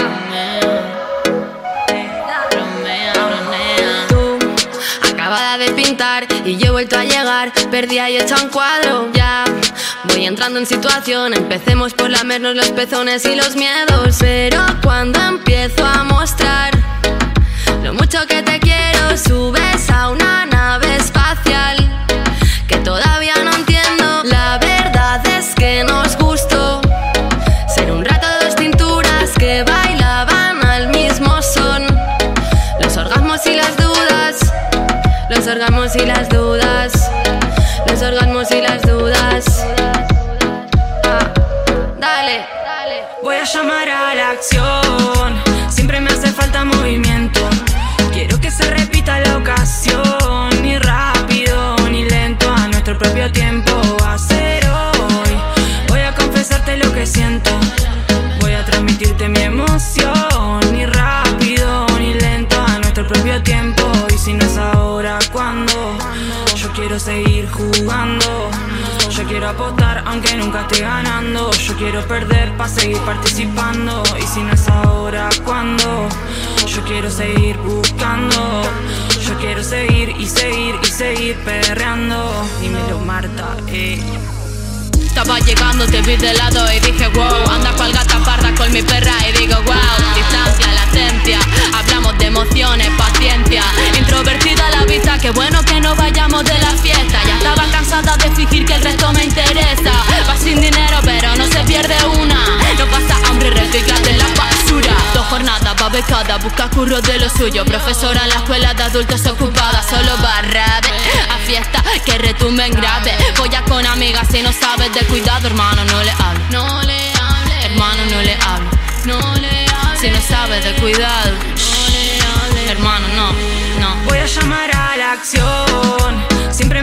S19: Tú, acabada de pintar y yo he vuelto a llegar, perdida y hecha un cuadro. Ya voy entrando en situación, empecemos por lamernos los pezones y los miedos. Pero cuando empiezo a mostrar lo mucho que te quiero, subes a una nave espacial que todavía no entiendo. La verdad es que nos gustó ser un rato de dos cinturas que bailaban al mismo son. Los orgasmos y las dudas, los orgasmos y las dudas, los orgasmos y las dudas. Dale,
S21: voy a llamar a la acción. Siempre me hace falta movimiento. Quiero que se repita la ocasión, ni rápido ni lento, a nuestro propio tiempo va a ser hoy. Voy a confesarte lo que siento, voy a transmitirte mi emoción, ni rápido ni lento, a nuestro propio tiempo. Y si no es ahora, ¿cuándo? Yo quiero seguir jugando, yo quiero apostar aunque nunca esté ganando. Yo quiero perder para seguir participando. Y si no es ahora, ¿cuándo? Yo quiero seguir buscando, yo quiero seguir y seguir y seguir perreando. Dímelo, Marta,
S19: Estaba llegando, te vi de lado y dije wow. Anda cual gata parda con mi perra y digo wow. Distancia, latencia, hablamos de emociones, paciencia. Introvertida la vista, qué bueno que no vayamos de la fiesta. Ya estaba cansada de fingir que el resto me interesa. Vas sin dinero pero no se pierde una. No pasa hambre, reciclate en la basura. 2 jornadas, va becada, busca curro de lo suyo. Profesora en la escuela de adultos ocupada, solo barra a fiesta que retumben grave. Folla con amigas si no sabes de cuidado, hermano, no le hable. No le hable. Hermano, no le hable. No le hable. Si no sabes de cuidado, no le hable. Hermano, no.
S21: Voy a llamar a la acción. Siempre